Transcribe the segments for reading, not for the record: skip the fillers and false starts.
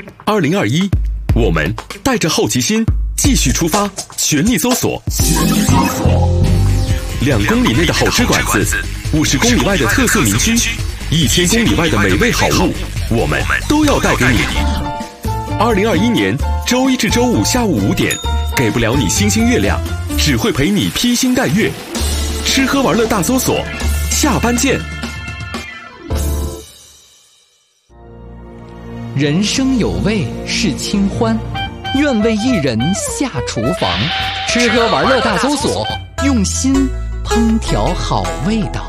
2021，我们带着好奇心继续出发，全力搜索。2公里内的好吃馆子，50公里外的特色名区，1000公里外的美味好物，我们都要带给你。2021年周一至周五下午5点，给不了你星星月亮，只会陪你披星戴月。吃喝玩乐大搜索，下班见。 人生有味是清欢，愿为一人下厨房。吃喝玩乐大搜索，用心烹调好味道。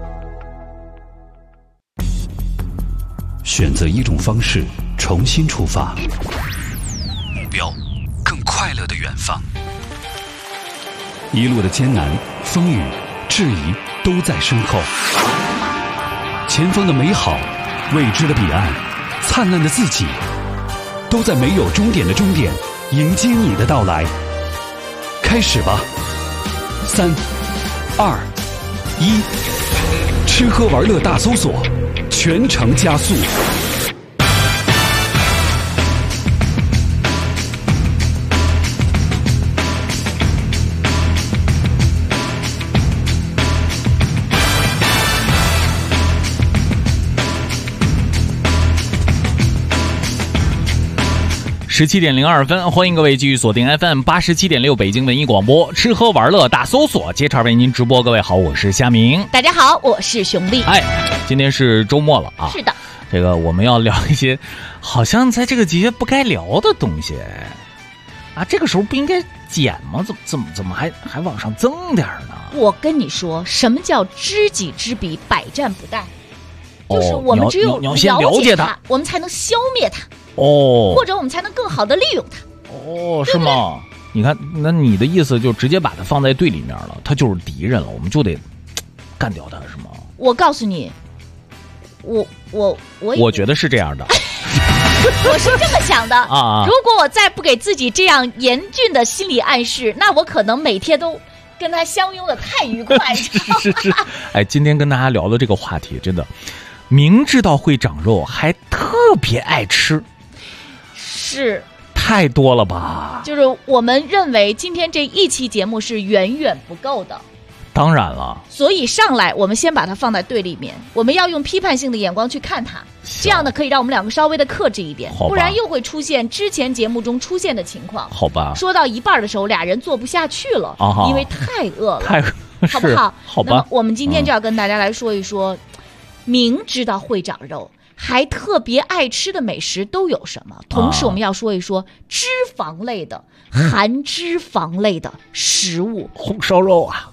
选择一种方式，重新出发，目标更快乐的远方。一路的艰难、风雨、质疑都在身后，前方的美好、未知的彼岸、灿烂的自己，都在没有终点的终点迎接你的到来。开始吧，3、2、1，吃喝玩乐大搜索，全程加速。 17:02，欢迎各位继续锁定 FM 87.6北京文艺广播，吃喝玩乐大搜索，接茬为您直播。各位好，我是夏明。 大家好，我是熊丽。 今天是周末了啊。 是的， 这个我们要聊一些好像在这个节不该聊的东西啊。这个时候不应该减吗？怎么还往上增点呢？ 我跟你说，什么叫知己知彼，百战不殆？就是我们只有你要先了解它， 我们才能消灭它。或者我们才能更好的利用它。 是吗？你看，那你的意思就直接把它放在对立面了，他就是敌人了，我们就得干掉他，是吗？ 我告诉你，我觉得是这样的。 我是这么想的啊！如果我再不给自己这样严峻的心理暗示，那我可能每天都跟他相拥的太愉快。 是。今天跟大家聊的这个话题，真的，明知道会长肉，还特别爱吃。 是太多了吧？ 就是我们认为今天这一期节目是远远不够的。 当然了， 所以上来我们先把它放在对立面，我们要用批判性的眼光去看它，这样呢可以让我们两个稍微的克制一点，不然又会出现之前节目中出现的情况。 好吧， 说到一半的时候，俩人做不下去了，因为太饿了，好不好？ 好吧。 那么我们今天就要跟大家来说一说，明知道会长肉还特别爱吃的美食都有什么？同时我们要说一说脂肪类的、含脂肪类的食物。 红烧肉啊，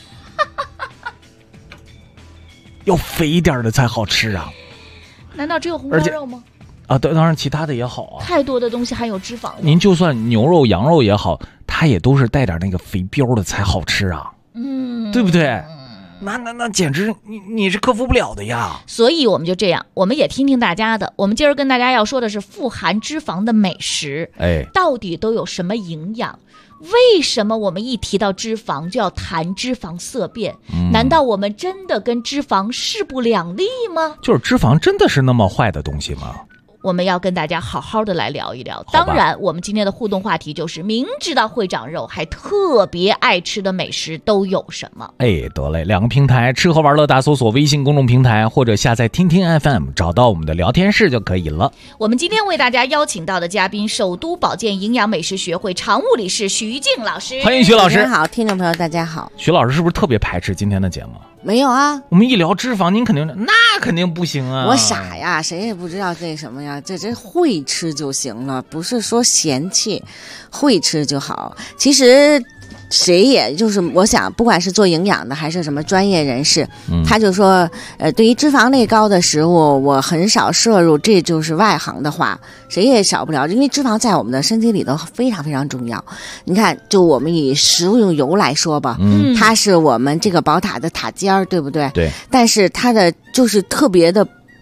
要肥一点的才好吃啊！ 难道只有红烧肉吗？ 对，当然其他的也好啊。 太多的东西含有脂肪了。 您就算牛肉、羊肉也好，它也都是带点那个肥膘的才好吃啊。对不对？那简直你是克服不了的呀。 所以我们就这样，我们也听听大家的。我们今儿跟大家要说的是富含脂肪的美食，到底都有什么营养？为什么我们一提到脂肪就要谈脂肪色变？难道我们真的跟脂肪势不两立吗？ 就是脂肪真的是那么坏的东西吗？ 我们要跟大家好好的来聊一聊。当然我们今天的互动话题就是明知道会长肉还特别爱吃的美食都有什么。 得嘞，2个平台，吃喝玩乐大搜索微信公众平台，或者下载听听 FM 找到我们的聊天室就可以了。 我们今天为大家邀请到的嘉宾，首都保健营养美食学会常务理事徐静老师。 欢迎徐老师。 好，听众朋友大家好。 徐老师是不是特别排斥今天的节目？ 没有啊， 我们一聊脂肪，您肯定不行啊。 我傻呀，谁也不知道这什么呀，这会吃就行了，不是说嫌弃，会吃就好。其实谁也就是我想，不管是做营养的还是什么专业人士，他就说，对于脂肪类高的食物，我很少摄入，这就是外行的话，谁也少不了，因为脂肪在我们的身体里头非常非常重要。你看，就我们以食用油来说吧，它是我们这个宝塔的塔尖儿，对不对？ 对。 但是它的就是特别的。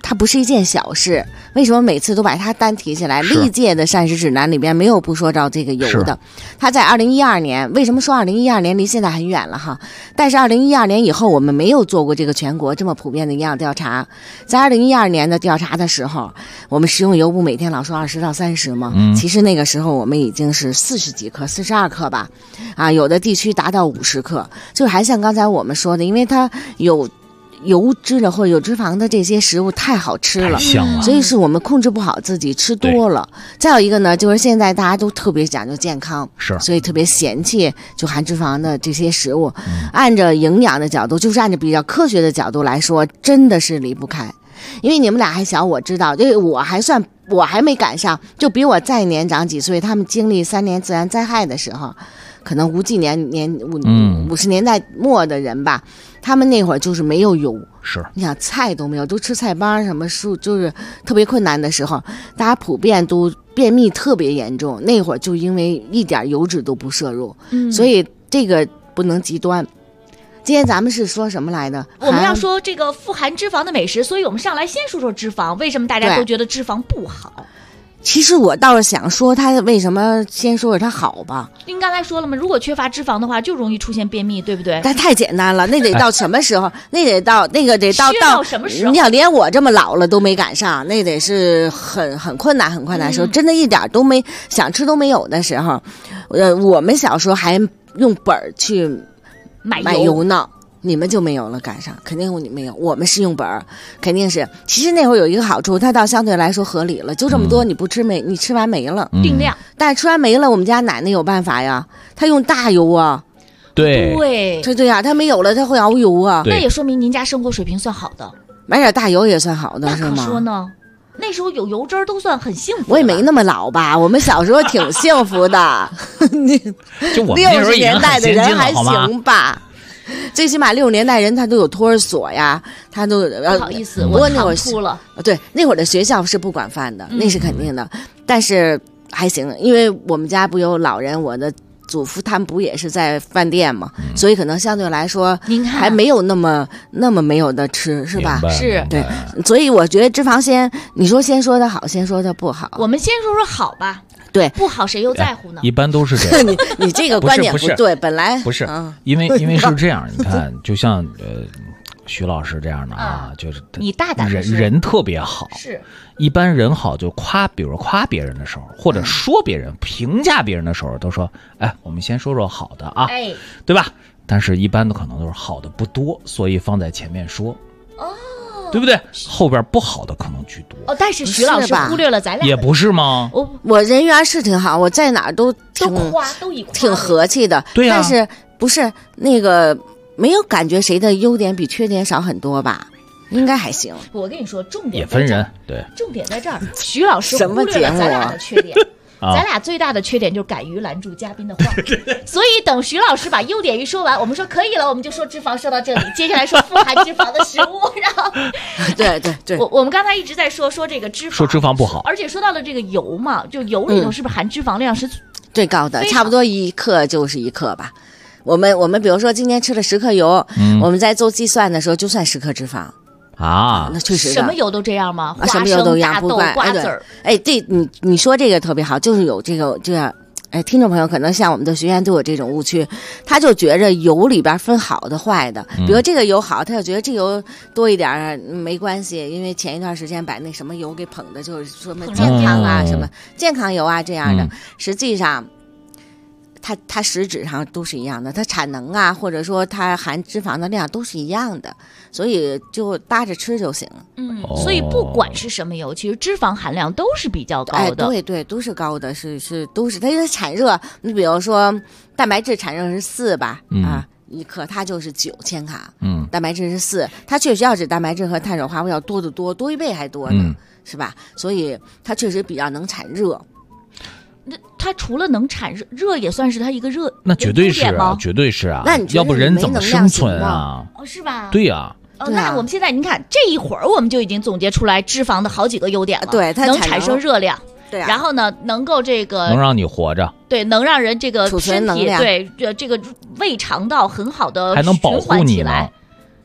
它不是一件小事。为什么每次都把它单提起来？历届的膳食指南里边没有不说到这个油的。它在2012年，为什么说2012年离现在很远了哈？但是2012年以后，我们没有做过这个全国这么普遍的营养调查。在2012年的调查的时候，我们食用油不每天老说20到30吗？其实那个时候我们已经是40几克、42克吧，啊，有的地区达到50克，就还像刚才我们说的，因为它有油脂的或者有脂肪的这些食物太好吃了，所以是我们控制不好自己吃多了。再有一个呢，就是现在大家都特别讲究健康，所以特别嫌弃就含脂肪的这些食物。按照营养的角度，就是按照比较科学的角度来说，真的是离不开。因为你们俩还小，我知道，因为我还没赶上，就比我再年长几岁，他们经历3年自然灾害的时候，可能50年代末的人吧，他们那会儿就是没有油，你想菜都没有，都吃菜帮什么蔬，就是特别困难的时候，大家普遍都便秘特别严重，那会儿就因为一点油脂都不摄入，所以这个不能极端。今天咱们是说什么来的？ 我们要说这个富含脂肪的美食，所以我们上来先说说脂肪。为什么大家都觉得脂肪不好？ 其实我倒是想说，它为什么先说说它好吧？ 您刚才说了吗？如果缺乏脂肪的话，就容易出现便秘，对不对？ 但太简单了，那得到什么时候？那得到什么时候？ 你想连我这么老了都没赶上，那得是很困难的时候，真的一点都没想吃都没有的时候。我们小时候还用本儿去买油呢。你们就没有了赶上，肯定你没有。我们是用本儿，肯定是。其实那会儿有一个好处，它倒相对来说合理了，就这么多，你不吃你吃完没了， 定量。 但是吃完没了，我们家奶奶有办法呀，她用大油啊。 对呀，她没有了，她会熬油啊。 那也说明您家生活水平算好的， 买点大油也算好的，是吗？ 那可说呢。那时候有油汁儿都算很幸福。 我也没那么老吧，我们小时候挺幸福的。 就我们那时候 60年代的人还行吧。最起码60年代人他都有托儿所呀，他都不好意思，我唐突了。 对，那会儿的学校是不管饭的，那是肯定的。但是还行，因为我们家不有老人，我的祖父他们不也是在饭店嘛，所以可能相对来说还没有那么没有的吃，是吧？ 是， 对。所以我觉得脂肪你说先说的好，先说的不好。 我们先说说好吧。 对， 不好谁又在乎呢？ 一般都是这样。 你这个观点不对，本来不是，因为是这样。你看，就像徐老师这样的啊，就是你大胆人特别好。 是， 一般人好就比如夸别人的时候，或者说别人评价别人的时候，都说，哎，我们先说说好的啊，对吧？但是一般的可能都是好的不多，所以放在前面说。对不对？后边不好的可能居多。 但是徐老师忽略了咱俩。 也不是吗？ 我人缘是挺好，我在哪儿都夸， 挺和气的。 对呀。 但是不是那个没有感觉谁的优点比缺点少很多吧？应该还行。 我跟你说，重点也分人，对。 重点在这儿，徐老师忽略了咱俩的缺点。咱俩最大的缺点就是敢于拦住嘉宾的话，所以等徐老师把优点一说完，我们说可以了，我们就说脂肪说到这里，接下来说富含脂肪的食物。然后， 对， 我们刚才一直在说这个脂肪， 说脂肪不好， 而且说到了这个油嘛，就油里头是不是含脂肪量是最高的？差不多1克就是1克吧。我们比如说今天吃了10克油，我们在做计算的时候就算10克脂肪。那确实什么油都这样吗？ 什么油都一样，不管瓜子儿。 对，你说这个特别好，就是有这个这样。听众朋友可能像我们的学员都有这种误区，他就觉着油里边分好的坏的，比如这个油好，他就觉得这油多一点没关系，因为前一段时间把那什么油给捧的，就是说什么健康啊、什么健康油啊这样的，实际上。它实质上都是一样的，它产能啊，或者说它含脂肪的量都是一样的，所以就搭着吃就行。 所以不管是什么油，其实脂肪含量都是比较高的。 对，都是高的，都是它因为产热，你比如说蛋白质产热是4吧，啊，1克它就是9千卡，蛋白质是4，它确实要是蛋白质和碳水化合物要多得多1倍还多呢，是吧？所以它确实比较能产热。 那它除了能产热，也算是它一个热， 那绝对是啊，绝对是啊。 那你要不人怎么生存啊？ 是吧？ 对呀。 那我们现在您看，这一会儿我们就已经总结出来脂肪的好几个优点了。 对，它能产生热量。 对啊。 然后呢，能够这个能让你活着。 对，能让人这个储存身体能量。 对，这个胃肠道很好的还能保护你来。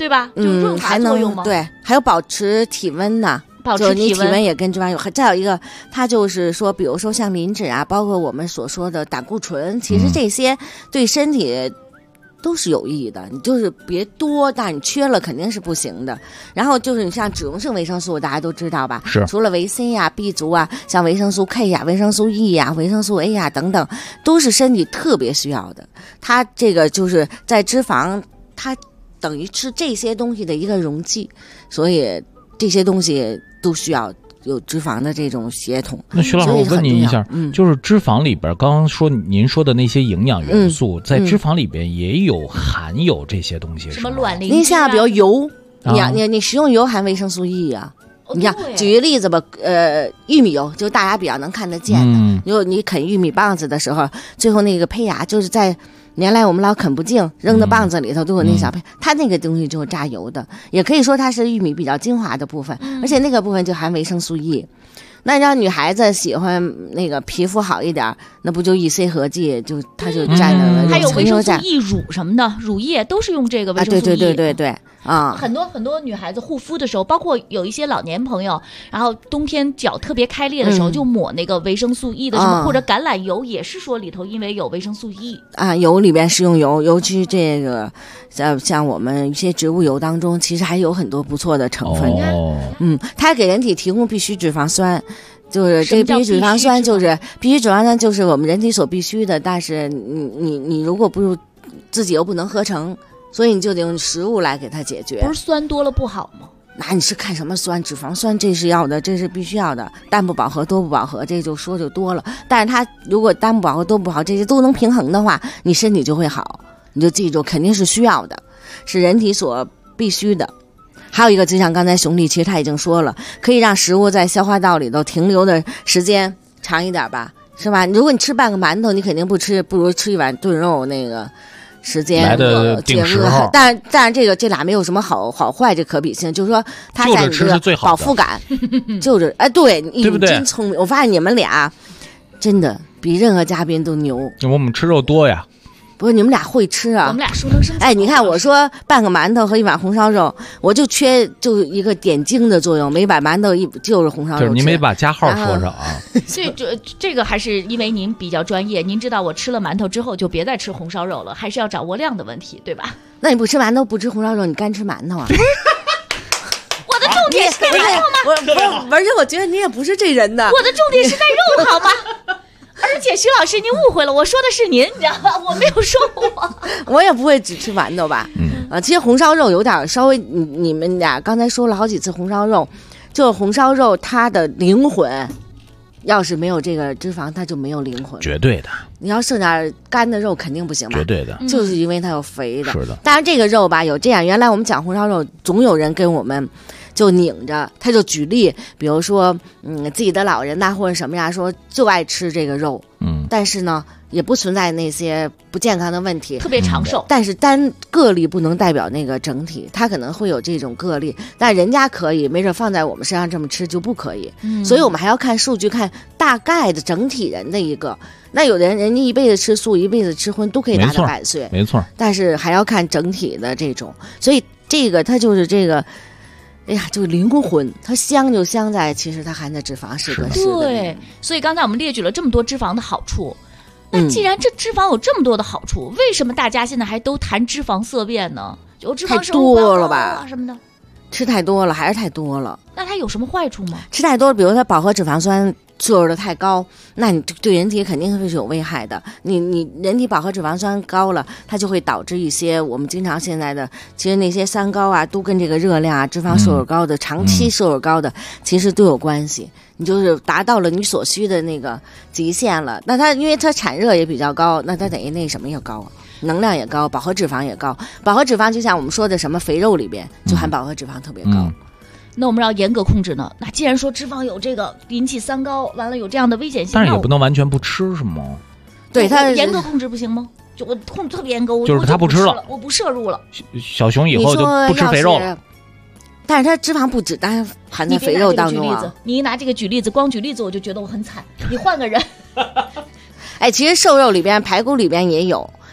对吧？就润滑作用吗？ 对，还有保持体温呢。 就是你体温也跟脂肪有，再有一个，它就是说，比如说像磷脂啊，包括我们所说的胆固醇，其实这些对身体都是有益的。你就是别多，但你缺了肯定是不行的。然后就是你像脂溶性维生素，大家都知道吧？ 是。 除了维 C 呀、B 族啊，像维生素 K 呀、维生素 E 呀、维生素 A 呀等等，都是身体特别需要的。它这个就是在脂肪，它等于是这些东西的一个溶剂，所以这些东西都需要有脂肪的这种协同。 那徐老师，我问您一下，就是脂肪里边，刚刚说您说的那些营养元素，在脂肪里边也有含有这些东西， 什么卵磷脂？ 您像比如油，你食用油含维生素 E 啊。你看，举个例子吧，玉米油就大家比较能看得见的。如果你啃玉米棒子的时候，最后那个胚芽就是在。原来我们老啃不净，扔到棒子里头都有那小胚，它那个东西就是榨油的，也可以说它是玉米比较精华的部分，而且那个部分就含维生素 E。那让女孩子喜欢那个皮肤好一点，那不就 EC 合剂，就它就占了。 还有维生素 E 乳什么的，乳液都是用这个维生素 E。 对。啊， 很多女孩子护肤的时候，包括有一些老年朋友，然后冬天脚特别开裂的时候，就抹那个维生素 E 的什么，或者橄榄油，也是说里头因为有维生素 E 啊。油里边食用油，尤其这个像我们一些植物油当中，其实还有很多不错的成分。它给人体提供必需脂肪酸。就是这必需脂肪酸，就是必需脂肪酸，就是我们人体所必须的。但是你如果不自己又不能合成，所以你就得用食物来给它解决。 不是酸多了不好吗？ 那你是看什么酸？脂肪酸这是要的，这是必须要的。淡不饱和，多不饱和，这就说就多了。但是它如果淡不饱和、多不好，这些都能平衡的话，你身体就会好。你就记住，肯定是需要的，是人体所必须的。还有一个，就像刚才熊弟其实他已经说了，可以让食物在消化道里头停留的时间长一点吧，是吧？如果你吃半个馒头，你肯定不如吃一碗炖肉那个时间来的定时候。 但是这俩没有什么好坏这可比性，就是说它在你这个饱腹感，就是对， 对不对？ 真聪明！我发现你们俩真的比任何嘉宾都牛。 我们吃肉多呀。 不是你们俩会吃啊？ 我们俩熟能生巧。 哎，你看我说半个馒头和一碗红烧肉，我就缺就一个点睛的作用，每碗馒头就是红烧肉。 就是您没把加号说上啊。 所以这个还是因为您比较专业，您知道我吃了馒头之后就别再吃红烧肉了，还是要掌握量的问题，对吧？ 那你不吃馒头不吃红烧肉，你干吃馒头啊？ 我的重点是在肉吗？ 而且我觉得你也不是这人的。 我的重点是在肉，好吗？而且徐老师，您误会了，我说的是您，你知道吧？我没有说我。 我也不会只吃馒头吧？其实红烧肉有点稍微，你们俩刚才说了好几次红烧肉，就是红烧肉它的灵魂，要是没有这个脂肪，它就没有灵魂。 绝对的。 你要剩点干的肉肯定不行吧？ 绝对的。 就是因为它有肥的。 是的。 当然这个肉吧有这样，原来我们讲红烧肉，总有人跟我们。就拧着，他就举例，比如说，自己的老人呐，或者什么呀，说就爱吃这个肉，但是呢，也不存在那些不健康的问题， 特别长寿。 但是单个例不能代表那个整体，它可能会有这种个例，但人家可以，没准放在我们身上这么吃就不可以。所以我们还要看数据，看大概的整体人的一个。那有的人家一辈子吃素，一辈子吃荤，都可以达到100岁， 没错。 但是还要看整体的这种，所以这个它就是这个。哎呀，就是灵魂，它香就香在，其实它含的脂肪是个是的。 对，所以刚才我们列举了这么多脂肪的好处，那既然这脂肪有这么多的好处，为什么大家现在还都谈脂肪色变呢？有脂肪太多了吧什么的， 吃太多了，还是太多了。 那它有什么坏处吗？ 吃太多了，比如它饱和脂肪酸摄入的太高，那你对人体肯定会是有危害的。你人体饱和脂肪酸高了，它就会导致一些我们经常现在的，其实那些三高啊，都跟这个热量啊、脂肪摄入高的、长期摄入高的，其实都有关系。你就是达到了你所需的那个极限了，那它因为它产热也比较高，那它等于那什么也高啊，能量也高，饱和脂肪也高。饱和脂肪就像我们说的什么肥肉里边就含饱和脂肪特别高。 那我们要严格控制呢？那既然说脂肪有这个引起三高，完了有这样的危险性， 但是也不能完全不吃，是吗？ 对，它严格控制不行吗？就我控制特别严格， 就是他不吃了， 我不摄入了。 小熊以后就不吃肥肉了。 但是它脂肪不只单含在肥肉当中啊！ 你一拿这个举例子，光举例子我就觉得我很惨。你换个人， 哎，其实瘦肉里边、排骨里边也有。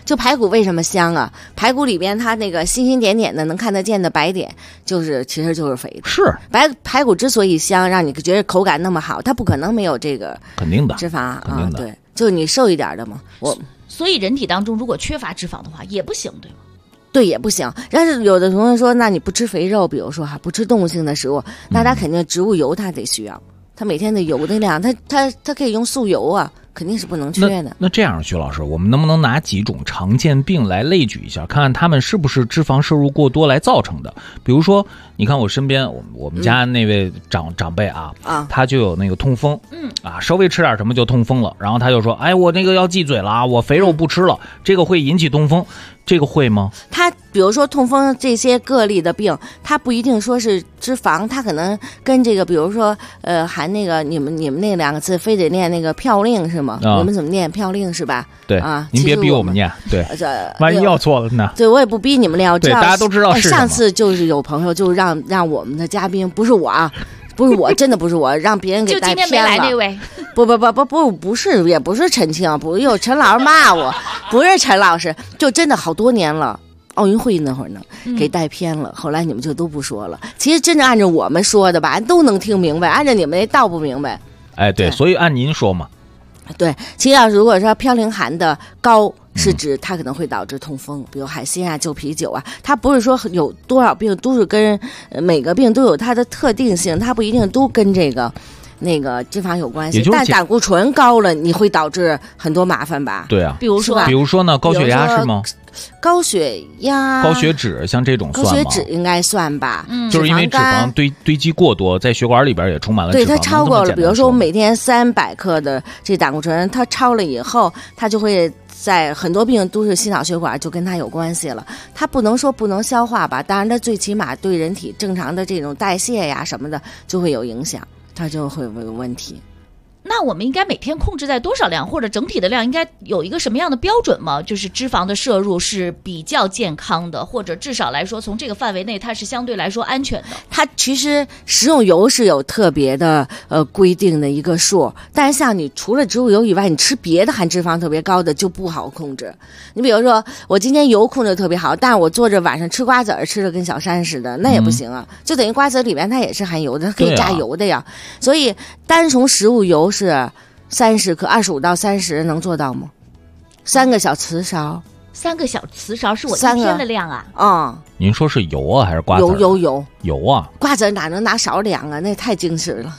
就排骨为什么香啊？排骨里边它那个星星点点的能看得见的白点，其实就是肥的。 是排骨之所以香，让你觉得口感那么好，它不可能没有这个肯定的脂肪， 肯定的。 对，就你瘦一点的嘛。 所以人体当中如果缺乏脂肪的话也不行，对吗？ 对，也不行。但是有的同学说，那你不吃肥肉，比如说不吃动物性的食物，那它肯定植物油它得需要，它每天的油的量，它可以用素油啊，肯定是不能缺的。 那这样，徐老师，我们能不能拿几种常见病来类举一下，看看他们是不是脂肪摄入过多来造成的？比如说，你看我身边我们家那位长辈啊，他就有那个痛风，稍微吃点什么就痛风了，然后他就说，哎，我那个要忌嘴了啊，我肥肉不吃了，这个会引起痛风。这个会吗？ 它比如说痛风这些个例的病，它不一定说是脂肪，它可能跟这个，比如说含那个你们那两个字非得念那个嘌呤是吗？你们怎么念嘌呤是吧？ 对啊，您别逼我们念，对，万一要错了呢？ 对，我也不逼你们念，我知道大家都知道是什么。 上次就是有朋友就让我们的嘉宾，不是我啊。不是我，真的不是我，让别人给带偏了。 就今天没来那位， 不是，也不是陈庆，不有陈老师骂我，不是陈老师，就真的好多年了，奥运会那会儿呢，给带偏了。后来你们就都不说了。其实真正按照我们说的吧，都能听明白，按照你们那倒不明白。 哎，对，所以按您说嘛。 对，其实要如果说嘌呤含的高，是指它可能会导致痛风，比如海鲜啊、酒啤酒啊，它不是说有多少病都是跟每个病都有它的特定性，它不一定都跟这个那个脂肪有关系。但胆固醇高了，你会导致很多麻烦吧？ 对啊， 比如说呢，高血压是吗？ 高血压、 高血脂，像这种算吗？ 高血脂应该算吧， 就是因为脂肪堆积过多，在血管里边也充满了脂肪。 对，它超过了，比如说我每天300克的这胆固醇，它超了以后，它就会在很多病都是心脑血管就跟它有关系了。它不能说不能消化吧，当然它最起码对人体正常的这种代谢呀什么的就会有影响，它就会有问题。 那我们应该每天控制在多少量，或者整体的量应该有一个什么样的标准吗？就是脂肪的摄入是比较健康的，或者至少来说从这个范围内它是相对来说安全的。 它其实食用油是有特别的规定的一个数，但是像你除了植物油以外，你吃别的含脂肪特别高的就不好控制。你比如说我今天油控制特别好，但是我坐着晚上吃瓜子吃的跟小山似的，那也不行啊，就等于瓜子里面它也是含油的，它可以加油的呀。所以单从食物油是30克，25到30能做到吗？3个小瓷勺 ，3个小瓷勺是我一天的量啊？ 您说是油啊还是瓜子？油啊！ 瓜子哪能拿勺量啊？那太精实了。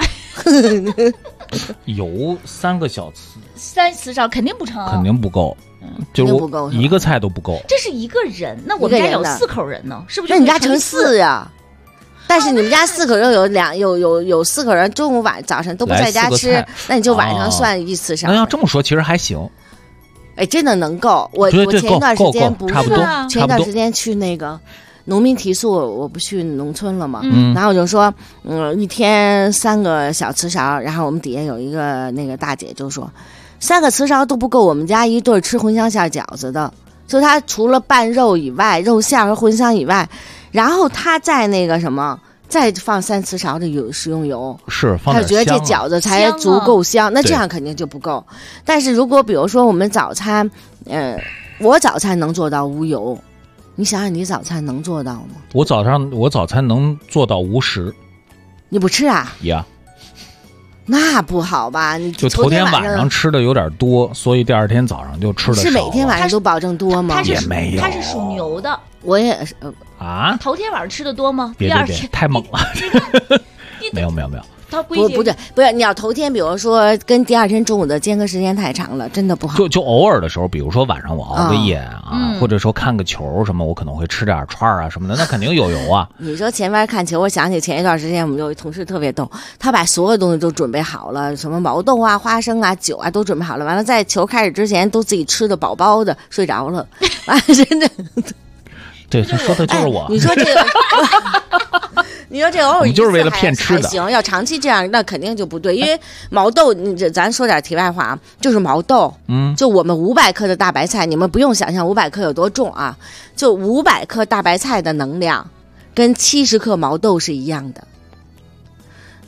油3个小 3瓷勺肯定不成， 肯定不够。就是一个菜都不够。 这是一个人，那我们家有4口人呢，是不是？ 那你家乘4呀？但是你们家4口人有4口人，中午早上都不在家吃，那你就晚上算1次上。 那要这么说，其实还行。 哎，真的能够。我前一段时间不是前一段时间去那个农民提速，我不去农村了嘛，然后我就说，一天3个小瓷勺，然后我们底下有一个那个大姐就说，3个瓷勺都不够我们家一顿吃茴香馅饺子的，就他除了拌肉以外，肉馅和茴香以外。然后他再那个什么，再放3瓷勺的食用油， 是放点香， 他觉得这饺子才足够香。那这样肯定就不够。但是如果比如说我们早餐，我早餐能做到无油，你想想你早餐能做到吗？ 我早餐能做到无食。 你不吃啊？ 呀。 那不好吧？你就头天晚上吃的有点多，所以第2天早上就吃的少。 是每天晚上都保证多吗？ 也没有， 他是属牛的。 我也是啊。 头天晚上吃的多吗？ 别太猛了。没有。 不是，你要头天，比如说跟第2天中午的间隔时间太长了，真的不好。 就偶尔的时候，比如说晚上我熬个夜啊，或者说看个球什么，我可能会吃点串啊什么的，那肯定有油啊。 你说前边看球，我想起前一段时间我们有一同事特别逗，他把所有东西都准备好了，什么毛豆啊、花生啊、酒啊都准备好了，完了在球开始之前都自己吃的饱饱的，睡着了，真的。 对，他说的就是我。 你说这个。你说这偶尔一次就是为了骗吃的， 还行，要长期这样那肯定就不对。因为毛豆，咱说点题外话，就是毛豆，就我们500克的大白菜，你们不用想象500克有多重啊，就500克大白菜的能量，跟70克毛豆是一样的。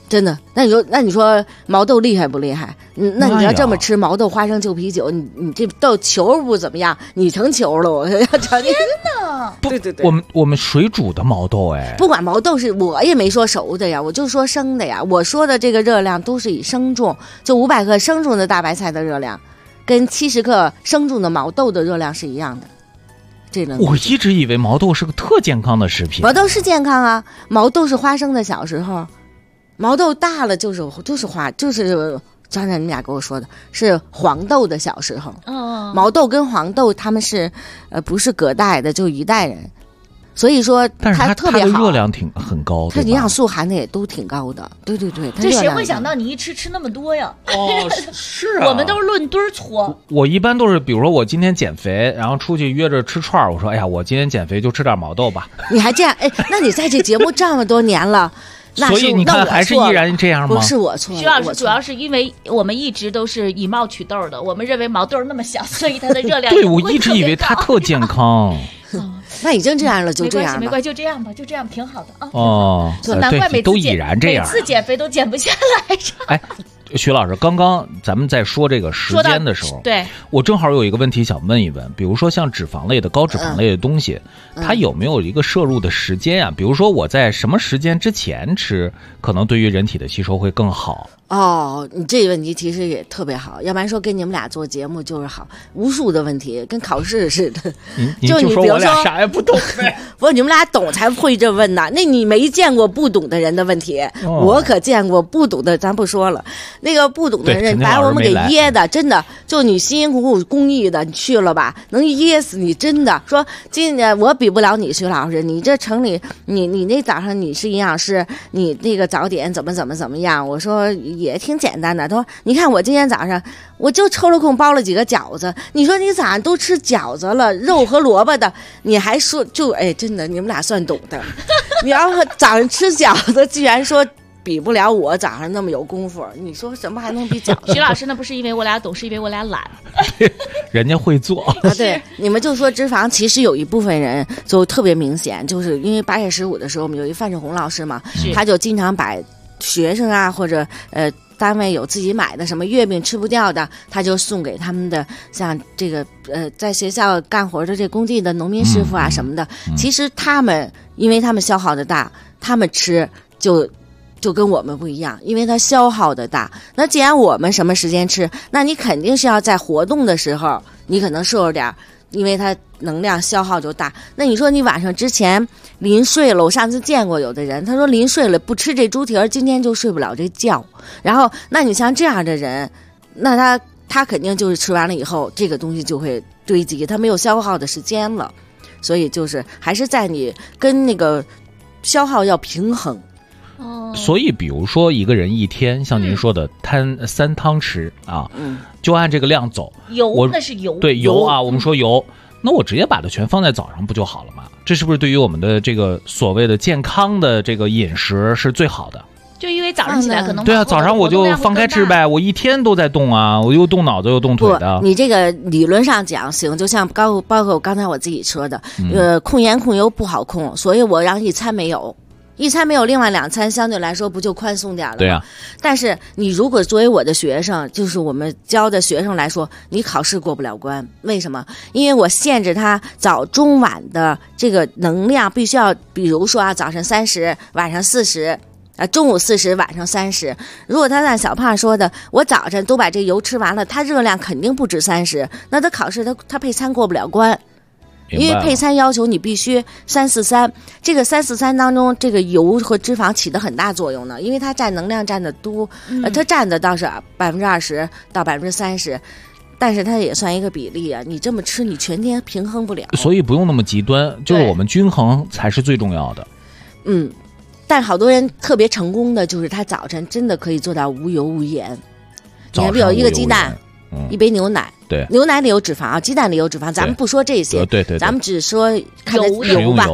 真的。那你说毛豆厉害不厉害？那你要这么吃毛豆、花生、旧啤酒，你这豆球不怎么样，你成球了，我要找你。 天哪！ 对， 我们水煮的毛豆， 不管毛豆是我也没说熟的呀，我就说生的呀。我说的这个热量都是以生重，就500克生重的大白菜的热量，跟70克生重的毛豆的热量是一样的。 我一直以为毛豆是个特健康的食品。 毛豆是健康啊，毛豆是花生的小时候，毛豆大了就是张然你们俩跟我说的是黄豆的小时候。毛豆跟黄豆他们是不是隔代的，就一代人。所以说它特别好， 它的热量很高， 它营养素含的也都挺高的。对， 这谁会想到你一吃那么多呀？ 是啊， 我们都是论吨搓。 我一般都是，比如说我今天减肥，然后出去约着吃串，我说哎呀，我今天减肥就吃点毛豆吧。 你还这样？那你在这节目这么多年了。 所以你看还是依然这样吗？ 不是我错， 徐老师主要是因为我们一直都是以貌取豆的，我们认为毛豆那么小，所以它的热量对，我一直以为它特健康。 那已经这样了，就这样吧， 没关系，就这样吧，就这样挺好的啊。 难怪每次减肥都减不下来。 哎，徐老师，刚刚咱们在说这个时间的时候， 对， 我正好有一个问题想问一问，比如说像脂肪类的、高脂肪类的东西，它有没有一个摄入的时间啊？比如说我在什么时间之前吃，可能对于人体的吸收会更好。 你这个问题其实也特别好，要不然说跟你们俩做节目就是好，无数的问题跟考试似的。 就你说我俩啥也不懂呗？ 不，你们俩懂才会这问呢。那你没见过不懂的人的问题，我可见过不懂的，咱不说了。那个不懂的人把我们给噎的，真的，就你辛辛苦苦公益的，你去了吧，能噎死你，真的。说今年我比不了你，徐老师，你这城里，你那早上你是营养师，你那个早点怎么样？我说。也挺简单的，他说：“你看我今天早上我就抽了空包了几个饺子。你说你早上都吃饺子了，肉和萝卜的，你还说真的，你们俩算懂的。你要是早上吃饺子，居然说比不了我早上那么有功夫，你说什么还能比饺子？” 徐老师，那不是因为我俩懂，是因为我俩懒。 人家会做啊。对，你们就说脂肪，其实有一部分人就特别明显，就是因为8月15的时候，我们有一范志红老师嘛，他就经常把学生啊，或者单位有自己买的什么月饼吃不掉的，他就送给他们的像这个在学校干活的这工地的农民师傅啊什么的。其实他们因为他们消耗的大，他们吃就跟我们不一样，因为他消耗的大。那既然我们什么时间吃，那你肯定是要在活动的时候，你可能摄入点，因为它能量消耗就大。那你说你晚上之前临睡了，我上次见过有的人，他说临睡了不吃这猪蹄儿，今天就睡不了这觉。然后那你像这样的人，那他肯定就是吃完了以后，这个东西就会堆积，他没有消耗的时间了。所以就是还是在你跟那个消耗要平衡。 所以比如说一个人一天像您说的3汤匙啊，就按这个量走。 油那是油， 对油啊，我们说油，那我直接把它全放在早上不就好了吗？这是不是对于我们的这个所谓的健康的这个饮食是最好的？ 就因为早上起来可能对啊，早上我就放开吃呗，我一天都在动啊，我又动脑子又动腿的。 你这个理论上讲行，就像包括刚才我自己说的，控盐控油不好控，所以我让一餐没有，另外2餐相对来说不就宽松点了吗？ 对啊。 但是你如果作为我的学生，就是我们教的学生来说，你考试过不了关，为什么？因为我限制他早中晚的这个能量必须要，比如说啊，早上30，晚上40。中午40，晚上30。如果他按小胖说的，我早晨都把这油吃完了，他热量肯定不止30，那他考试他配餐过不了关。因为配餐要求你必须3-4-3，这个3-4-3当中，这个油和脂肪起的很大作用呢，因为它占能量占的多，它占的倒是20%到30%。但是它也算一个比例啊，你这么吃，你全天平衡不了。 所以不用那么极端，就是我们均衡才是最重要的。 但好多人特别成功的就是他早晨真的可以做到无油无盐。你看，比如一个鸡蛋，一杯牛奶， 对， 牛奶里有脂肪，鸡蛋里有脂肪，咱们不说这些， 对， 咱们只说看它油吧。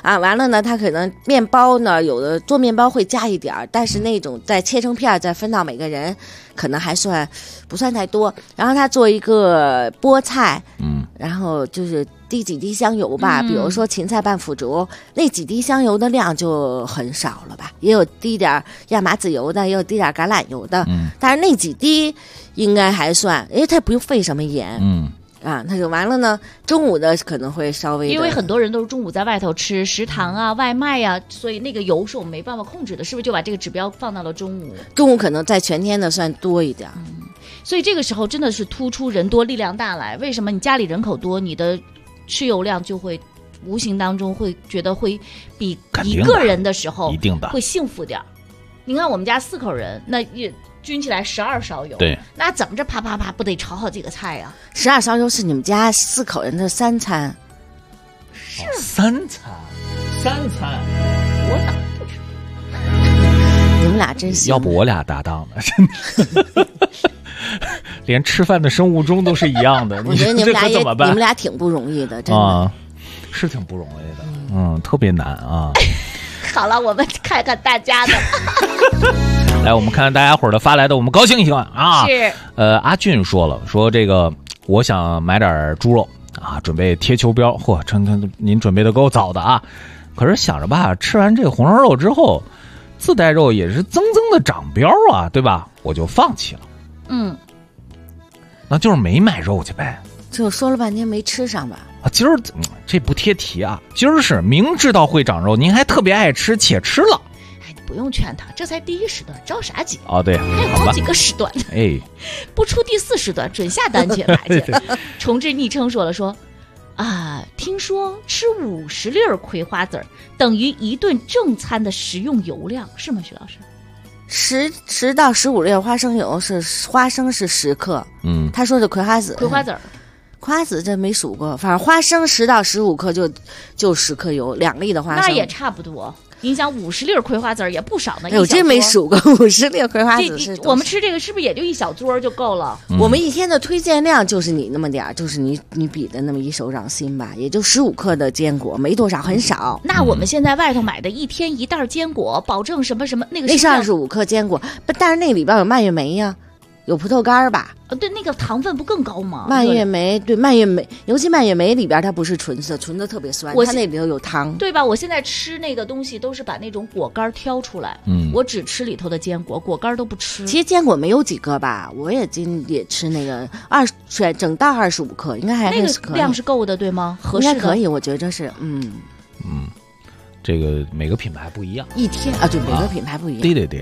啊，完了呢，它可能面包呢，有的做面包会加一点儿，但是那种再切成片再分到每个人，可能还不算太多。然后他做一个菠菜，然后就是滴几滴香油吧，比如说芹菜拌腐竹，那几滴香油的量就很少了吧，也有滴点亚麻籽油的，也有滴点橄榄油的，但是那几滴应该还算，因为它不用费什么盐，啊，那就完了呢。中午的可能会稍微， 因为很多人都是中午在外头吃食堂啊、外卖啊，所以那个油是我们没办法控制的，是不是就把这个指标放到了中午？ 中午可能在全天的算多一点， 所以这个时候真的是突出人多力量大来。为什么你家里人口多，你的吃油量就会无形当中会觉得会比一个人的时候一定的会幸福点。你看我们家4口人，那也均起来12勺油， 对， 那怎么着啪啪啪不得炒好几个菜呀 ？12勺油是你们家4口人的3餐， 是 3餐， 我哪不知道？ 你们俩真行， 要不我俩搭档呢？真的，连吃饭的生物钟都是一样的。 我觉得你们俩挺不容易的，真的、 啊，是挺不容易的，特别难啊。 好了，我们看看大家的。 来，我们看看大家伙的发来的，我们高兴一下啊！ 是， 阿俊说这个，我想买点猪肉啊，准备贴球标。嚯，您准备的够早的啊！可是想着吧，吃完这个红烧肉之后，自带肉也是增的长标啊，对吧？我就放弃了。那就是没买肉去呗。 就说了半天没吃上吧？ 啊，今儿这不贴题啊，今儿是明知道会长肉，您还特别爱吃且吃了。 不用劝他，这才第1时段，着啥急？ 哦，对， 还有好几个时段。 哎， 不出第4时段，准下单去买去。重置昵称说啊，听说吃50粒葵花籽等于1顿正餐的食用油量，是吗，徐老师 ？10到15粒花生油花生是10克，他说的葵花籽这没数过，反正花生10到15克就10克油，2粒的花生那也差不多。你想50粒葵花籽也不少呢， 我真没数过50粒葵花籽是。 我们吃这个是不是也就1小撮就够了？ 我们一天的推荐量就是你那么点儿，就是你比的那么1手掌心吧，也就15克的坚果，没多少，很少。 那我们现在外头买的1天1袋坚果，保证什么什么那个是25克坚果，但是那里边有蔓越莓呀。有葡萄干吧？ 对，那个糖分不更高吗？ 蔓越莓，对，蔓越莓，尤其蔓越莓里边它不是纯色，纯的特别酸，它那里头有糖， 对吧？我现在吃那个东西都是把那种果干挑出来，我只吃里头的坚果，果干都不吃。 其实坚果没有几个吧，我也吃那个整袋25克，应该还那个量是够的，对吗？合适的应该可以，我觉得是， 这个每个品牌不一样， 一天啊，对，每个品牌不一样。 对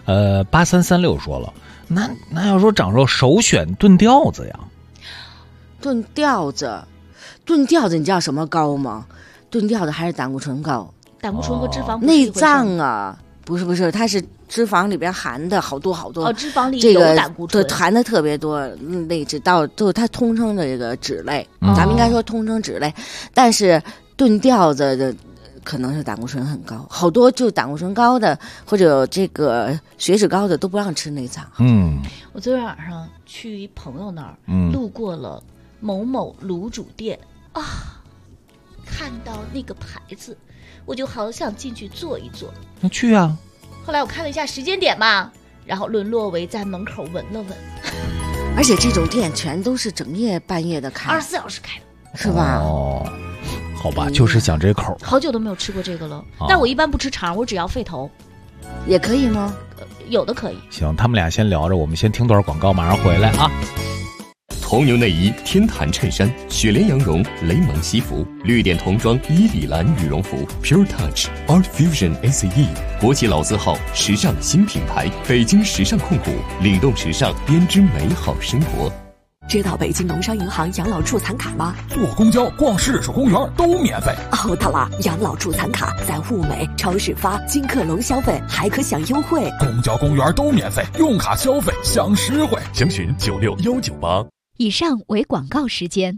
，8336说了。那要说长肉，首选炖吊子呀。 炖吊子，你知道什么高吗？炖吊子还是胆固醇高。 胆固醇和脂肪内脏啊，不是，它是脂肪里边含的好多。 脂肪里有胆固醇， 对，含的特别多，内脂就它通称的这个脂类，咱们应该说通称脂类，但是炖吊子的。可能是胆固醇很高，好多就胆固醇高的或者这个血脂高的都不让吃内脏。 我昨天晚上去一朋友那儿，路过了某某卤煮店啊，看到那个牌子，我就好想进去坐一坐。 那去啊！ 后来我看了一下时间点嘛，然后沦落为在门口闻了闻。 而且这种店全都是整夜半夜的开 ，24小时开的， 是吧？ 好吧，就是想这口。 好久都没有吃过这个了，但我一般不吃肠，我只要肺头。 也可以吗？ 有的可以。 行，他们俩先聊着，我们先听段广告，马上回来啊。 铜牛内衣、天坛衬衫、雪莲羊绒、雷蒙西服、绿点童装、伊里兰羽绒服、Pure Touch、Art Fusion ACE， 国际老字号，时尚新品牌，北京时尚控股，领动时尚，编织美好生活。 知道北京农商银行养老助残卡吗？ 坐公交、逛市属公园都免费。 哦，对了，养老助残卡在物美、超市发，金客隆消费还可享优惠。 公交、公园都免费，用卡消费享实惠。 详询96198。 以上为广告时间。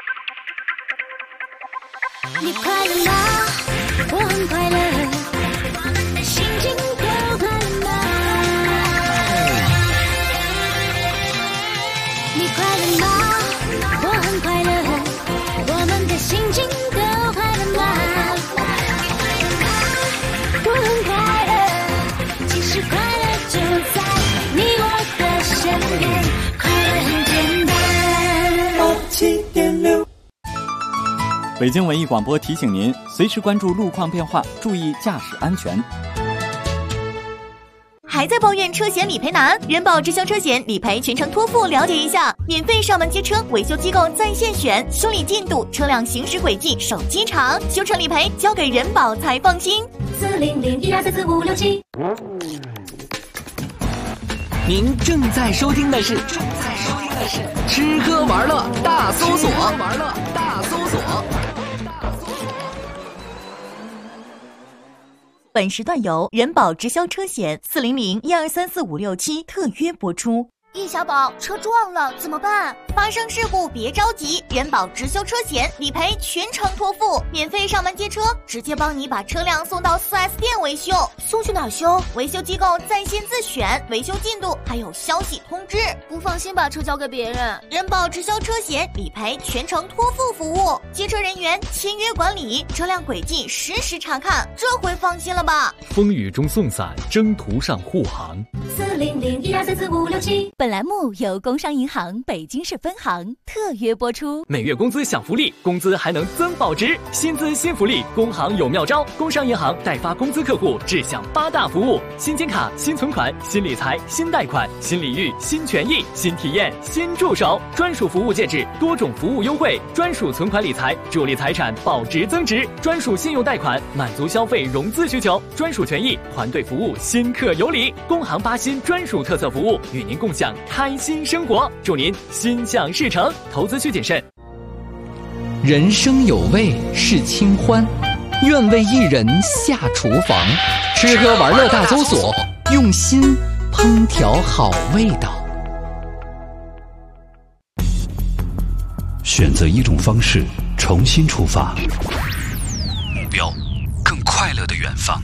你快乐吗？我很快乐，心情都快乐吗？你快乐吗？我很快乐，我们的心情都快乐吗？ 107.6。 北京文艺广播提醒您，随时关注路况变化，注意驾驶安全。 还在抱怨车险理赔难？人保直销车险理赔全程托付，了解一下，免费上门接车，维修机构在线选，修理进度、车辆行驶轨迹、手机查，修车理赔交给人保才放心。40012344567。 您正在收听的是吃喝玩乐大搜索。 本时段由人保直销车险40012344567特约播出。 易小宝，车撞了怎么办？ 发生事故别着急，人保直销车险理赔全程托付，免费上门接车，直接帮你把车辆送到 4S 店维修。 送去哪儿修？ 维修机构在线自选，维修进度还有消息通知。 不放心把车交给别人。 人保直销车险理赔全程托付服务，接车人员签约管理，车辆轨迹实时查看，这回放心了吧？ 风雨中送伞，征途上护航。 40012344567。 本栏目由工商银行北京市分行特约播出。 每月工资享福利，工资还能增保值，薪资新福利，工行有妙招。工商银行代发工资客户只享8大服务：新金卡、新存款、新理财、新贷款、新礼遇、新权益、新体验、新助手，专属服务介质，多种服务优惠，专属存款理财，助力财产保值增值，专属信用贷款，满足消费融资需求，专属权益，团队服务，新客有礼。工行8新专属特色服务，与您共享开心生活，祝您心想事成，投资需谨慎。 人生有味是清欢，愿为一人下厨房。吃喝玩乐大搜索，用心烹调好味道。 选择一种方式，重新出发， 目标更快乐的远方。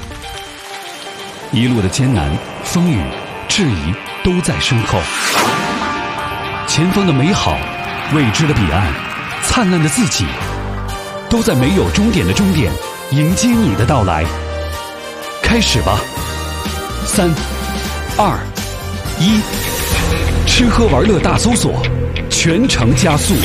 一路的艰难、风雨、质疑都在身后，前方的美好、未知的彼岸、灿烂的自己，都在没有终点的终点迎接你的到来。开始吧，3、2、1，吃喝玩乐大搜索，全程加速。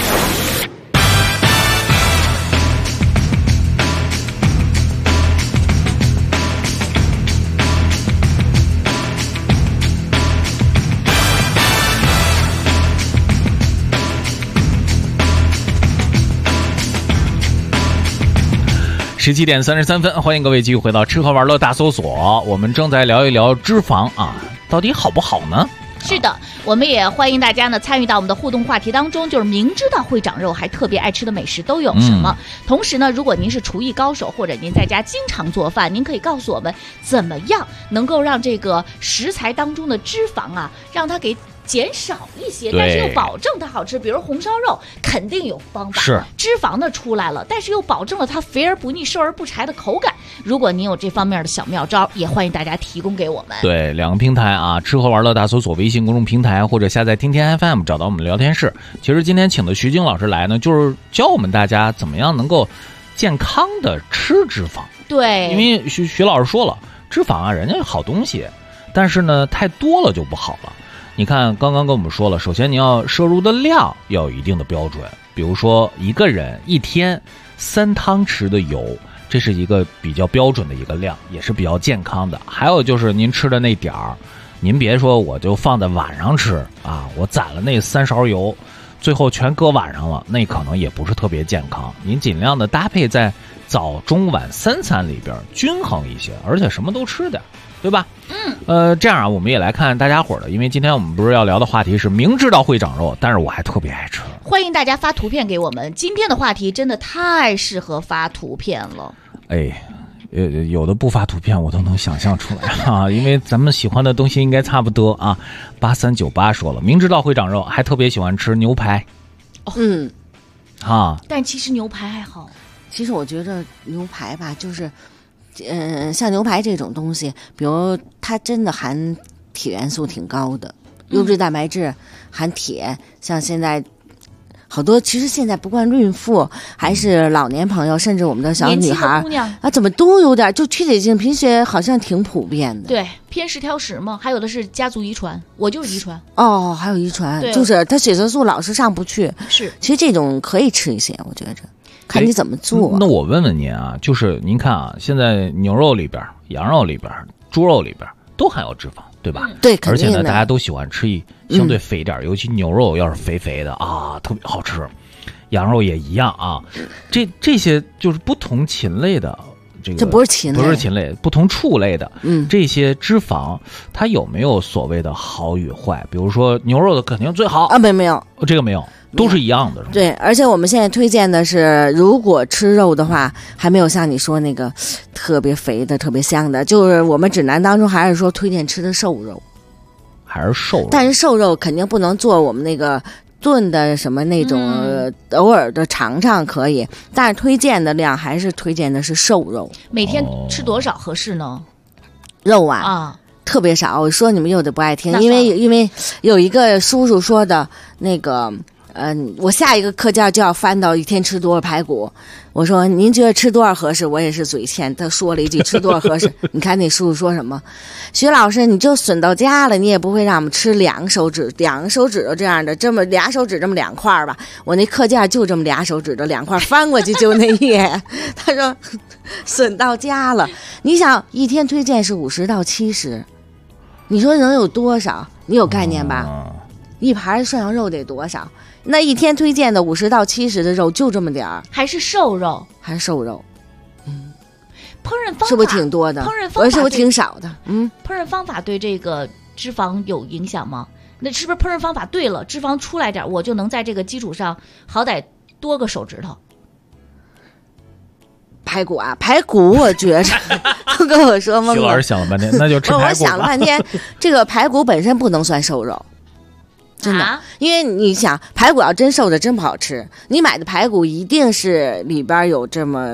17点33分，欢迎各位继续回到吃喝玩乐大搜索。我们正在聊一聊脂肪啊，到底好不好呢？ 是的，我们也欢迎大家呢参与到我们的互动话题当中，就是明知道会长肉还特别爱吃的美食都有什么？同时呢，如果您是厨艺高手，或者您在家经常做饭，您可以告诉我们怎么样能够让这个食材当中的脂肪啊，让它给减少一些，但是又保证它好吃。比如红烧肉肯定有方法， 是脂肪呢出来了，但是又保证了它肥而不腻、瘦而不柴的口感。如果您有这方面的小妙招，也欢迎大家提供给我们。 对，两个平台啊，吃喝玩乐大搜索微信公众平台，或者下载听天 FM 找到我们的聊天室。其实今天请的徐晶老师来呢，就是教我们大家怎么样能够健康的吃脂肪。 对， 因为徐老师说了，脂肪啊，人家有好东西，但是呢，太多了就不好了。你看，刚刚跟我们说了，首先你要摄入的量要有一定的标准，比如说一个人一天3汤匙的油，这是一个比较标准的一个量，也是比较健康的。还有就是您吃的那点儿，您别说我就放在晚上吃啊，我攒了那3勺油，最后全搁晚上了，那可能也不是特别健康。您尽量的搭配在早中晚3餐里边均衡一些，而且什么都吃点，对吧？这样啊，我们也来看大家伙的，因为今天我们不是要聊的话题是明知道会长肉，但是我还特别爱吃。 欢迎大家发图片给我们，今天的话题真的太适合发图片了。 有的不发图片我都能想象出来啊，因为咱们喜欢的东西应该差不多啊。8398说了，明知道会长肉，还特别喜欢吃牛排。 但其实牛排还好。 其实我觉得牛排吧，就是像牛排这种东西，比如它真的含铁元素挺高的，优质蛋白质含铁，像现在好多其实现在不管孕妇还是老年朋友，甚至我们的小女孩啊，怎么都有点就缺铁性贫血，好像挺普遍的。 对，偏食挑食嘛，还有的是家族遗传，我就是遗传。 哦，还有遗传，就是他血色素老是上不去。 是， 其实这种可以吃一些，我觉着。看你怎么做。 那我问问您啊，就是您看啊，现在牛肉里边、羊肉里边、猪肉里边都含有脂肪，对吧？ 对，肯定的。 而且呢，大家都喜欢吃相对肥一点，尤其牛肉要是肥肥的啊，特别好吃。羊肉也一样啊。这些就是不同禽类的这不是禽类， 不是禽类，不同畜类的，这些脂肪它有没有所谓的好与坏？比如说牛肉的肯定最好啊，没有， 这个没有。都是一样的，是吧？ 对，而且我们现在推荐的是，如果吃肉的话，还没有像你说那个特别肥的、特别香的，就是我们指南当中还是说推荐吃的瘦肉， 还是瘦肉。 但是瘦肉肯定不能做我们那个炖的什么那种，偶尔的尝尝可以，但是推荐的量还是推荐的是瘦肉。 每天吃多少合适呢？ 肉啊。特别少，我说你们有的不爱听，因为有一个叔叔说的那个。我下一个课件就要翻到一天吃多少排骨。我说您觉得吃多少合适？我也是嘴欠，他说了一句吃多少合适。你看那叔叔说什么？徐老师，你就损到家了，你也不会让我们吃2个手指头这样的，这么2手指这么2块吧？我那课件就这么2手指头2块，翻过去就那页。他说损到家了。你想一天推荐是50到70，你说能有多少？你有概念吧？一盘涮羊肉得多少？那一天推荐的50到70的肉就这么点儿， 还是瘦肉？ 还是瘦肉？ 烹饪方法是不是挺多的？ 烹饪方法是不是挺少的？ 烹饪方法对这个脂肪有影响吗？那是不是烹饪方法对了，脂肪出来点，我就能在这个基础上好歹多个手指头？ 排骨啊，排骨我觉着都跟我说懵了。 徐老师想了半天，那就吃排骨吧。 我想了半天，这个排骨本身不能算瘦肉。真的，因为你想排骨要真瘦的真不好吃，你买的排骨一定是里边有这么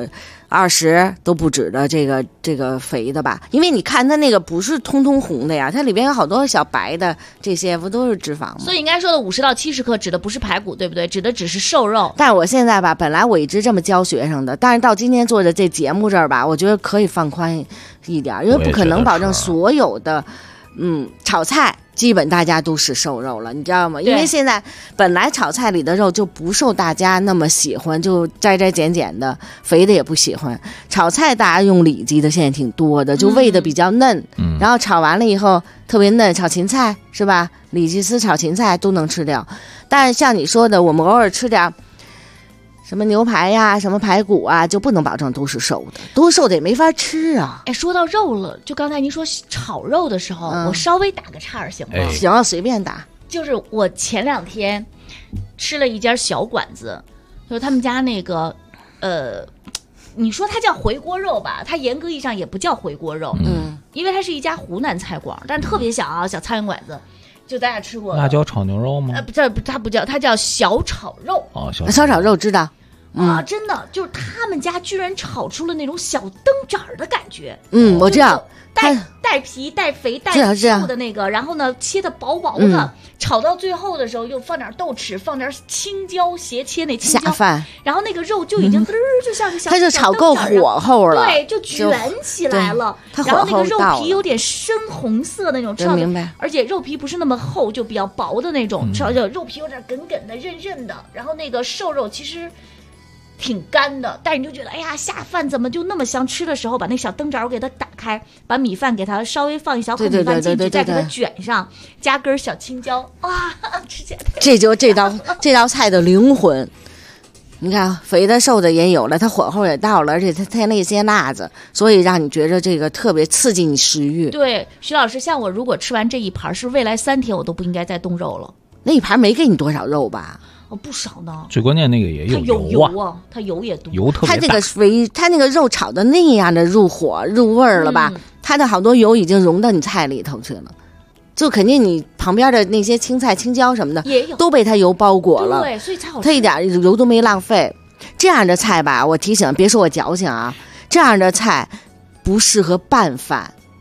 20都不止的这个肥的吧？因为你看它那个不是通通红的呀，它里边有好多小白的，这些不都是脂肪吗？ 所以应该说的50到70克指的不是排骨，对不对？指的只是瘦肉。 但是我现在吧，本来我一直这么教学生的，但是到今天做的这节目这儿吧，我觉得可以放宽一点，因为不可能保证所有的炒菜。基本大家都是瘦肉了，你知道吗？因为现在本来炒菜里的肉就不受大家那么喜欢，就摘剪的，肥的也不喜欢。炒菜大家用里脊的现在挺多的，就喂的比较嫩，然后炒完了以后特别嫩。炒芹菜是吧？里脊丝炒芹菜都能吃掉，但是像你说的，我们偶尔吃点什么牛排呀、什么排骨啊，就不能保证都是瘦的，都瘦的也没法吃啊。 哎，说到肉了，就刚才您说炒肉的时候，我稍微打个岔行吗？ 行，随便打。 就是我前2天吃了一家小馆子，就是他们家那个你说它叫回锅肉吧，它严格意义上也不叫回锅肉，因为它是一家湖南菜馆，但是特别小啊，小苍蝇馆子。就咱俩吃过辣椒炒牛肉吗？ 它不叫，它叫小炒肉。 哦，小炒肉知道。 真的就是他们家居然炒出了那种小灯盏的感觉。 我知道， 带皮、带肥、带瘦的那个，然后呢切的薄薄的，炒到最后的时候又放点豆豉，放点青椒，斜切那青椒下饭， 然后那个肉就已经就像个小， 它就炒够火候了， 对，就卷起来了。然后那个肉皮有点深红色那种， 明白。 而且肉皮不是那么厚，就比较薄的那种，肉皮有点梗梗的、韧韧的。然后那个瘦肉其实挺干的，但是你就觉得哎呀下饭怎么就那么香？吃的时候把那小灯盏我给它打开，把米饭给它稍微放一小口米饭进去，再给它卷上，加根小青椒，哇，吃起来这就这道菜的灵魂。你看肥的瘦的也有了，它火候也到了，而且它添了一些辣子，所以让你觉得这个特别刺激你食欲。 对，徐老师，像我如果吃完这一盘，是未来3天我都不应该再动肉了。 那一盘没给你多少肉吧？ 不少呢。 最关键那个也有油啊，它油也多， 油特别大。 它那个肉炒的那样的入火入味儿了吧？它的好多油已经融到你菜里头去了，就肯定你旁边的那些青菜、青椒什么的也有， 都被它油包裹了。 对，所以才好吃。 它一点油都没浪费。这样的菜吧，我提醒，别说我矫情啊，这样的菜不适合拌饭。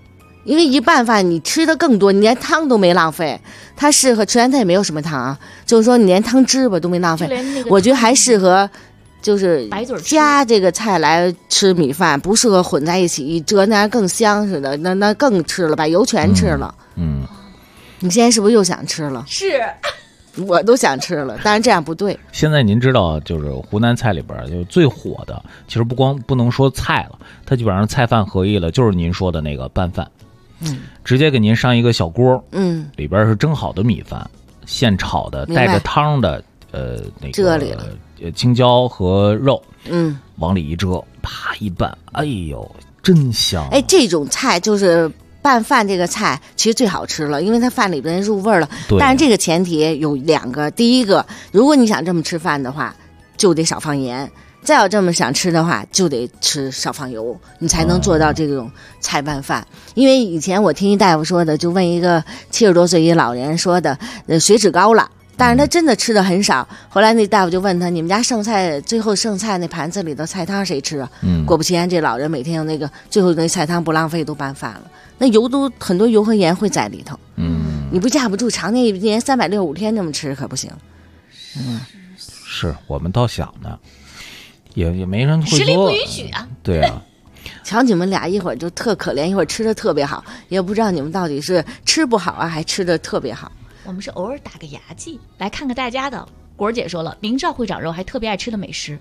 因为一拌饭你吃的更多，你连汤都没浪费。它适合，虽然它也没有什么汤啊，就是说你连汤汁吧都没浪费。我觉得还适合，就是加这个菜来吃米饭，不适合混在一起一折，那样更香似的，那更吃了，把油全吃了。你现在是不是又想吃了？ 是。 我都想吃了，但是这样不对。 现在您知道，就是湖南菜里边就最火的，其实不能说菜了，它基本上菜饭合一了，就是您说的那个拌饭。直接给您上一个小锅，里边是蒸好的米饭，现炒的，带着汤的，那个青椒和肉，往里一遮，啪一拌，哎呦，真香！ 哎，这种菜就是拌饭这个菜其实最好吃了，因为它饭里边入味了。但是这个前提有2个，第一个，如果你想这么吃饭的话，就得少放盐；再要这么想吃的话，就得少放油，你才能做到这种菜拌饭。因为以前我听一大夫说的，就问一个70多岁一老人说的，血脂高了。但是他真的吃的很少，后来那大夫就问他，你们家剩菜最后剩菜那盘子里的菜汤谁吃啊？果不其然，这老人每天用那个最后那菜汤不浪费都拌饭了，那油都很多油和盐会在里头。你不架不住，常年一年365天这么吃可不行。 是我们倒想呢，也没人会说， 实力不允许啊。 对啊。 瞧你们俩一会儿就特可怜，一会儿吃的特别好，也不知道你们到底是吃不好啊，还吃的特别好。 我们是偶尔打个牙祭，来看看大家的。果儿姐说了，明照会长肉还特别爱吃的美食，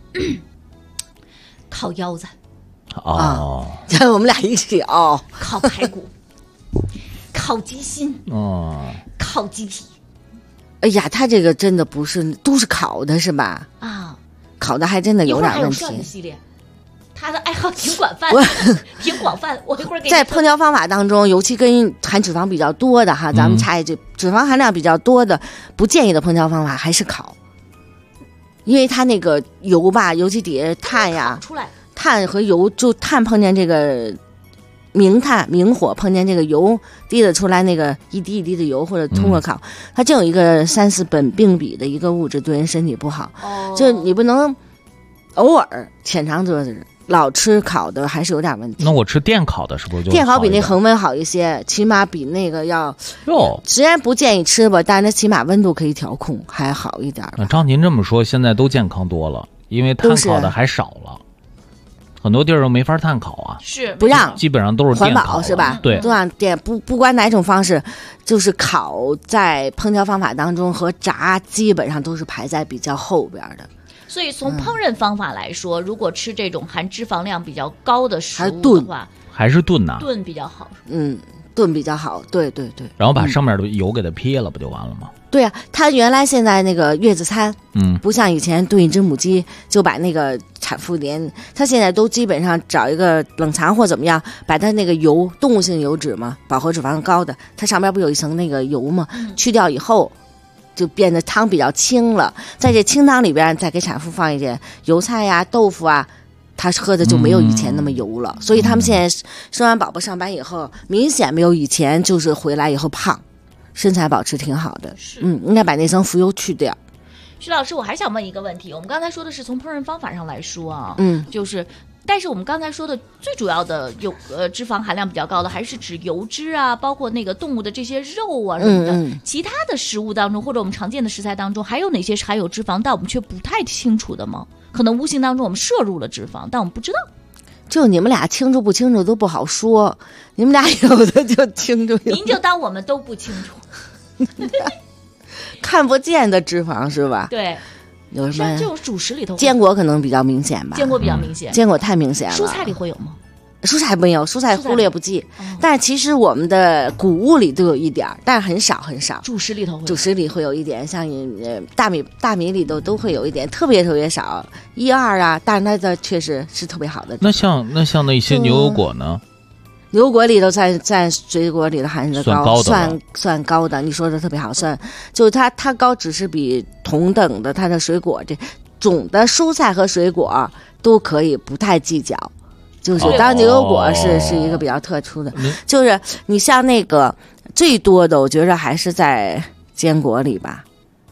烤腰子。 我们俩一起烤排骨，烤鸡心，烤鸡蹄。 哎呀，他这个真的不是都是烤的是吧？烤的还真的有点问题。 一会儿还有涮的系列。他的爱好挺广泛，挺广泛。我一会儿给在烹调方法当中，尤其跟含脂肪比较多的哈，咱们查这脂肪含量比较多的，不建议的烹调方法还是烤，因为它那个油吧，尤其底下碳呀，碳和油，就碳碰见这个明火碰见这个油滴得出来那个一滴一滴的油，或者通过烤，它真有一个3、4苯并芘的一个物质，对人身体不好。就你不能偶尔浅尝辄止。老吃烤的还是有点问题。 那我吃电烤的是不是就电烤比那恒温好一些，起码比那个要虽然不建议吃吧，但是它起码温度可以调控，还好一点。 照您这么说，现在都健康多了，因为碳烤的还少了，很多地儿都没法碳烤啊， 是不让， 基本上都是环保是吧？ 对， 都让电不管哪种方式，就是烤在烹调方法当中和炸基本上都是排在比较后边的。 所以从烹饪方法来说，如果吃这种含脂肪量比较高的食物的话， 还是炖呐， 炖比较好。 炖比较好，对。 然后把上面的油给它撇了，不就完了吗？ 对啊，他原来现在那个月子餐，不像以前炖一只母鸡就把那个产妇连，他现在都基本上找一个冷藏或怎么样，把它那个油，动物性油脂嘛，饱和脂肪高的，它上面不有一层那个油嘛，去掉以后。就变得汤比较清了，在这清汤里边再给产妇放一点油菜呀、豆腐啊，她喝的就没有以前那么油了。所以他们现在生完宝宝上班以后，明显没有以前就是回来以后胖，身材保持挺好的。应该把那层浮油去掉。 徐老师，我还想问一个问题，我们刚才说的是从烹饪方法上来说啊，就是但是我们刚才说的最主要的脂肪含量比较高的还是指油脂啊，包括那个动物的这些肉啊什么的。其他的食物当中或者我们常见的食材当中，还有哪些是含有脂肪但我们却不太清楚的吗？可能无形当中我们摄入了脂肪，但我们不知道。 就你们俩清楚不清楚都不好说，你们俩有的就清楚， 您就当我们都不清楚。 看不见的脂肪是吧？ 对。 有什么？ 这种主食里头， 坚果可能比较明显吧。 坚果比较明显， 坚果太明显了。 蔬菜里会有吗？ 蔬菜没有，蔬菜忽略不计。但是其实我们的谷物里都有一点，但是很少很少。 主食里头会有， 主食里会有一点，像大米里头都会有一点，特别特别少，1、2啊。但是它的确实是特别好的。 那像那些牛油果呢？ 牛油果里头在水果里的含量高，算高的。你说的特别好，就是它高，只是比同等的它的水果这总的蔬菜和水果都可以不太计较。就是当牛油果是一个比较特殊的，就是你像那个最多的，我觉得还是在坚果里吧。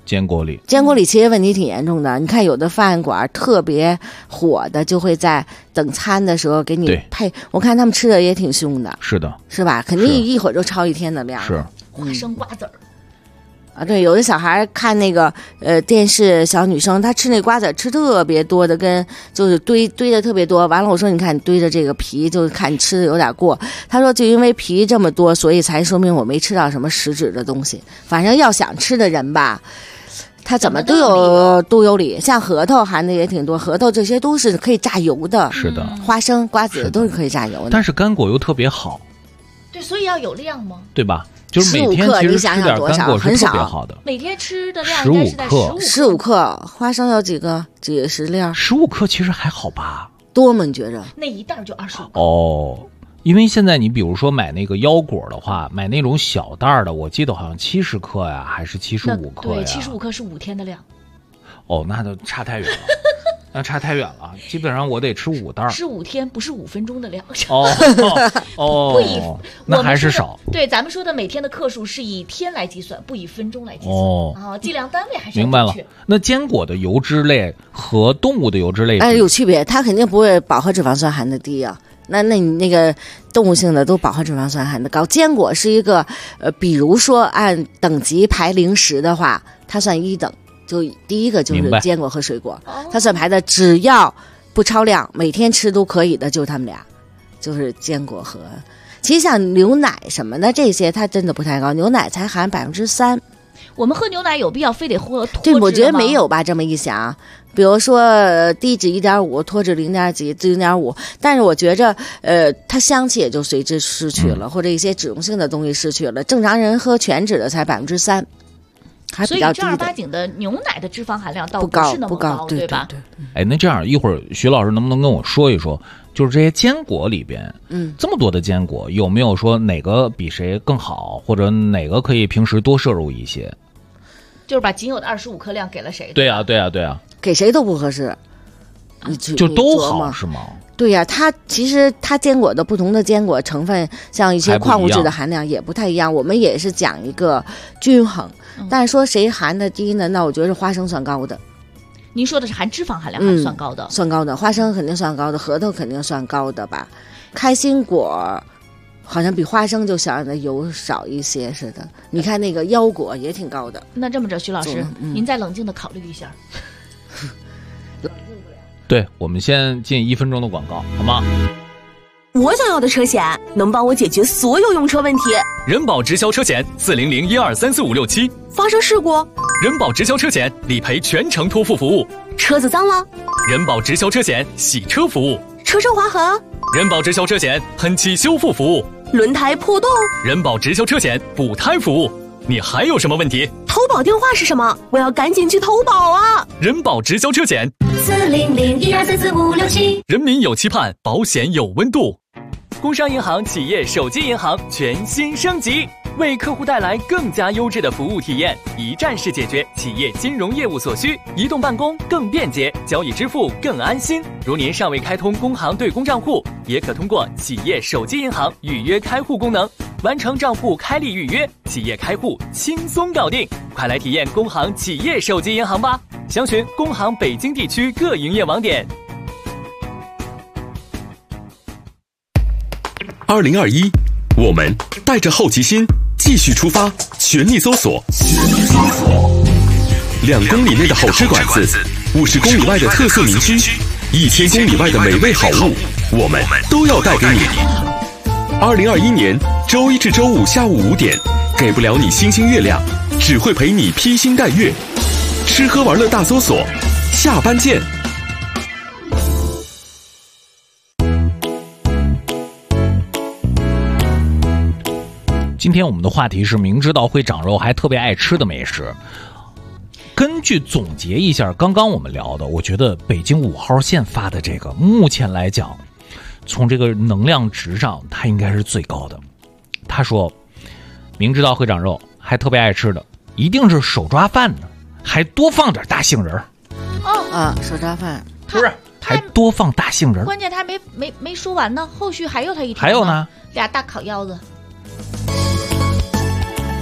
坚果里其实问题挺严重的。你看有的饭馆特别火的，就会在等餐的时候给你配，我看他们吃的也挺凶的。 是的， 是吧？肯定一会儿就超一天的量。 是花生瓜子儿。 啊，对，有的小孩看那个电视，小女生她吃那瓜子吃特别多的，就是堆的特别多。完了，我说你看你堆着这个皮，就是看你吃的有点过。他说就因为皮这么多，所以才说明我没吃到什么实质的东西。反正要想吃的人吧，他怎么都有理。像核桃含的也挺多，核桃这些都是可以榨油的。 是的， 花生、瓜子都是可以榨油的。 但是干果又特别好。 对，所以要有量吗？ 对吧？就是每天其实吃点干果是特别好的。 每天吃的量应该是在 15克。花生有几个？几十粒 ？15克其实还好吧？ 多吗？你觉着？ 那一袋就25克。 哦，因为现在你比如说买那个腰果的话，买那种小袋的，我记得好像70克呀，还是75克呀？ 对，75克是5天的量。 哦，那就差太远了。那差太远了，基本上我得吃5袋。 是5天，不是5分钟的量。 哦，那还是少。 对，咱们说的每天的克数是以天来计算，不以分钟来计算。 哦， 计量单位还是明白了。那坚果的油脂类和动物的油脂类， 有区别，它肯定不会饱和脂肪酸含的低啊。那你那个动物性的都饱和脂肪酸含的高。坚果是一个比如说按等级排零食的话，它算1等。就第一个就是坚果和水果，它算排的，只要不超量，每天吃都可以的，就是他们俩，就是坚果和。其实像牛奶什么的这些，它真的不太高，牛奶才含3%。 我们喝牛奶有必要非得喝脱脂吗？对，我觉得没有吧。这么一想，比如说低脂1.5，脱脂0.几、0.5，但是我觉着它香气也就随之失去了，或者一些脂溶性的东西失去了。正常人喝全脂的才3%。 所以正儿八经的牛奶的脂肪含量倒不是那么高，对吧？ 哎，那这样一会儿徐老师能不能跟我说一说，就是这些坚果里边，这么多的坚果，有没有说哪个比谁更好，或者哪个可以平时多摄入一些？ 就是把仅有的25克量给了谁？ 对啊， 给谁都不合适， 就都好是吗？ 对呀，它其实坚果的不同的坚果成分，像一些矿物质的含量也不太一样。我们也是讲一个均衡，但是说谁含的低呢？那我觉得是花生算高的。 您说的是含脂肪含量还算高的？ 算高的，花生肯定算高的，核桃肯定算高的吧？开心果好像比花生就想让它油少一些似的。你看那个腰果也挺高的。 那这么着，徐老师，您再冷静的考虑一下。 对，我们先进1分钟的广告，好吗？ 我想要的车险能帮我解决所有用车问题。 人保直销车险40012345667， 发生事故， 人保直销车险理赔全程托付服务。 车子脏了， 人保直销车险洗车服务。 车身划痕， 人保直销车险喷漆修复服务。 轮胎破洞， 人保直销车险补胎服务。你还有什么问题？ 投保电话是什么？我要赶紧去投保啊！ 人保直销车险 40012345667， 人民有期盼，保险有温度。工商银行企业手机银行全新升级，为客户带来更加优质的服务体验，一站式解决企业金融业务所需，移动办公更便捷，交易支付更安心。如您尚未开通工行对公账户，也可通过企业手机银行预约开户功能，完成账户开立预约，企业开户轻松搞定。快来体验工行企业手机银行吧！详询工行北京地区各营业网点。 2021，我们带着好奇心继续出发，全力搜索2公里内的好吃馆子，50公里外的特色民居，1000公里外的美味好物，我们都要带给你。2021年周一至周五下午5点，给不了你星星月亮，只会陪你披星戴月。吃喝玩乐大搜索，下班见。 今天我们的话题是明知道会长肉还特别爱吃的美食。根据总结一下刚刚我们聊的，我觉得北京5号线发的这个目前来讲，从这个能量值上它应该是最高的。他说明知道会长肉还特别爱吃的一定是手抓饭呢，还多放点大杏仁。 手抓饭是不是还多放大杏仁？ 关键他没说完呢，后续还有他一条。 还有呢， 2大烤腰子。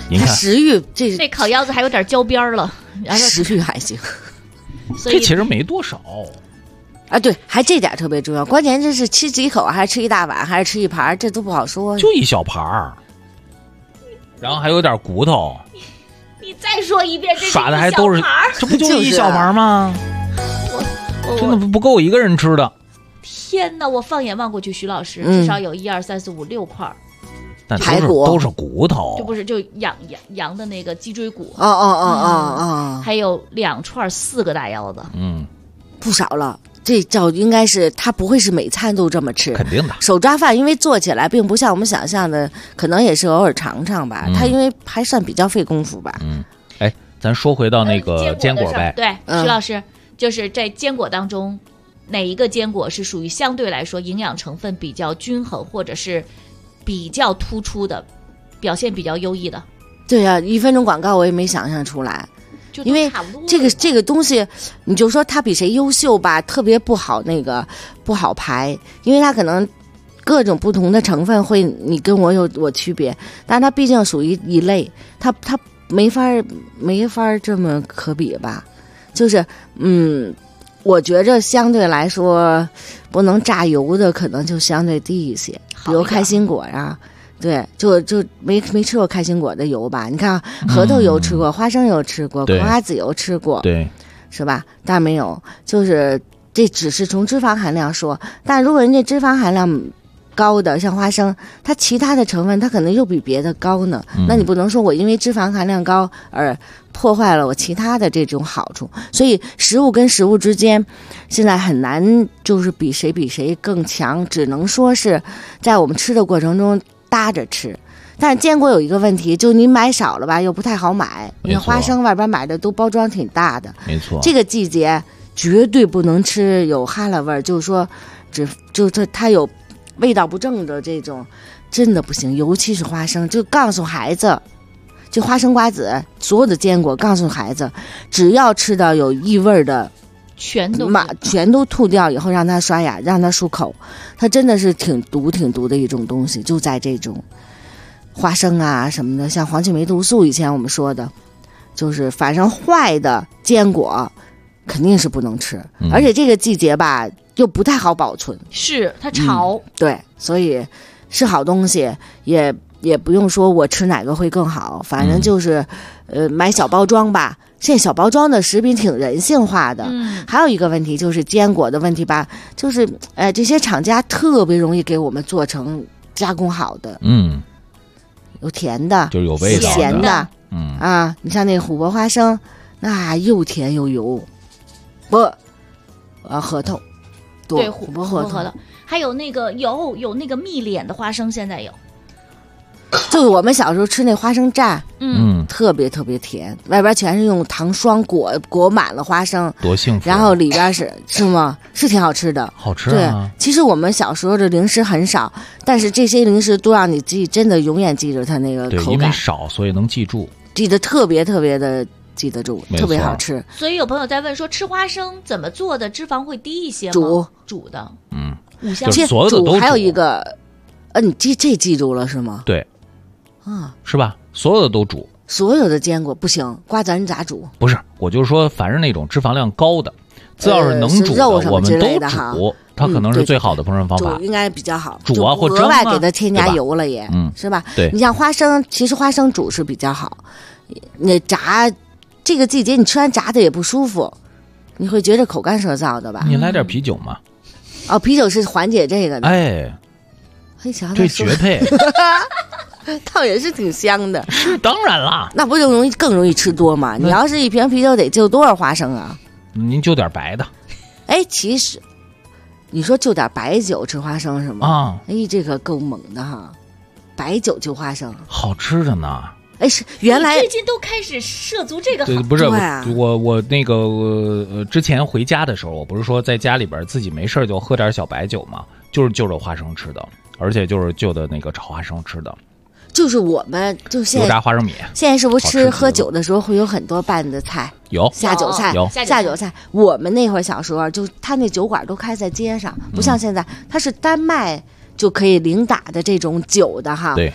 您看食欲这烤腰子还有点焦边了，然后食欲还行， 所以这其实没多少啊。对，还这点特别重要，关键这是吃几口，还是吃一大碗，还是吃一盘，这都不好说。 就一小盘儿，然后还有点骨头。 你再说一遍，这耍的还都是，这不就一小盘吗？ 我真的不够一个人吃的。 天哪！我放眼望过去，徐老师至少有1、2、3、4、5、6块。 但排骨都是骨头， 就羊的那个脊椎骨。 哦， 还有2串4个大腰子， 不少了。这叫应该是他不会是每餐都这么吃， 肯定的。 手抓饭因为做起来并不像我们想象的，可能也是偶尔尝尝吧。他因为还算比较费功夫吧。 哎，咱说回到那个坚果呗。 对，徐老师，就是在坚果当中，哪一个坚果是属于相对来说营养成分比较均衡，或者是比较突出的，表现比较优异的？对呀，1分钟广告我也没想象出来。因为这个东西，你就说它比谁优秀吧，特别不好排，因为它可能各种不同的成分会你跟我区别，但是它毕竟属于一类，它没法这么可比吧，就是我觉着相对来说不能榨油的可能就相对低一些，比如开心果啊。对，就没吃过开心果的油吧？你看核桃油吃过，花生油吃过，葵花籽油吃过， 对， 是吧？但没有，就是这只是从脂肪含量说，但如果人家脂肪含量高的，像花生，它其他的成分它可能又比别的高呢。那你不能说我因为脂肪含量高而破坏了我其他的这种好处。所以食物跟食物之间现在很难就是比谁更强，只能说是在我们吃的过程中搭着吃。但是坚果有一个问题，就你买少了吧又不太好买，你看花生外边买的都包装挺大的， 没错， 这个季节绝对不能吃有哈喇味儿，就是说它有味道不正的这种真的不行，尤其是花生，就告诉孩子，就花生瓜子所有的坚果告诉孩子，只要吃到有异味的全都吐掉以后，让他刷牙，让他漱口，它真的是挺毒的一种东西，就在这种花生啊什么的，像黄曲霉毒素以前我们说的，就是反正坏的坚果肯定是不能吃，而且这个季节吧又不太好保存， 是它潮， 对，所以是好东西也不用说我吃哪个会更好，反正就是买小包装吧。现在小包装的食品挺人性化的，还有一个问题就是坚果的问题吧，就是这些厂家特别容易给我们做成加工好的，有甜的， 就有味道的， 咸的，你像那个琥珀花生，那又甜又油，核桃， 对，琥珀核桃，还有那个有那个蜜脸的花生，现在有。 就是我们小时候吃那花生蘸，特别特别甜，外边全是用糖霜裹满了花生， 多幸福！ 然后里边是吗？是挺好吃的， 好吃啊！对，其实我们小时候的零食很少，但是这些零食都让你真的永远记着它那个口感。 对，因为少，所以能记住， 记得特别特别的记得住，特别好吃。 所以有朋友在问说，吃花生怎么做的脂肪会低一些吗？煮的，五香就所有的都煮。 还有一个，你这记住了是吗？ 对。是吧？所有的都煮， 所有的坚果不行，瓜子你咋煮？ 不是，我就是说，凡是那种脂肪量高的，只要是能煮的，我们都煮，它可能是最好的烹饪方法， 应该比较好。 煮啊或蒸啊， 额外给它添加油了也，是吧？ 对， 你像花生，其实花生煮是比较好。你炸，这个季节你吃完炸的也不舒服，你会觉得口干舌燥的吧？ 你来点啤酒嘛？ 哦，啤酒是缓解这个的。 哎，这绝配。 倒也是挺香的， 是当然啦， 那不就更容易吃多吗？你要是一瓶啤酒得就多少花生啊？ 您就点白的。 哎，其实你说就点白酒吃花生是吗？这可够猛的哈！白酒就花生， 好吃着呢。 哎，是原来最近都开始涉足这个， 对，不是我那个之前回家的时候，我不是说在家里边自己没事就喝点小白酒嘛，就是就着花生吃的，而且就是就的那个炒花生吃的。 就是我们就现在油炸花生米， 现在是不是喝酒的时候会有很多拌的菜？ 有下酒菜，下酒菜。我们那会儿小时候就他那酒馆都开在街上，不像现在，它是单卖就可以零打的这种酒的哈。 对，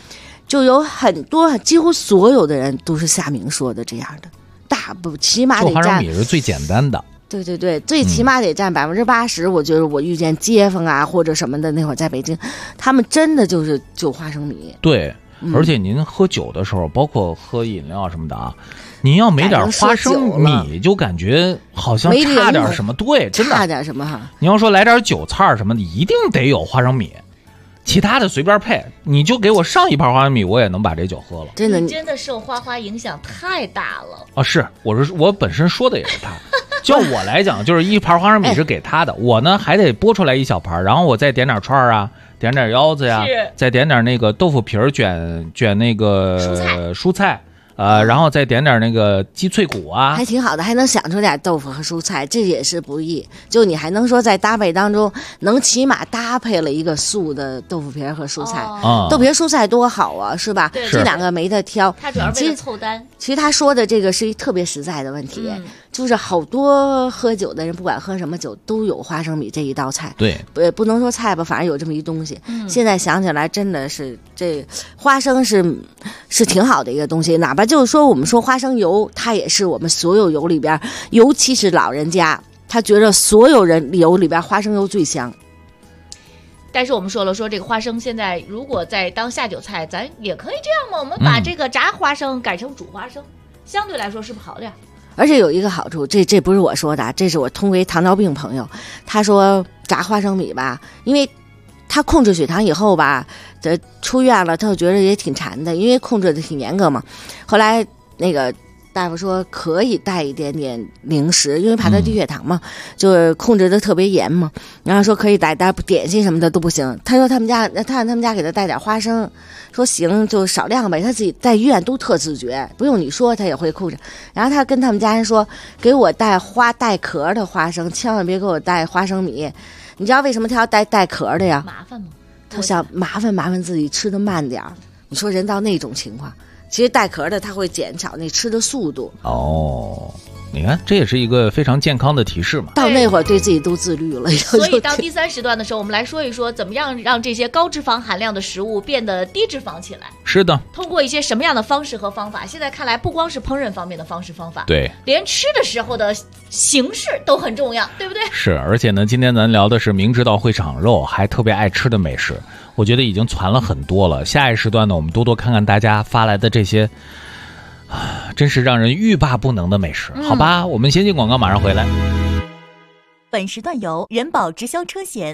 就有很多几乎所有的人都是夏明说的这样的，起码得占， 就花生米是最简单的。 对对对，最起码得占80%。我觉得我遇见街坊啊或者什么的，那会儿在北京，他们真的就是就花生米。 对，而且您喝酒的时候，包括喝饮料什么的啊，您要没点花生米，就感觉好像差点什么。对，真的差点什么哈。 你要说来点韭菜什么的，一定得有花生米。其他的随便配，你就给我上一盘花生米，我也能把这酒喝了。 真的， 你真的受花花影响太大了啊！是，我本身说的也是他。就我来讲，就是一盘花生米是给他的，我呢还得拨出来一小盘，然后我再点点串啊，点点腰子呀，再点点那个豆腐皮卷那个蔬菜。然后再点点那个鸡脆骨啊， 还挺好的，还能想出点豆腐和蔬菜，这也是不易。就你还能说在搭配当中，能起码搭配了一个素的豆腐皮和蔬菜，豆皮蔬菜多好啊，是吧？这两个没得挑。 他主要为了凑单。 其实他说的这个是一特别实在的问题，就是好多喝酒的人，不管喝什么酒，都有花生米这一道菜。 对， 不能说菜吧，反正有这么一东西。现在想起来，真的是这花生是挺好的一个东西，哪怕就是说我们说花生油，它也是我们所有油里边，尤其是老人家，他觉得所有人油里边花生油最香。 但是我们说了，说这个花生现在如果在当下酒菜，咱也可以这样嘛，我们把这个炸花生改成煮花生，相对来说是不是好点？ 而且有一个好处，这不是我说的，这是我通过糖尿病朋友，他说炸花生米吧，因为他控制血糖以后吧，出院了，他就觉得也挺馋的，因为控制的挺严格嘛。后来那个大夫说可以带一点点零食，因为怕他低血糖嘛，就是控制的特别严嘛。然后说可以带点心什么的都不行。他说他们家给他带点花生，说行就少量呗。他自己在医院都特自觉，不用你说他也会控制。然后他跟他们家人说，给我带壳的花生，千万别给我带花生米。你知道为什么他要带壳的呀？ 麻烦吗？ 他想麻烦自己吃的慢点儿。你说人到那种情况，其实带壳的他会减少那吃的速度。 哦，你看这也是一个非常健康的提示嘛。 到那会儿对自己都自律了。 所以到第3时段的时候，我们来说一说怎么样让这些高脂肪含量的食物变得低脂肪起来。 是的， 通过一些什么样的方式和方法？现在看来，不光是烹饪方面的方式方法， 对， 连吃的时候的形式都很重要，对不对？ 是，而且呢，今天咱聊的是明知道会长肉，还特别爱吃的美食，我觉得已经传了很多了。下一时段呢，我们多多看看大家发来的这些，真是让人欲罢不能的美食，好吧？我们先进广告，马上回来。 本时段由人保直销车险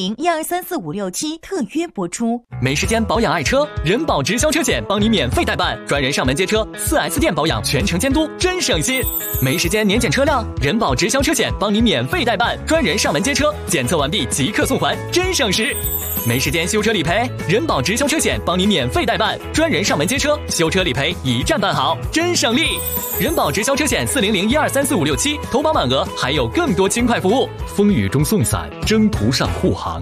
400-1234567特约播出。 没时间保养爱车，人保直销车险帮你免费代办，专人上门接车，4S 店保养全程监督，真省心。没时间年检车辆，人保直销车险帮你免费代办，专人上门接车，检测完毕即刻送还，真省时。没时间修车理赔，人保直销车险帮你免费代办，专人上门接车，修车理赔一站办好，真省力。人保直销车险400-1234567，投保满额还有更多轻快服务。风雨中送伞，征途上护航。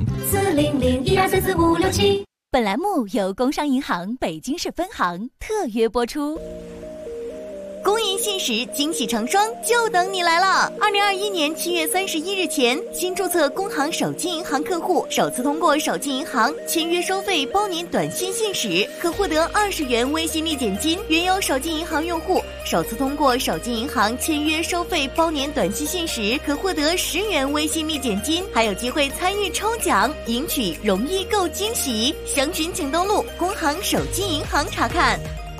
400-1234567。 本栏目由工商银行北京市分行特约播出。 公银信实，惊喜成双，就等你来了！2021年7月31日前，新注册工行手机银行客户首次通过手机银行签约收费包年短信信使，可获得20元微信立减金；原有手机银行用户首次通过手机银行签约收费包年短信信使，可获得10元微信立减金，还有机会参与抽奖，赢取容易购惊喜。详询请登录工行手机银行查看。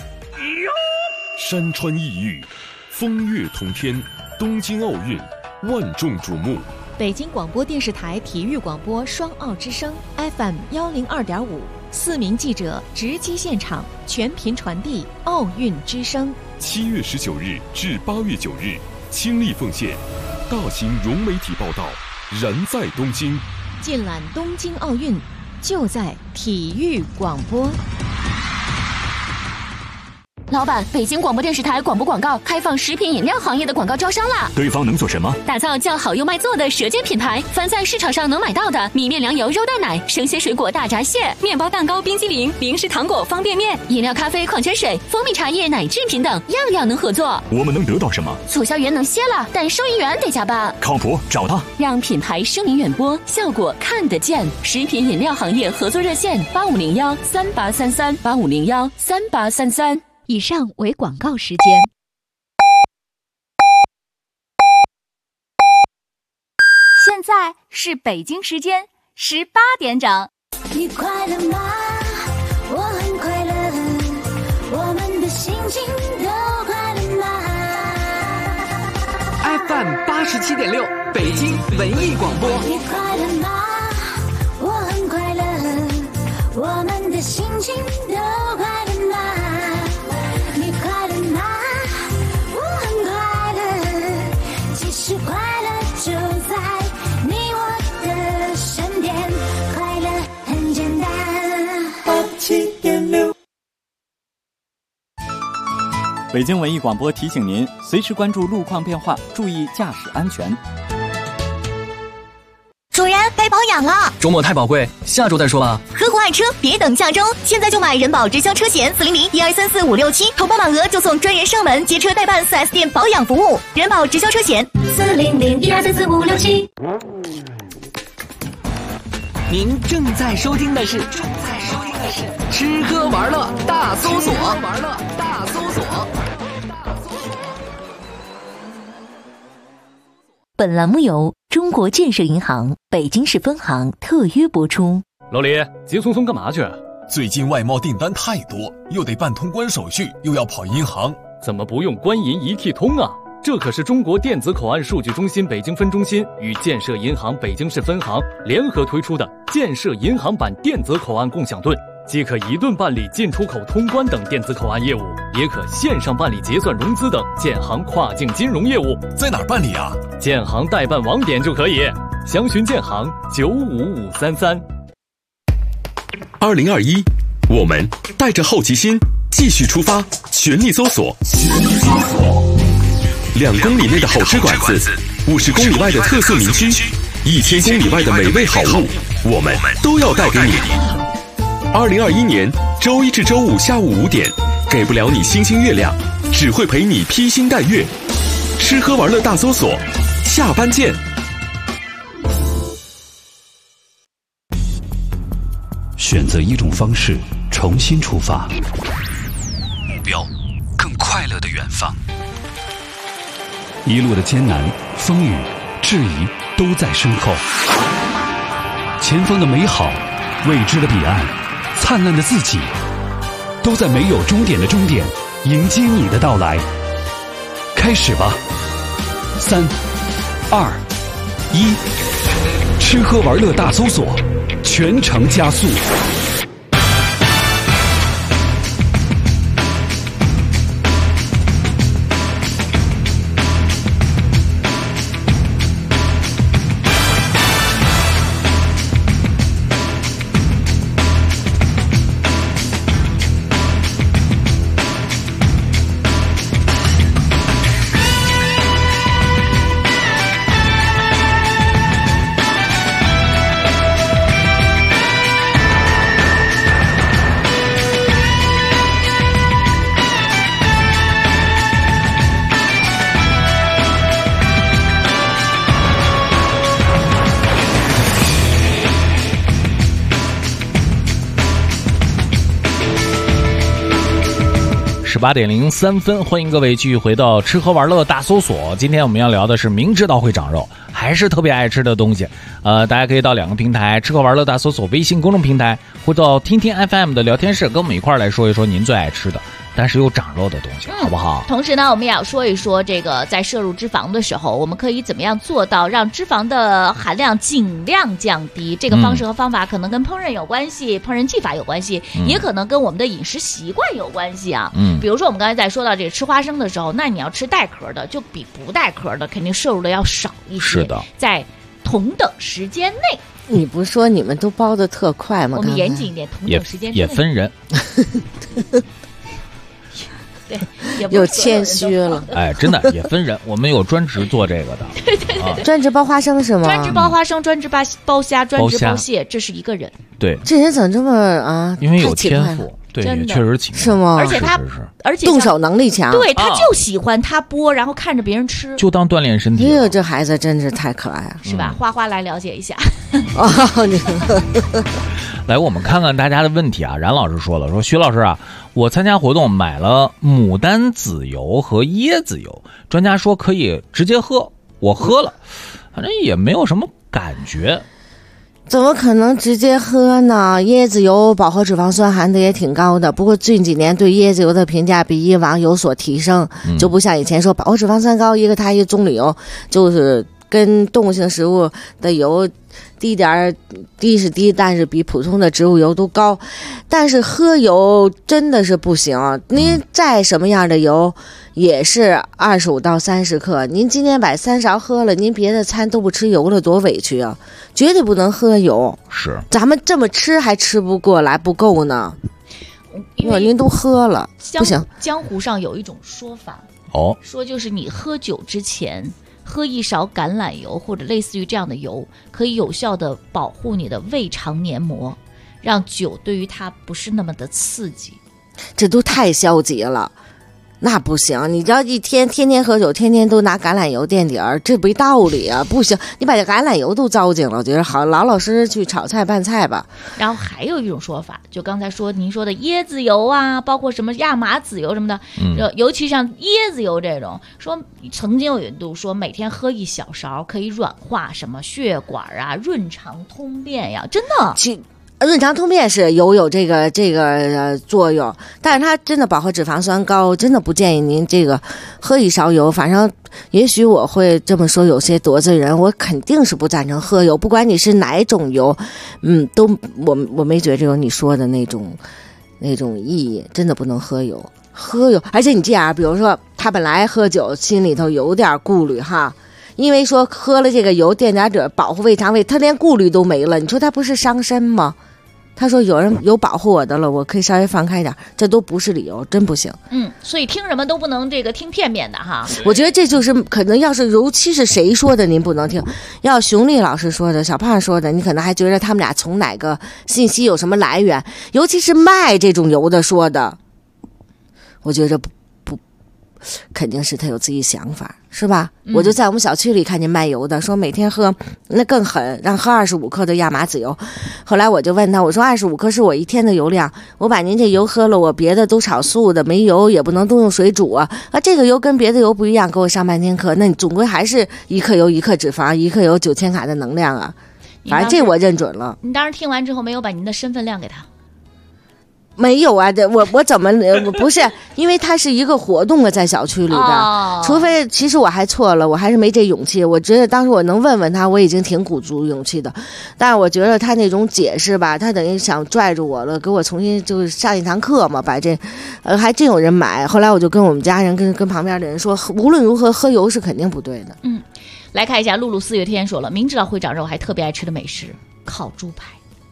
山川异域，风月同天，东京奥运万众瞩目。 北京广播电视台体育广播双奥之声 FM 102.5，4名记者直击现场，全频传递奥运之声。 7月19日至8月9日，倾力奉献，大型融媒体报道，燃在东京。 尽览东京奥运，就在体育广播。 老板，北京广播电视台广播广告开放食品饮料行业的广告招商啦！ 对方能做什么？ 打造叫好又卖座的舌尖品牌，凡在市场上能买到的米面粮油肉蛋奶、生鲜水果大闸蟹、面包蛋糕冰激凌、零食糖果方便面、饮料咖啡矿泉水、蜂蜜茶叶奶制品等，样样能合作。 我们能得到什么？ 促销员能歇了，但收银员得加班。 靠谱，找他， 让品牌声名远播，效果看得见。食品饮料行业合作热线8501383385013833。 以上为广告时间。 现在是北京时间18点整。 你快乐吗？我很快乐，我们的心情都快乐吗 ？FM 87.6，北京文艺广播。 你快乐吗？我很快乐，我们的心情都快乐吗？你快乐吗？我很快乐，其实快乐就在你我的身边，快乐很简单。87.6。 北京文艺广播提醒您，随时关注路况变化，注意驾驶安全。 主人，该保养了。 周末太宝贵，下周再说吧。 合伙爱车，别等下周，现在就买人保直销车险400-1234-567，投保满额就送专人上门接车代办 4S 店保养服务。人保直销车险400-1234-567。 您正在收听的是吃喝玩乐大搜索。 本栏目由中国建设银行北京市分行特约播出。 老李，急匆匆干嘛去？ 最近外贸订单太多，又得办通关手续，又要跑银行， 怎么不用官银一体通啊？这可是中国电子口岸数据中心北京分中心与建设银行北京市分行联合推出的建设银行版电子口岸共享盾，既可一盾办理进出口通关等电子口岸业务，也可线上办理结算融资等建行跨境金融业务。 在哪儿办理啊？ 建行代办网点就可以，详询建行95533。 2021，我们带着好奇心继续出发，全力搜索。2公里内的好吃馆子，50公里外的特色民区，1000公里外的美味好物，我们都要带给你。2021年周一至周五下午5点，给不了你星星月亮，只会陪你披星戴月。吃喝玩乐大搜索，下班见。 选择一种方式，重新出发， 目标更快乐的远方。 一路的艰难、风雨、质疑都在身后，前方的美好、未知的彼岸、灿烂的自己，都在没有终点的终点迎接你的到来。开始吧，3、2、1，吃喝玩乐大搜索，全程加速。 18:03，欢迎各位继续回到吃喝玩乐大搜索。今天我们要聊的是明知道会长肉还是特别爱吃的东西。大家可以到2个平台，吃喝玩乐大搜索微信公众平台，或到听听 FM 的聊天室，跟我们一块来说一说您最爱吃的但是又长肉的东西，好不好？ 同时呢，我们也要说一说这个在摄入脂肪的时候，我们可以怎么样做到让脂肪的含量尽量降低。这个方式和方法可能跟烹饪有关系，烹饪技法有关系，也可能跟我们的饮食习惯有关系啊。比如说我们刚才在说到这个吃花生的时候，那你要吃带壳的，就比不带壳的肯定摄入的要少一些。 是的， 在同等时间内。 你不是说你们都包的特快吗？ 我们严谨一点，同等时间内也分人。 对，也又谦虚了。 哎，真的也分人，我们有专职做这个的。 对， 专职包花生是吗？ 专职包花生，专职包虾，专职包蟹，这是一个人。 对， 这人怎么这么啊？ 因为有天赋。对，也确实勤是吗？ 而且动手能力强， 对，他就喜欢他剥，然后看着别人吃， 就当锻炼身体。 哎呦，这孩子真是太可爱了， 是吧？花花来了解一下。 来，我们看看大家的问题啊。冉老师说徐老师啊，我参加活动买了牡丹籽油和椰子油，专家说可以直接喝，我喝了，反正也没有什么感觉。 怎么可能直接喝呢？椰子油饱和脂肪酸含的也挺高的，不过近几年对椰子油的评价比以往有所提升，就不像以前说饱和脂肪酸高，一个它一个棕榈油，就是跟动物性食物的油低点低是低，但是比普通的植物油都高。但是喝油真的是不行，您再什么样的油也是25到30克，您今天把3勺喝了，您别的餐都不吃油了，多委屈啊！绝对不能喝油。 是， 咱们这么吃还吃不过来，不够呢。因为您都喝了，不行。 江湖上有一种说法，说就是你喝酒之前喝1勺橄榄油或者类似于这样的油，可以有效的保护你的胃肠黏膜，让酒对于它不是那么的刺激。 这都太消极了。那不行，你要天天喝酒，天天都拿橄榄油垫底儿，这没道理啊！不行，你把这橄榄油都糟践了，我觉得好，老老实实去炒菜拌菜吧。 然后还有一种说法，就刚才您说的椰子油啊，包括什么亚麻籽油什么的，尤其像椰子油这种，说曾经有人都说每天喝1小勺可以软化什么血管啊，润肠通便呀，真的。 润肠通便是有这个作用，但是它真的饱和脂肪酸高，真的不建议您这个喝1勺油。反正也许我会这么说，有些得罪人，我肯定是不赞成喝油，不管你是哪种油，都我没觉着有你说的那种意义，真的不能喝油。而且你这样，比如说他本来喝酒心里头有点顾虑哈。因为说喝了这个油垫点底保护胃肠胃，他连顾虑都没了，你说他不是伤身吗？他说有人有保护我的了，我可以稍微放开点，这都不是理由，真不行。 所以听什么都不能听片面的哈。 我觉得这就是可能，要是尤其是谁说的您不能听，要熊丽老师说的、小胖说的，你可能还觉得他们俩从哪个信息有什么来源，尤其是卖这种油的说的，我觉得不肯定是他有自己想法，是吧？我就在我们小区里看见卖油的，说每天喝那更狠，让喝25克的亚麻籽油。后来我就问他，我说25克是我1天的油量，我把您这油喝了，我别的都炒素的，没油也不能都用水煮啊。这个油跟别的油不一样，给我上半天课，那你总归还是1克油1克脂肪，1克油9000卡的能量啊。反正这我认准了。 你当时听完之后没有把您的身份亮给他？ 没有啊，我怎么不是？因为它是一个活动啊，在小区里的，除非其实我还错了，我还是没这勇气。我觉得当时我能问问他，我已经挺鼓足勇气的。但是我觉得他那种解释吧，他等于想拽住我了，给我重新就上一堂课嘛，把这还真有人买。后来我就跟我们家人跟旁边的人说，无论如何喝油是肯定不对的。 来看一下，露露4月天说了，明知道会长肉还特别爱吃的美食烤猪排。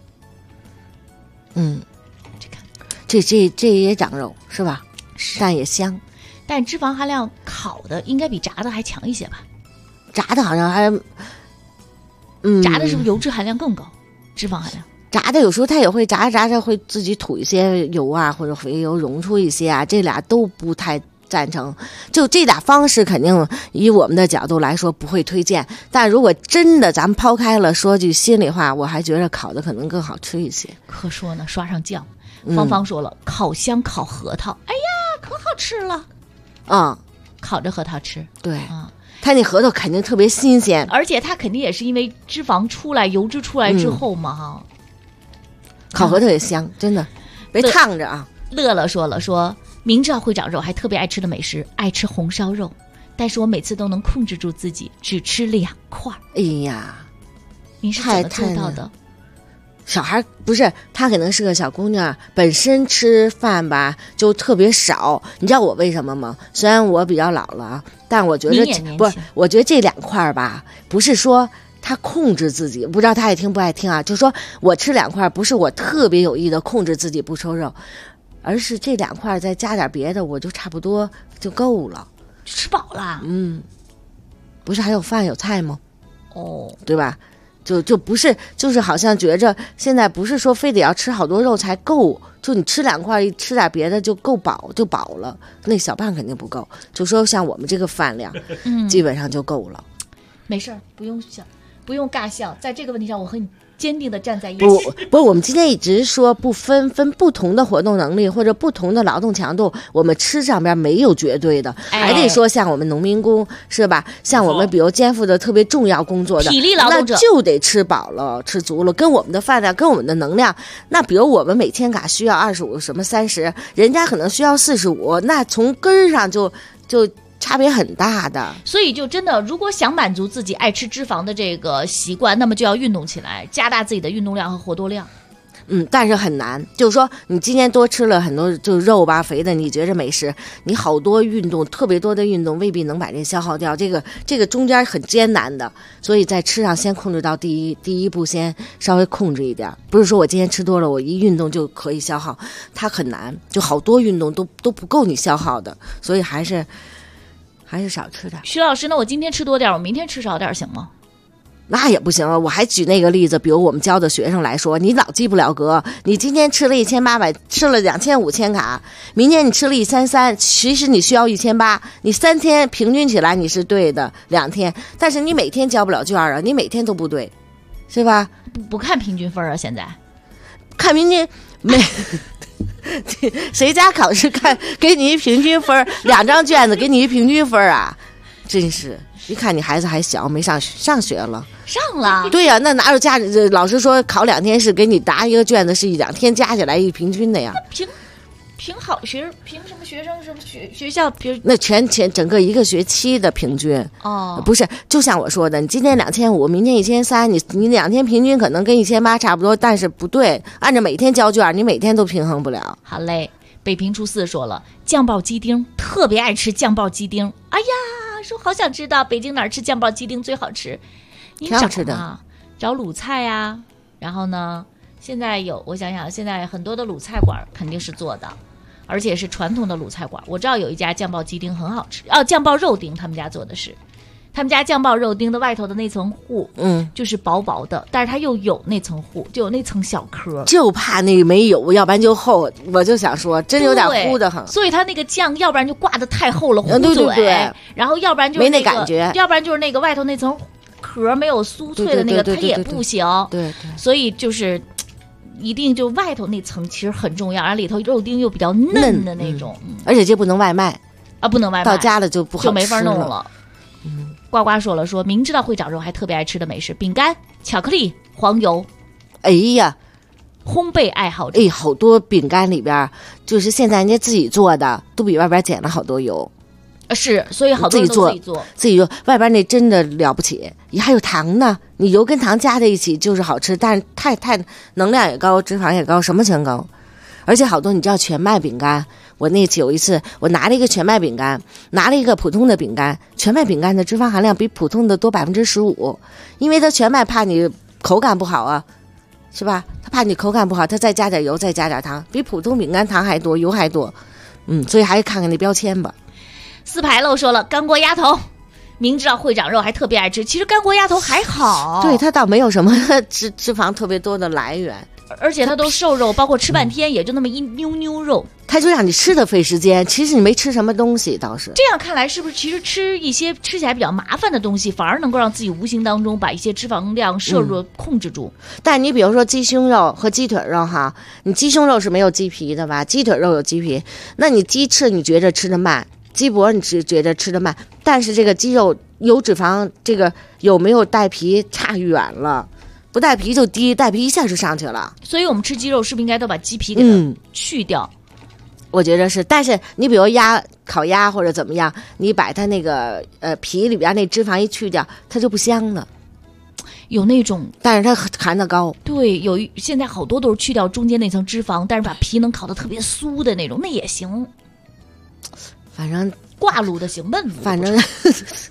这也长肉是吧？但也香， 但脂肪含量烤的应该比炸的还强一些吧？ 炸的好像还， 炸的是不是油脂含量更高？脂肪含量？ 炸的有时候它也会炸着会自己吐一些油啊，或者肥油溶出一些啊，这俩都不太赞成。就这俩方式肯定以我们的角度来说不会推荐，但如果真的咱们抛开了，说句心里话，我还觉得烤的可能更好吃一些。 可说呢，刷上酱。芳芳说了，烤箱烤核桃，哎呀，可好吃了。烤着核桃吃， 对它那核桃肯定特别新鲜， 而且它肯定也是因为脂肪出来、油脂出来之后嘛烤核桃也香，真的，别烫着啊。 乐乐说了，说明知道会长肉还特别爱吃的美食，爱吃红烧肉，但是我每次都能控制住自己，只吃2块。 哎呀， 您是怎么做到的？ 小孩不是，她可能是个小姑娘，本身吃饭吧就特别少。你知道我为什么吗？虽然我比较老了，但我觉得不是，我觉得这2块吧，不是说她控制自己，不知道她爱听不爱听啊？就说我吃2块，不是我特别有意的控制自己不抽肉， 而是这2块再加点别的，我就差不多就够了， 吃饱了。 不是还有饭有菜吗？对吧？就不是，就是好像觉着现在不是说非得要吃好多肉才够，就你吃2块，吃点别的就够饱就饱了。那小胖肯定不够，就说像我们这个饭量，基本上就够了。 没事儿，不用笑，不用尬笑，在这个问题上我和你坚定的站在一起。 不，我们今天一直说不分不同的活动能力或者不同的劳动强度，我们吃上边没有绝对的，还得说像我们农民工是吧？像我们比如肩负的特别重要工作的体力劳动者， 那就得吃饱了吃足了，跟我们的饭量跟我们的能量，那比如我们每千卡需要25什么30，人家可能需要45，那从根儿上就差别很大的。 所以就真的，如果想满足自己爱吃脂肪的这个习惯，那么就要运动起来，加大自己的运动量和活动量。 但是很难，就是说你今天多吃了很多就肉吧肥的，你觉着没事，你好多运动特别多的运动未必能把这消耗掉，这个中间很艰难的，所以在吃上先控制到第一步，先稍微控制一点，不是说我今天吃多了我一运动就可以消耗，它很难，就好多运动都不够你消耗的，所以还是少吃点。 徐老师，那我今天吃多点，我明天吃少点行吗？ 那也不行啊！我还举那个例子，比如我们教的学生来说，你老记不了格，你今天吃了1800，吃了2500千卡，明天你吃了133，其实你需要1800，你3天平均起来你是对的，2天，但是你每天交不了卷啊，你每天都不对，是吧？ 不看平均分啊，现在看平均谁家考试看给你一平均分，2张卷子给你一平均分啊，真是。一看你孩子还小，没上学了。 上了。 对呀，那哪有老师说考2天是给你答一个卷子是2天加起来一平均的呀？ 评好学，评什么学生什么学校评？ 那整个一个学期的平均不是，就像我说的，你今天2500，明天1300，你2天平均可能跟1800差不多，但是不对，按照每天交卷，你每天都平衡不了。 好嘞，北平初4说了，酱爆鸡丁，特别爱吃酱爆鸡丁。哎呀，说好想知道北京哪儿吃酱爆鸡丁最好吃。你挺好吃的， 找鲁菜呀。然后呢，现在我想想，现在很多的鲁菜馆肯定是做的，而且是传统的鲁菜馆。我知道有一家酱爆鸡丁很好吃，酱爆肉丁他们家做的是。他们家酱爆肉丁的外头的那层糊，就是薄薄的，但是它又有那层糊，就有那层小颗， 就怕那个没有，要不然就厚。我就想说，真有点糊的很。 所以它那个酱，要不然就挂得太厚了，糊嘴， 对， 然后要不然就是没那感觉， 要不然就是那个外头那层壳没有酥脆的那个，它也不行。 对， 所以就是一定就外头那层其实很重要，然后里头肉丁又比较嫩的那种， 而且这不能外卖啊，不能外卖， 到家了就不好吃了， 就没法弄了。呱呱说了，说明知道会长肉还特别爱吃的美食，饼干、巧克力、黄油。 哎呀， 烘焙爱好者， 好多饼干里边就是现在人家自己做的，都比外边减了好多油。 是，所以好多人都自己做， 外边那真的了不起。还有糖呢，你油跟糖加在一起就是好吃，但是太能量也高，脂肪也高，什么全高。而且好多你知道全麦饼干，我那次有一次我拿了一个全麦饼干，拿了一个普通的饼干，全麦饼干的脂肪含量比普通的多15%，因为它全麦怕你口感不好啊，是吧？他怕你口感不好，他再加点油，再加点糖，比普通饼干糖还多，油还多。所以还是看看那标签吧。 四牌漏说了，干锅鸭头，明知道会长肉还特别爱吃。其实干锅鸭头还好， 对，它倒没有什么脂肪特别多的来源。 而且它都瘦肉，包括吃半天也就那么一妞肉， 它就让你吃的费时间，其实你没吃什么东西倒是。 这样看来，是不是其实吃一些吃起来比较麻烦的东西，反而能够让自己无形当中把一些脂肪量摄入控制住？ 但你比如说鸡胸肉和鸡腿肉哈，你鸡胸肉是没有鸡皮的吧？鸡腿肉有鸡皮，那你鸡翅你觉着吃得慢，鸡脖你觉着吃得慢，但是这个鸡肉有脂肪，这个有没有带皮差远了。不带皮就低，带皮一下就上去了。 所以我们吃鸡肉是不是应该都把鸡皮给它去掉？ 我觉得是。但是你比如烤鸭或者怎么样，你把它那个皮里边那脂肪一去掉，它就不香了。 有那种， 但是它含得高。 对，现在好多都是去掉中间那层脂肪，但是把皮能烤得特别酥的那种，那也行。 反正挂卤的行，焖卤反正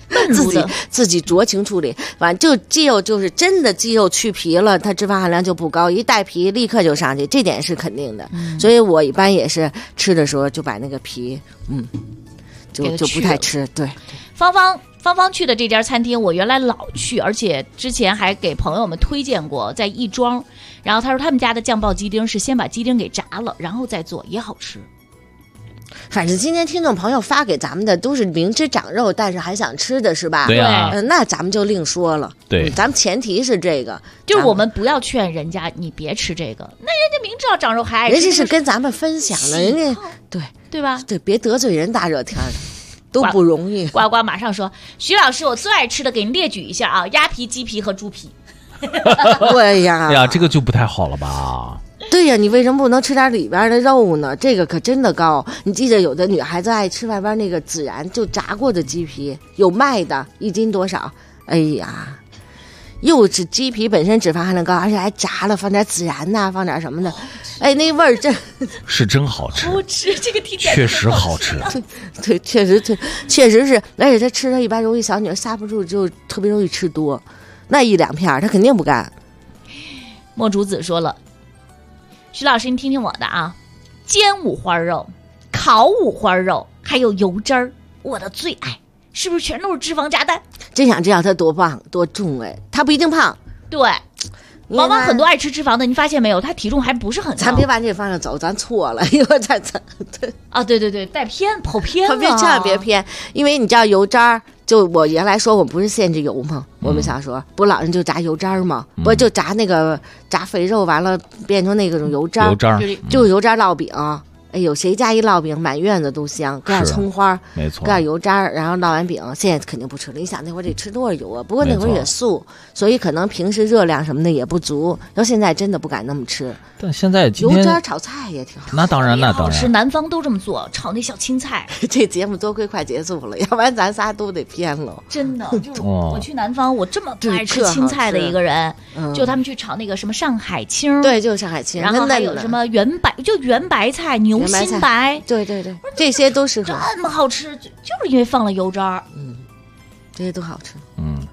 自己酌情处理。完就鸡肉就是真的鸡肉去皮了，它脂肪含量就不高，一带皮立刻就上去，这点是肯定的。所以我一般也是吃的时候就把那个皮就不太吃。对， 芳芳去的这家餐厅，我原来老去，而且之前还给朋友们推荐过，在亦庄。然后他说他们家的酱爆鸡丁是先把鸡丁给炸了，然后再做，也好吃。 反正今天听众朋友发给咱们的都是明知长肉但是还想吃的是吧？ 对啊， 那咱们就另说了。 对， 咱们前提是这个， 就是我们不要劝人家你别吃这个，那人家明知道长肉还爱吃， 人家是跟咱们分享的，人家对吧？ 对，别得罪人，大热天的都不容易。 呱呱马上说，徐老师，我最爱吃的给您列举一下啊，鸭皮、鸡皮和猪皮。 对呀， 哎呀，这个就不太好了吧？ 对呀，你为什么不能吃点里边的肉呢？这个可真的高。你记得有的女孩子爱吃外边那个孜然就炸过的鸡皮，有卖的，1斤多少？哎呀，又是鸡皮本身脂肪含量高，而且还炸了，放点孜然呐，放点什么的，哎，那味儿真是真好吃。 好吃，这个听起来确实好吃。 对，确实是，而且他吃它一般容易小女儿刹不住，就特别容易吃多，那1、2片他肯定不干。 莫竹子说了，徐老师，你听听我的啊，煎五花肉、烤五花肉，还有油汁儿，我的最爱，是不是全都是脂肪炸弹？ 真想知道他多棒多重哎，他不一定胖。 对，往往很多爱吃脂肪的，你发现没有，他体重还不是很高。 咱别往这方向走，咱错了，一会儿咱对啊，对，带偏跑偏了， 千万别偏，因为你知道油渣。就我原来说我不是限制油吗？我们小时候不老人就炸油渣吗？不就炸那个炸肥肉，完了变成那个种油渣，就油渣烙饼。哎呦，谁家一烙饼满院子都香，搁点葱花， 没错， 搁点油渣，然后烙完饼，现在肯定不吃了。你想那会儿得吃多少油啊？不过那会儿也素，所以可能平时热量什么的也不足。到现在真的不敢那么吃。 但现在油渣炒菜也挺好。 那当然。 是南方都这么做，炒那小青菜。 这节目多亏快结束了，要不然咱仨都得偏了。 真的，就是我去南方，我这么不爱吃青菜的一个人，就他们去炒那个什么上海青， 对，就是上海青， 然后还有什么圆白菜、牛心白。 对，这些都适合。 这么好吃，就是因为放了油渣。 这些都好吃。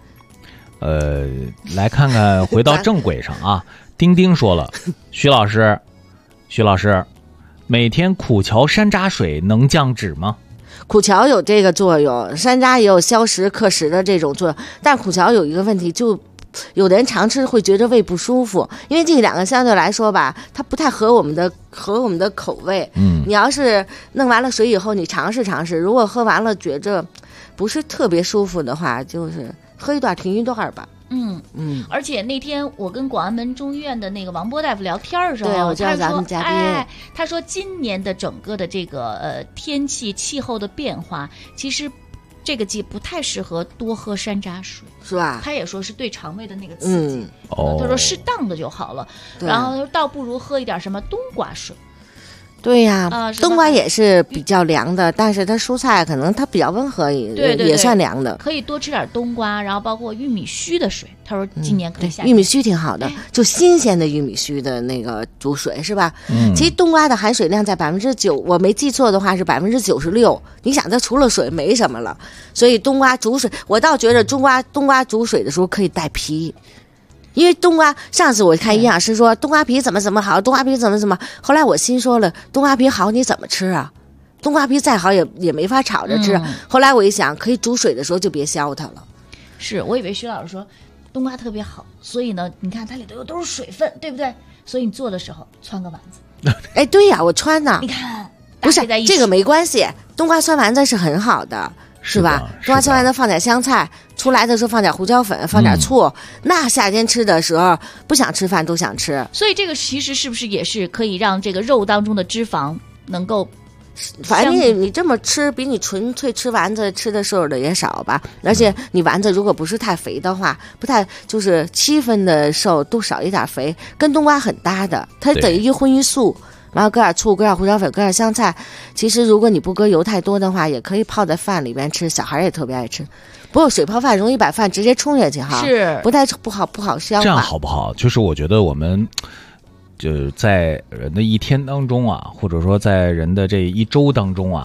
来看看，回到正轨上啊。丁丁说了，徐老师，每天苦荞山楂水能降脂吗？ 苦荞有这个作用，山楂也有消食克食的这种作用，但苦荞有一个问题，就有的人常吃会觉得胃不舒服，因为这两个相对来说吧，它不太合我们的口味。你要是弄完了水以后，你尝试，如果喝完了觉着不是特别舒服的话，就是喝一段停一段吧。 而且那天我跟广安门中医院的那个王波大夫聊天的时候， 对，我知道咱们嘉宾， 他说今年的整个的这个天气气候的变化，其实这个季不太适合多喝山楂水， 是吧？ 他也说是对肠胃的那个刺激，他说适当的就好了，然后倒不如喝一点什么冬瓜水。 对呀，冬瓜也是比较凉的，但是它蔬菜可能它比较温和，也算凉的。 可以多吃点冬瓜，然后包括玉米须的水。他说今年可以下玉米须挺好的，就新鲜的玉米须的那个煮水是吧？其实冬瓜的含水量在9%，我没记错的话是96%。你想它除了水没什么了，所以冬瓜煮水，我倒觉得冬瓜煮水的时候可以带皮。因为冬瓜，上次我看营养师说冬瓜皮怎么好，冬瓜皮怎么，后来我心说了，冬瓜皮好你怎么吃啊？冬瓜皮再好也没法炒着吃。后来我一想，可以煮水的时候就别削它了。 是我以为徐老师说冬瓜特别好，所以呢，你看它里头都是水分，对不对？所以你做的时候汆个丸子。 哎，对呀，我汆呢。 你看， 不是这个没关系，冬瓜汆丸子是很好的。是吧？冬瓜汆完了放点香菜，出来的时候放点胡椒粉，放点醋，那夏天吃的时候不想吃饭都想吃。 所以这个其实是不是也是可以让这个肉当中的脂肪能够， 反正你这么吃，比你纯粹吃丸子吃的瘦的也少吧。而且你丸子如果不是太肥的话，不太就是7分的瘦都少一点肥，跟冬瓜很搭的，它等于一荤一素。然后搁点醋，搁点胡椒粉，搁点香菜。其实如果你不搁油太多的话，也可以泡在饭里边吃，小孩也特别爱吃。不过水泡饭容易把饭直接冲下去哈， 是不好消化。 这样好不好？就是我觉得我们就在人的一天当中啊，或者说在人的这一周当中啊，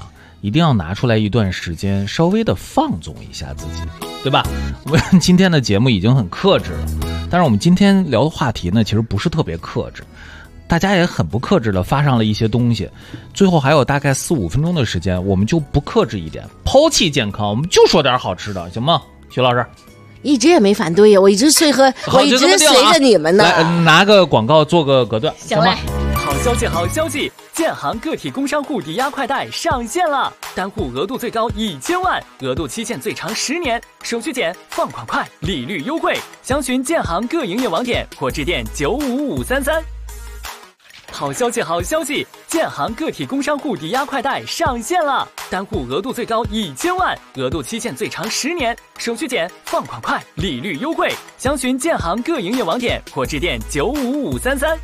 一定要拿出来一段时间，稍微的放纵一下自己，对吧？我们今天的节目已经很克制了，但是我们今天聊的话题呢，其实不是特别克制，大家也很不克制的发上了一些东西，最后还有大概4-5分钟的时间，我们就不克制一点，抛弃健康，我们就说点好吃的，行吗？徐老师一直也没反对呀，我一直随着你们呢。 来拿个广告做个隔断， 行吗？ 好消息，好消息！建行个体工商户抵押快贷上线了，单户额度最高1000万，额度期限最长10年，手续简，放款快，利率优惠。详询建行各营业网点或致电95533。好消息，好消息！建行个体工商户抵押快贷上线了，单户额度最高1000万，额度期限最长10年，手续简，放款快，利率优惠。详询建行各营业网点或致电95533。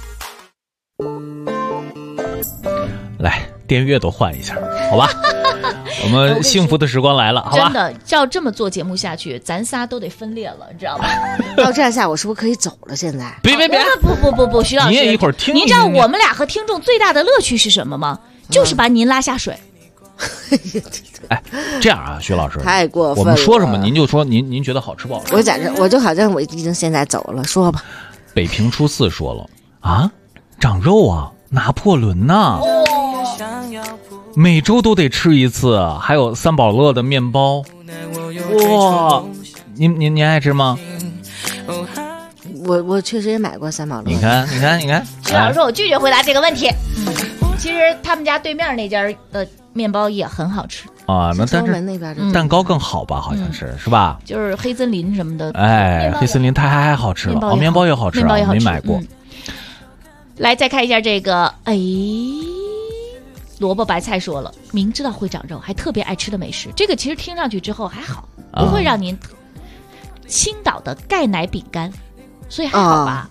来，电乐都换一下，好吧？我们幸福的时光来了，好吧？ 真的，照这么做节目下去，咱仨都得分裂了，你知道吧？ 要这样下，我是不是可以走了？现在？ 别， 不，徐老师， 你也一会儿听。 您知道我们俩和听众最大的乐趣是什么吗？就是把您拉下水。 哎，这样啊，徐老师， 太过分了。 我们说什么您就说您觉得好吃不好吃？ 我就好像我已经现在走了，说吧。 北平初4说了啊，长肉啊，拿破仑呐。每周都得吃一次，还有三宝乐的面包，哇！您爱吃吗？ 我确实也买过三宝乐。 你看， 徐老师说我拒绝回答这个问题。其实他们家对面那家的面包也很好吃啊，那但是蛋糕更好吧？好像是吧？ 就是黑森林什么的。 哎，黑森林它还好吃了，面包也好吃，我没买过。 来，再看一下这个，萝卜白菜说了，明知道会长肉，还特别爱吃的美食。这个其实听上去之后还好，不会让您青岛的钙奶饼干，所以还好吧？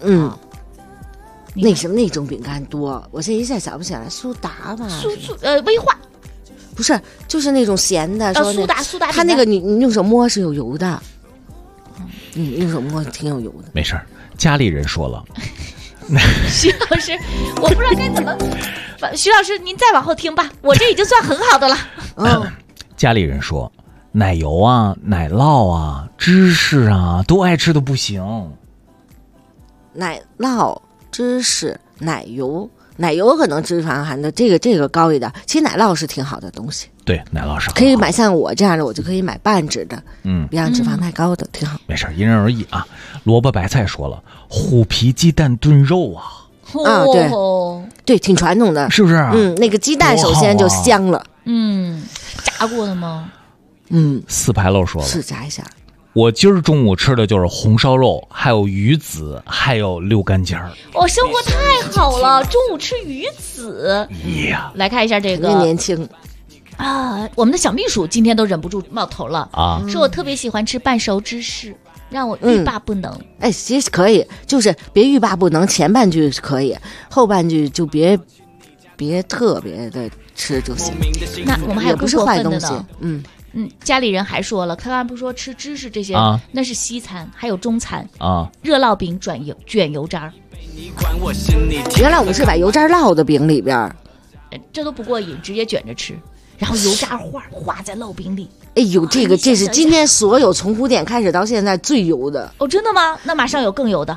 那种饼干多，我现在一下想不起来。苏打吧， 威化， 不是，就是那种咸的。 苏打， 它那个你用手摸是有油的，用手摸挺有油的。 没事儿，家里人说了。 徐老师，我不知道该怎么。徐老师，您再往后听吧，我这已经算很好的了。 家里人说，奶油啊、奶酪啊、芝士啊，都爱吃的不行。 奶酪、芝士、奶油可能脂肪含的这个高一点。其实奶酪是挺好的东西。 对，奶酪是可以买像我这样的，我就可以买半脂的，别让脂肪太高的，挺好。 没事，因人而异啊。萝卜白菜说了，虎皮鸡蛋炖肉啊。 对，挺传统的， 是不是？ 那个鸡蛋首先就香了。 炸过的吗？ 四牌楼说了， 是炸一下。 我今儿中午吃的就是红烧肉，还有鱼子，还有溜干尖儿。 生活太好了，中午吃鱼子。来看一下这个年轻啊，我们的小秘书今天都忍不住冒头了啊，说我特别喜欢吃半熟芝士，让我欲罢不能。 其实可以，就是别欲罢不能，前半句可以，后半句就别特别的吃就行。 那我们还有不是坏东西。 家里人还说了，他刚才不是说吃芝士这些，那是西餐，还有中餐啊， 热烙饼卷油渣。 原来我们是把油渣烙的饼里边， 这都不过瘾，直接卷着吃，然后油渣化在烙饼里。 这是今天所有从古典开始到现在最油的。 真的吗？那马上有更油的。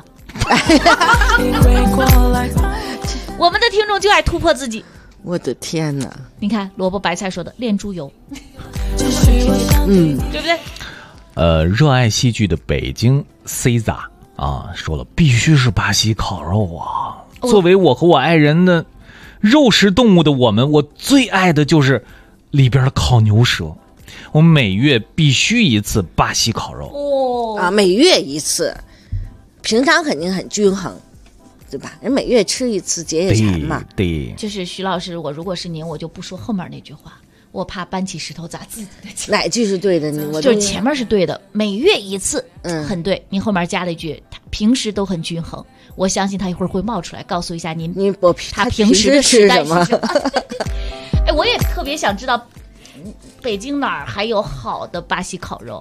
我们的听众就爱突破自己。 我的天哪！ 你看萝卜白菜说的炼猪油，对不对？ 热爱戏剧的北京 Caesar 啊说了，必须是巴西烤肉啊！作为我和我爱人的肉食动物的我最爱的就是里边的烤牛舌。我每月必须一次巴西烤肉每月一次，平常肯定很均衡。对吧？人每月吃一次解馋嘛。 对， 就是徐老师，我如果是您，我就不说后面那句话，我怕搬起石头砸自己的脚。 哪句是对的？ 就是前面是对的，每月一次，很对。您后面加了一句，他平时都很均衡。我相信他一会儿会冒出来，告诉一下您，他平时的吃什么。我也特别想知道，北京哪儿还有好的巴西烤肉？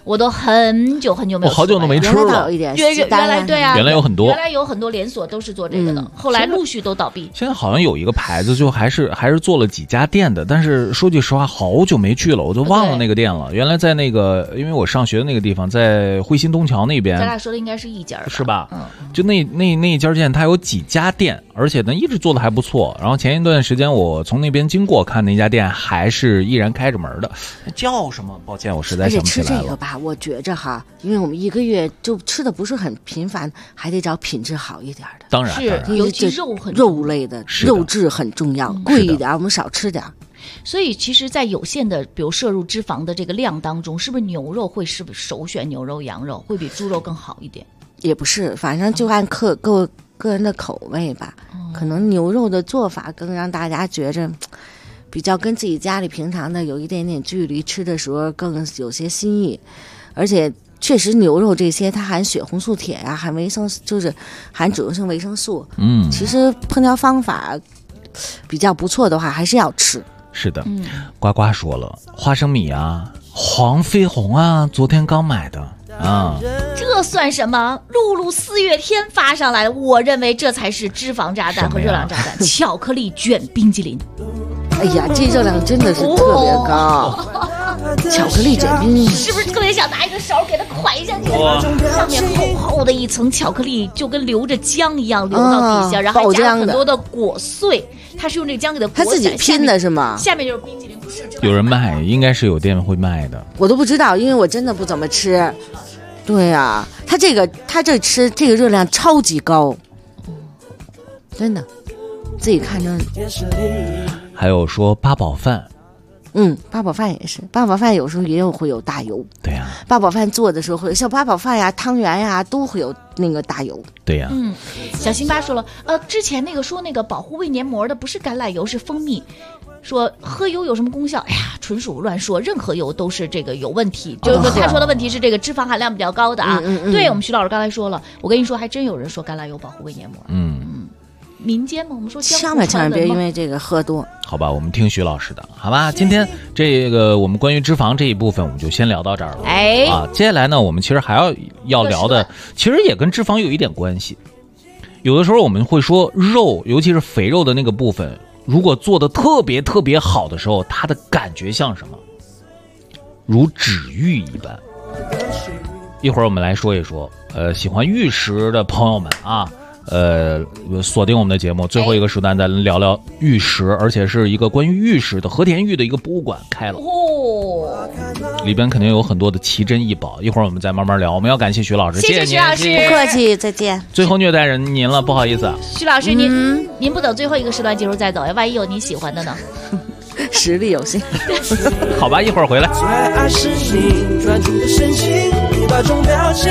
我都很久很久没有吃， 我好久都没吃了。 原来对啊， 原来有很多， 原来有很多连锁都是做这个的，后来陆续都倒闭。 现在好像有一个牌子，就还是做了几家店的，但是说句实话，好久没去了，我都忘了那个店了。原来在那个，因为我上学的那个地方在汇鑫东桥那边， 咱俩说的应该是一家吧， 是吧？就那一家店，它有几家店，而且呢一直做的还不错。然后前一段时间我从那边经过，看那家店还是依然开着门的，叫什么？抱歉，我实在想不起来了。 而且吃这个吧，我觉着哈，因为我们一个月就吃的不是很频繁，还得找品质好一点的。 当然， 尤其肉类的肉质很重要，贵一点我们少吃点。 所以其实在有限的比如摄入脂肪的这个量当中，是不是牛肉会是首选？牛肉羊肉会比猪肉更好一点？ 也不是，反正就按个人的口味吧。可能牛肉的做法更让大家觉着比较跟自己家里平常的有一点点距离，吃的时候更有些新意。而且确实牛肉这些它含血红素铁啊，含维生素，就是含脂溶性维生素。其实烹调方法比较不错的话，还是要吃。 是的，呱呱说了，花生米啊，黄飞鸿啊，昨天刚买的啊。 这算什么？露露4月天发上来的，我认为这才是脂肪炸弹和热量炸弹。巧克力卷冰激凌。 哎呀，这热量真的是特别高。巧克力卷冰是不是特别想拿一个勺给它蒯下去？上面厚厚的一层巧克力，就跟流着浆一样流到底下，然后还加很多的果碎。它是用这个浆给它裹起来， 他自己拼的是吗？ 下面就是冰淇淋，不是？ 有人卖，应该是有店会卖的。 我都不知道，因为我真的不怎么吃。对呀，他这吃这个热量超级高，真的，自己看着。 还有说八宝饭， 八宝饭也是，八宝饭有时候也会有大油。 对呀， 八宝饭做的时候会像八宝饭呀、汤圆呀都会有那个大油。 对呀， 小辛巴说了，之前那个说那个保护胃黏膜的不是橄榄油是蜂蜜，说喝油有什么功效？哎呀，纯属乱说，任何油都是这个有问题。就是他说的问题是这个脂肪含量比较高的啊。对，我们徐老师刚才说了，我跟你说，还真有人说橄榄油保护胃黏膜。民间嘛，我们说千万别因为这个喝多。 好吧，我们听徐老师的，好吧。今天这个我们关于脂肪这一部分，我们就先聊到这儿了。接下来呢，我们其实还要聊的，其实也跟脂肪有一点关系。有的时候我们会说肉，尤其是肥肉的那个部分，如果做的特别特别好的时候，它的感觉像什么？如脂玉一般。一会儿我们来说一说，喜欢玉石的朋友们啊。锁定我们的节目，最后一个时段再聊聊玉石，而且是一个关于玉石的和田玉的一个博物馆开了，里边肯定有很多的奇珍异宝。一会儿我们再慢慢聊。我们要感谢徐老师， 谢谢徐老师， 不客气，再见。 最后虐待人您了，不好意思。 徐老师，您不等最后一个时段结束再走呀？万一有你喜欢的呢？ 实力有限。 好吧，一会儿回来。 最爱是你专注的神情，你把种表情。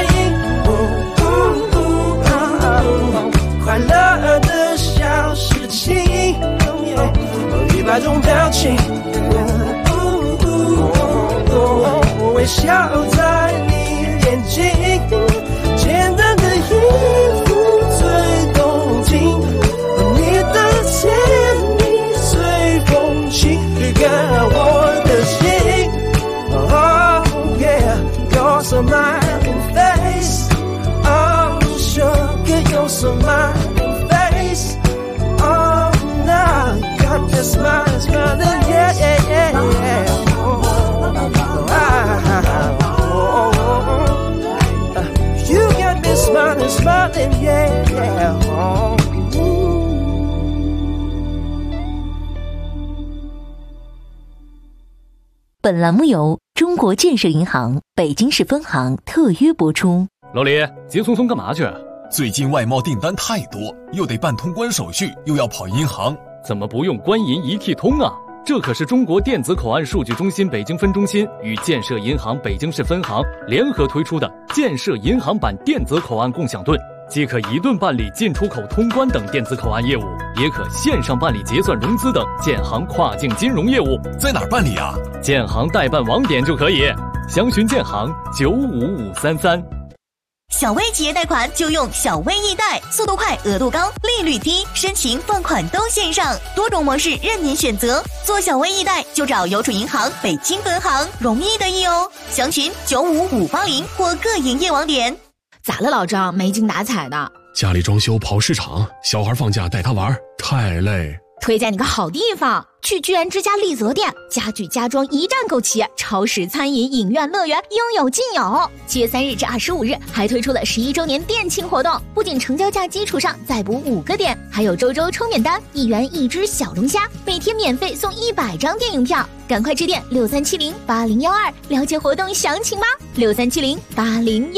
快乐的小事情，100种表情，微笑在你眼睛，简单的衣服最动听，你的甜蜜随风起，预感我的心。Oh yeah, you're so smiling face. Oh sugar, you're so smiling face. Oh now you got that smile, smiling, yeah, yeah, yeah, yeah. You got me smiling, smiling, yeah, yeah. 本栏目由中国建设银行北京市分行特约播出。 老李，急匆匆干嘛去？ 最近外贸订单太多，又得办通关手续，又要跑银行， 怎么不用官银一体通啊？这可是中国电子口岸数据中心北京分中心与建设银行北京市分行联合推出的建设银行版电子口岸共享盾，既可一盾办理进出口通关等电子口岸业务，也可线上办理结算融资等建行跨境金融业务。 在哪儿办理啊？ 建行代办网点就可以，详询建行95533。 小微企业贷款就用小微易贷，速度快，额度高，利率低，申请放款都线上，多种模式任您选择。做小微易贷就找邮储银行北京分行，容易的易哦。详询95580或各营业网点。 咋了，老张？没精打采的。 家里装修跑市场，小孩放假带他玩，太累。 推荐你个好地方，去居然之家丽泽店，家具家装一站购齐，超市、餐饮、影院、乐园应有尽有。7月3日至25日还推出了11周年店庆活动，不仅成交价基础上再补5个点，还有周抽免单，1元1只小龙虾，每天免费送100张电影票。赶快致电63708012了解活动详情吧。63708012。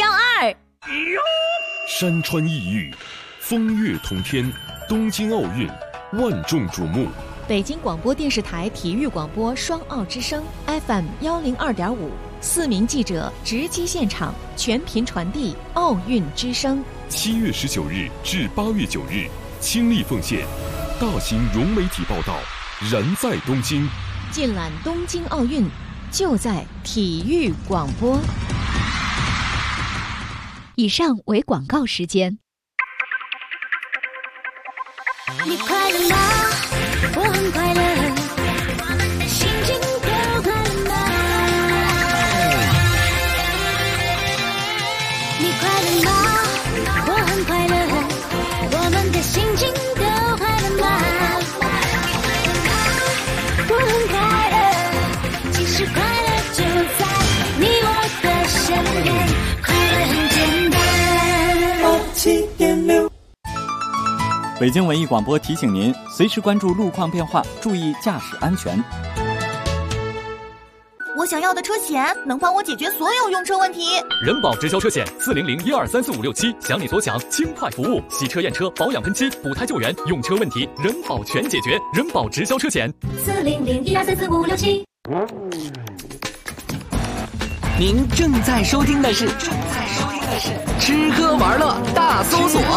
山川异域，风月同天，东京奥运万众瞩目。 北京广播电视台体育广播双奥之声 FM 102.5，四名记者直击现场，全频传递奥运之声。 7月19日至8月9日，倾力奉献，大型融媒体报道，燃在东京， 尽览东京奥运，就在体育广播。 以上为广告时间。 你快乐吗？我很快乐，我们的心情都快乐吗？你快乐吗？我很快乐，我们的心情都快乐吗？我很快乐，其实快乐就在你我的身边，快乐很简单。7.6 北京文艺广播提醒您，随时关注路况变化，注意驾驶安全。 我想要的车险能帮我解决所有用车问题。 人保直销车险40012345667，想你所想，轻快服务，洗车验车、保养喷漆、补胎救援，用车问题人保全解决。人保直销车险 40012345667。 您正在收听的是吃喝玩乐大搜索。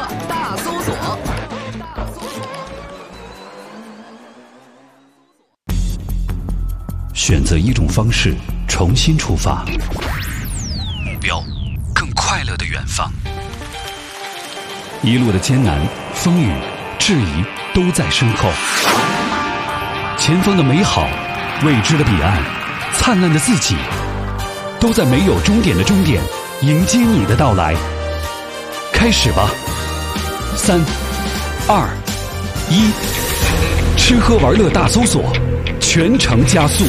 选择一种方式，重新出发，目标更快乐的远方。一路的艰难、风雨、质疑都在身后，前方的美好、未知的彼岸、灿烂的自己，都在没有终点的终点迎接你的到来。开始吧，3、2、1，吃喝玩乐大搜索，全程加速。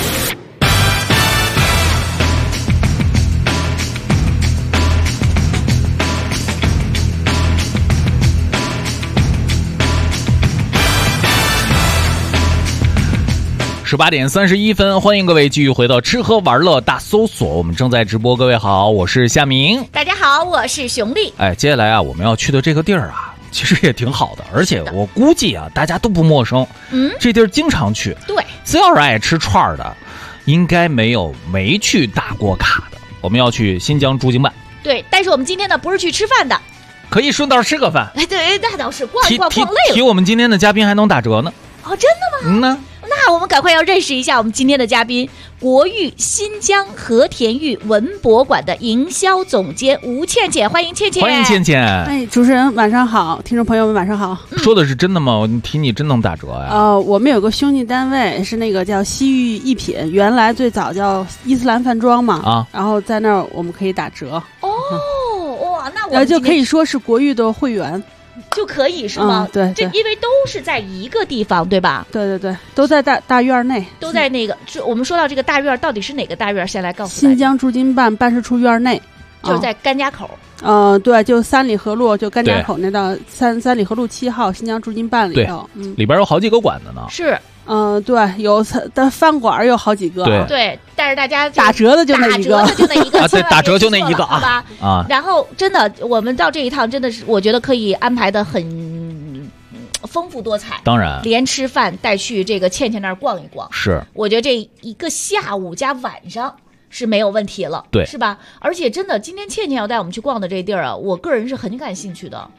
18点31分，欢迎各位继续回到吃喝玩乐大搜索，我们正在直播。各位好，我是夏明。 大家好，我是熊丽。 接下来啊，我们要去的这个地儿啊，其实也挺好的，而且我估计啊，大家都不陌生。这地儿经常去。 对， 只要是爱吃串的，应该没去打过卡的。我们要去新疆驻京办。 对，但是我们今天呢，不是去吃饭的， 可以顺道吃个饭。 对，那倒是逛累了。 提我们今天的嘉宾还能打折呢。 哦，真的吗？ 呢。 那我们赶快要认识一下我们今天的嘉宾，国誉新疆和田玉文博馆的营销总监吴倩倩，欢迎倩倩。 欢迎倩倩。 主持人晚上好，听众朋友们晚上好。 说的是真的吗？我提你真能打折呀？ 我们有个兄弟单位是那个叫西域一品，原来最早叫伊斯兰饭庄嘛，然后在那儿我们可以打折。 哇，那我就可以说是国誉的会员。 就可以是吗？ 对， 这因为都是在一个地方，对吧？ 对，都在大院内， 都在那个。我们说到这个大院，到底是哪个大院？先来告诉新疆驻京办办事处院内， 就是在甘家口。 对，就3里河路，就甘家口那道三里河路7号新疆驻京办里头。 里边有好几个馆子呢。 是。 对，有的饭馆有好几个。 对，但是大家打折的就那一个， 对，打折就那一个好吧？然后真的，我们到这一趟真的是，我觉得可以安排的很丰富多彩。 当然， 连吃饭带去这个倩倩那儿逛一逛， 是， 我觉得这一个下午加晚上是没有问题了， 对， 是吧？而且真的，今天倩倩要带我们去逛的这地儿啊，我个人是很感兴趣的。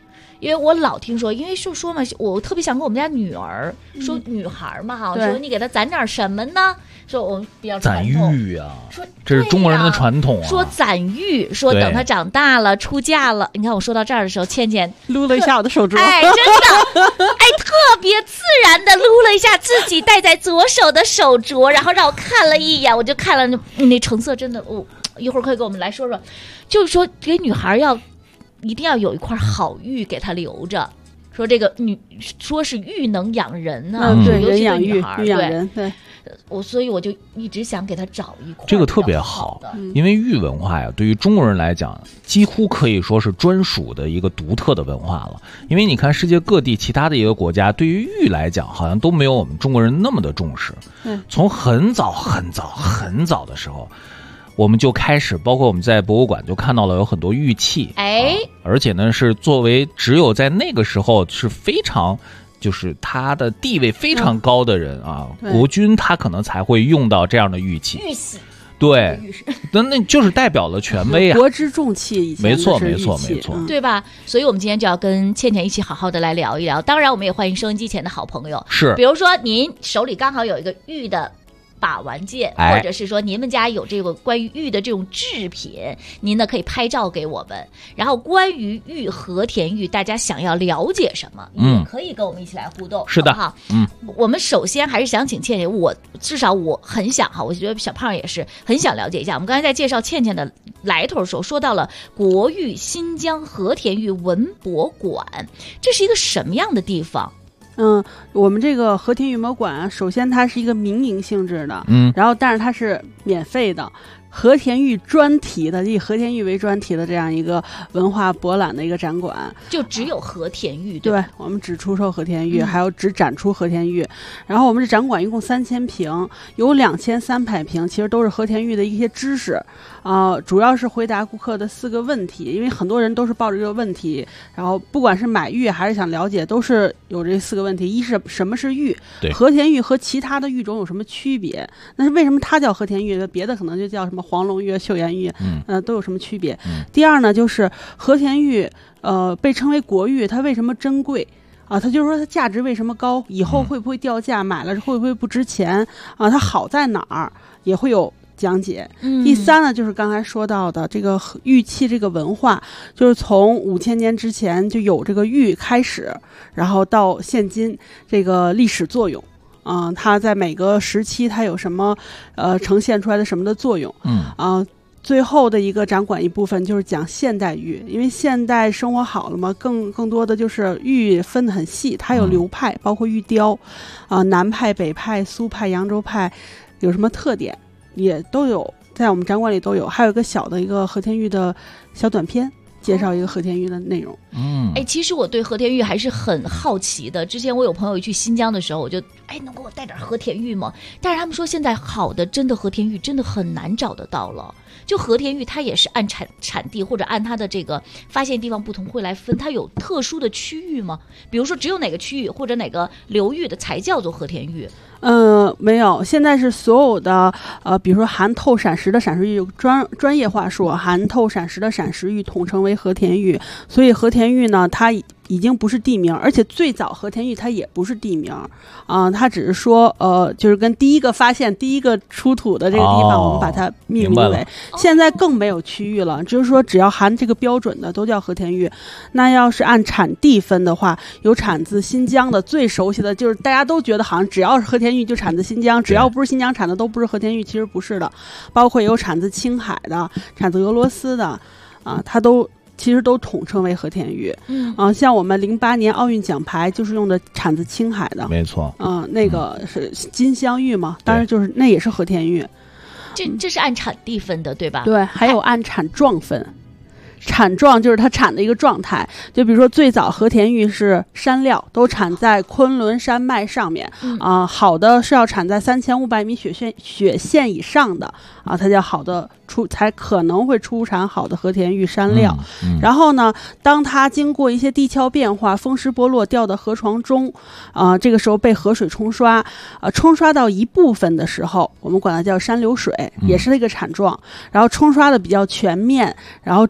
因为我老听说，因为就说嘛，我特别想跟我们家女儿说，女孩嘛哈，说你给她攒点什么呢？说我们比较攒玉啊，说这是中国人的传统啊。 说攒玉，说等她长大了出嫁了，你看我说到这儿的时候，倩倩撸了一下我的手镯， 哎，真的，哎，特别自然的撸了一下自己戴在左手的手镯，然后让我看了一眼，我就看了那成色，真的，一会儿可以给我们来说说，就是说给女孩一定要有一块好玉给她留着。说这个说是玉能养人啊， 对， 尤其人养玉， 是女孩， 玉养人，对。 所以我就一直想给她找一块。 这个特别好，因为玉文化呀，对于中国人来讲，几乎可以说是专属的一个独特的文化了。因为你看世界各地其他的一个国家，对于玉来讲，好像都没有我们中国人那么的重视。从很早的时候。我们就开始，包括我们在博物馆就看到了有很多玉器，而且呢是作为只有在那个时候是非常，就是他的地位非常高的人啊，国君他可能才会用到这样的玉器。 玉玺， 对，那就是代表了权威啊， 国之重器， 没错， 对吧？所以我们今天就要跟倩倩一起好好的来聊一聊。当然，我们也欢迎收音机前的好朋友， 是， 比如说您手里刚好有一个玉的把玩件，或者是说你们家有这个关于玉的这种制品，您呢可以拍照给我们。然后关于玉和田玉，大家想要了解什么，也可以跟我们一起来互动。 是的， 好，我们首先还是想请倩倩，至少我很想哈，我觉得小胖也是很想了解一下。我们刚才在介绍倩倩的来头的时候，说到了国玉新疆和田玉文博馆，这是一个什么样的地方？ 我们这个和田玉博馆，首先它是一个民营性质的，然后但是它是免费的。和田玉专题的，以和田玉为专题的这样一个文化博览的一个展馆， 就只有和田玉， 对，我们只出售和田玉，还有只展出和田玉。然后我们这展馆一共3000平，有2300平，其实都是和田玉的一些知识，主要是回答顾客的4个问题，因为很多人都是抱着这个问题，然后不管是买玉还是想了解，都是有这4个问题：一是什么是玉，和田玉和其他的玉种有什么区别？那是为什么它叫和田玉，别的可能就叫什么黄龙玉、岫岩玉，都有什么区别？第二呢，就是和田玉，被称为国玉，它为什么珍贵？它就是说它价值为什么高？以后会不会掉价？买了会不会不值钱？它好在哪儿？也会有讲解。第三呢，就是刚才说到的这个玉器这个文化，就是从5000年之前就有这个玉开始，然后到现今这个历史作用。它在每个时期它有什么呈现出来的什么的作用？最后的一个展馆一部分就是讲现代玉，因为现代生活好了嘛，更多的就是玉分得很细，它有流派，包括玉雕，南派、北派、苏派、扬州派有什么特点也都有，在我们展馆里都有，还有一个小的一个和田玉的小短片。介绍一个和田玉的内容。 其实我对和田玉还是很好奇的。之前我有朋友去新疆的时候，我就能给我带点和田玉吗？但是他们说现在好的真的和田玉真的很难找得到了。就和田玉它也是按产地或者按它的这个发现地方不同会来分，它有特殊的区域吗？比如说只有哪个区域或者哪个流域的才叫做和田玉？ 没有，现在是所有的比如说含透闪石的闪石玉有专业话术，含透闪石的闪石玉统称为和田玉。所以和田玉呢，它已经不是地名，而且最早和田玉它也不是地名它只是说就是跟第一个发现第一个出土的这个地方我们把它命名为，现在更没有区域了，就是说只要含这个标准的都叫和田玉。那要是按产地分的话，有产自新疆的，最熟悉的就是大家都觉得好像只要是和田玉就产自新疆，只要不是新疆产的都不是和田玉，其实不是的，包括有产自青海的，产自俄罗斯的它其实都统称为和田玉。像我们08年奥运奖牌就是用的产自青海的， 没错。 那个是金镶玉嘛，当然就是那也是和田玉。 这是按产地分的，对吧？ 对，还有按产状分。产状就是它产的一个状态，就比如说最早和田玉是山料，都产在昆仑山脉上面好的是要产在3500米雪线以上的它叫好的才可能会出产好的和田玉山料。然后呢，当它经过一些地壳变化，风蚀剥落掉到河床中这个时候被河水冲刷冲刷到一部分的时候，我们管它叫山流水，也是那个产状。然后冲刷的比较全面，然后质地比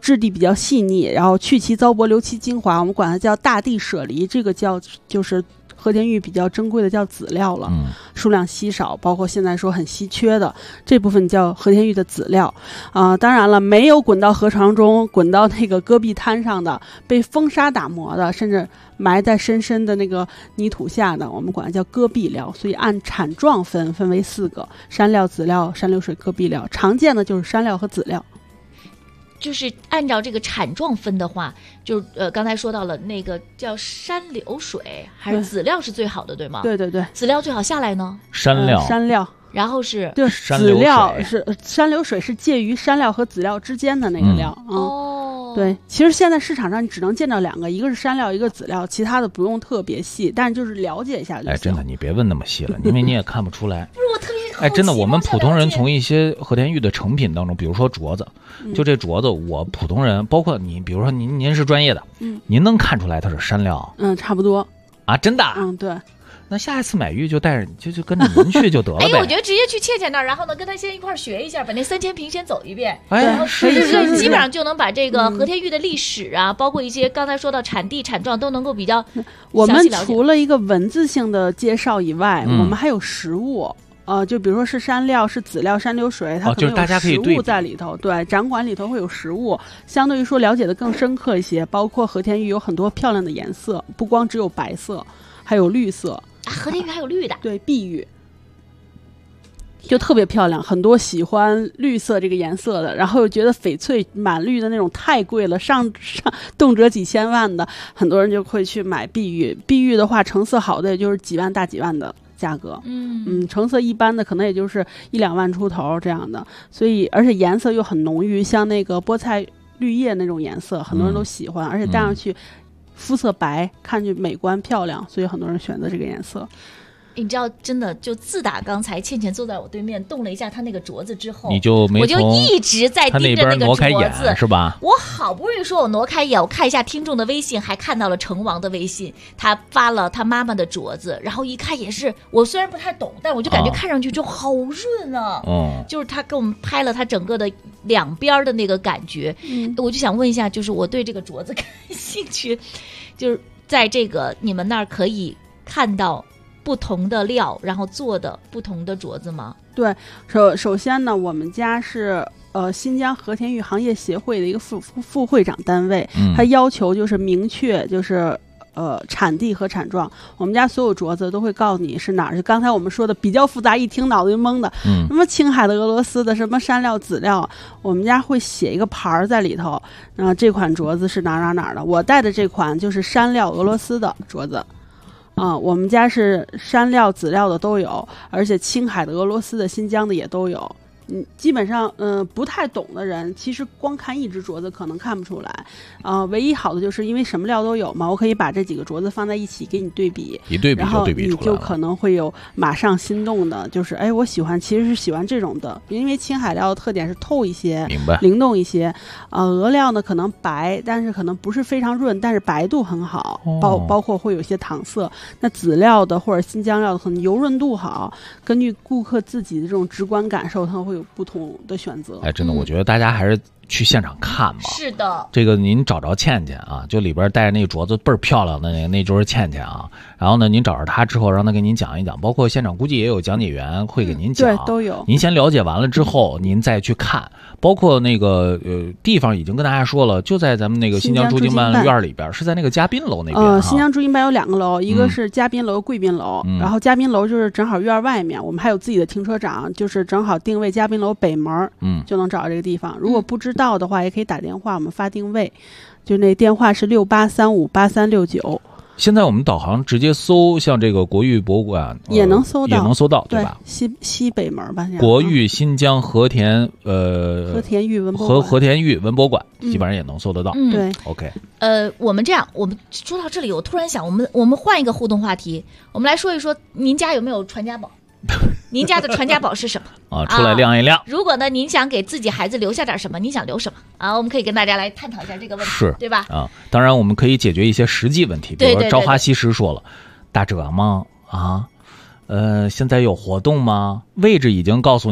较细腻，然后去其糟粕留其精华，我们管它叫大地舍离，这个就是和田玉比较珍贵的叫籽料了，数量稀少，包括现在说很稀缺的这部分叫和田玉的籽料当然了，没有滚到河床中，滚到那个戈壁滩上的，被风沙打磨的，甚至埋在深深的那个泥土下的，我们管它叫戈壁料。所以按产状分为4个：山料、籽料、山流水、戈壁料。常见的就是山料和籽料。 就是按照这个产状分的话，就是刚才说到了那个叫山流水还是籽料是最好的，对吗？ 对对对， 籽料最好下来呢。 山料， 然后是对籽料是山流水，是介于山料和籽料之间的那个料。对，其实现在市场上你只能见到2个，一个是山料，一个籽料，其他的不用特别细，但是就是了解一下就行。 真的，你别问那么细了，因为你也看不出来。 不是我特别真的，我们普通人从一些和田玉的成品当中，比如说镯子，就这镯子，我普通人，包括你，比如说您是专业的，您能看出来它是山料？ 差不多啊，真的？ 对。 那下一次买玉就带着就跟着您去就得了呗。 我觉得直接去倩倩那儿，然后呢跟他先一块儿学一下，把那3000瓶先走一遍。 然后基本上就能把这个和田玉的历史啊，包括一些刚才说到产地产状都能够比较我们除了一个文字性的介绍以外，我们还有实物。就比如说是山料、是籽料、山流水，它可能有实物在里头。对，展馆里头会有实物，相对于说了解的更深刻一些。包括和田玉有很多漂亮的颜色，不光只有白色，还有绿色。 和田玉还有绿的， 对，碧玉就特别漂亮，很多喜欢绿色这个颜色的，然后又觉得翡翠满绿的那种太贵了，上动辄几千万的，很多人就会去买碧玉。碧玉的话，成色好的也就是几万大几万的价格，成色一般的可能也就是1-2万出头这样的，所以而且颜色又很浓郁，像那个菠菜绿叶那种颜色，很多人都喜欢，而且戴上去肤色白，看着美观漂亮，所以很多人选择这个颜色。 你知道，真的就自打刚才倩倩坐在我对面动了一下她那个镯子之后， 我就一直在盯着那个镯子， 是吧？ 我好不容易说我挪开眼，我看一下听众的微信，还看到了成王的微信，他发了他妈妈的镯子，然后一看也是，我虽然不太懂，但我就感觉看上去就好润啊。就是他给我们拍了他整个的两边的那个感觉。我就想问一下，就是我对这个镯子感兴趣，就是在这个你们那儿可以看到不同的料，然后做的不同的镯子吗？ 对，首先呢，我们家是新疆和田玉行业协会的一个副会长单位，他要求就是明确就是产地和产状。我们家所有镯子都会告诉你是哪儿，就刚才我们说的比较复杂，一听脑子就懵的，什么青海的、俄罗斯的，什么山料、籽料，我们家会写一个牌儿在里头，然后这款镯子是哪儿的。我戴的这款就是山料俄罗斯的镯子。我们家是山料、籽料的都有，而且青海的、俄罗斯的、新疆的也都有。基本上不太懂的人，其实光看一只镯子可能看不出来。唯一好的就是因为什么料都有嘛，我可以把这几个镯子放在一起给你对比， 然后你就可能会有马上心动的，就是我其实是喜欢这种的，因为青海料的特点是透一些， 明白， 灵动一些。俄料呢可能白，但是可能不是非常润，但是白度很好，包括会有一些搪塞。那籽料的或者新疆料的可能油润度好，根据顾客自己的这种直观感受，他会有不同的选择。 真的，我觉得大家还是去现场看吧。 是的， 这个您找着倩倩啊，就里边带着那个镯子倍儿漂亮的那就是倩倩啊。然后呢，您找着她之后，让她给您讲一讲，包括现场估计也有讲解员会给您讲， 对，都有。 您先了解完了之后，您再去看。包括那个地方已经跟大家说了，就在咱们那个新疆驻京办院里边，是在那个嘉宾楼那边。 新疆驻京办有2个楼，一个是嘉宾楼、贵宾楼，然后嘉宾楼就是正好院外面，我们还有自己的停车场，就是正好定位嘉宾楼北门，就能找到这个地方。如果不知道的话，也可以打电话，我们发定位，就那电话是68358369。 现在我们导航直接搜，像这个国玉博物馆也能搜到， 对吧？ 西北门吧， 国玉新疆和田玉文博物馆，基本上也能搜得到。 对 ，OK。 我们这样，我们说到这里，我突然想，我们换一个互动话题，我们来说一说，您家有没有传家宝？您家的传家宝是什么？ 出来亮一亮。 如果呢，您想给自己孩子留下点什么，您想留什么啊？我们可以跟大家来探讨一下这个问题， 是对吧？ 当然我们可以解决一些实际问题，比如说朝花夕拾说了，打折吗？现在有活动吗？位置已经告诉您了，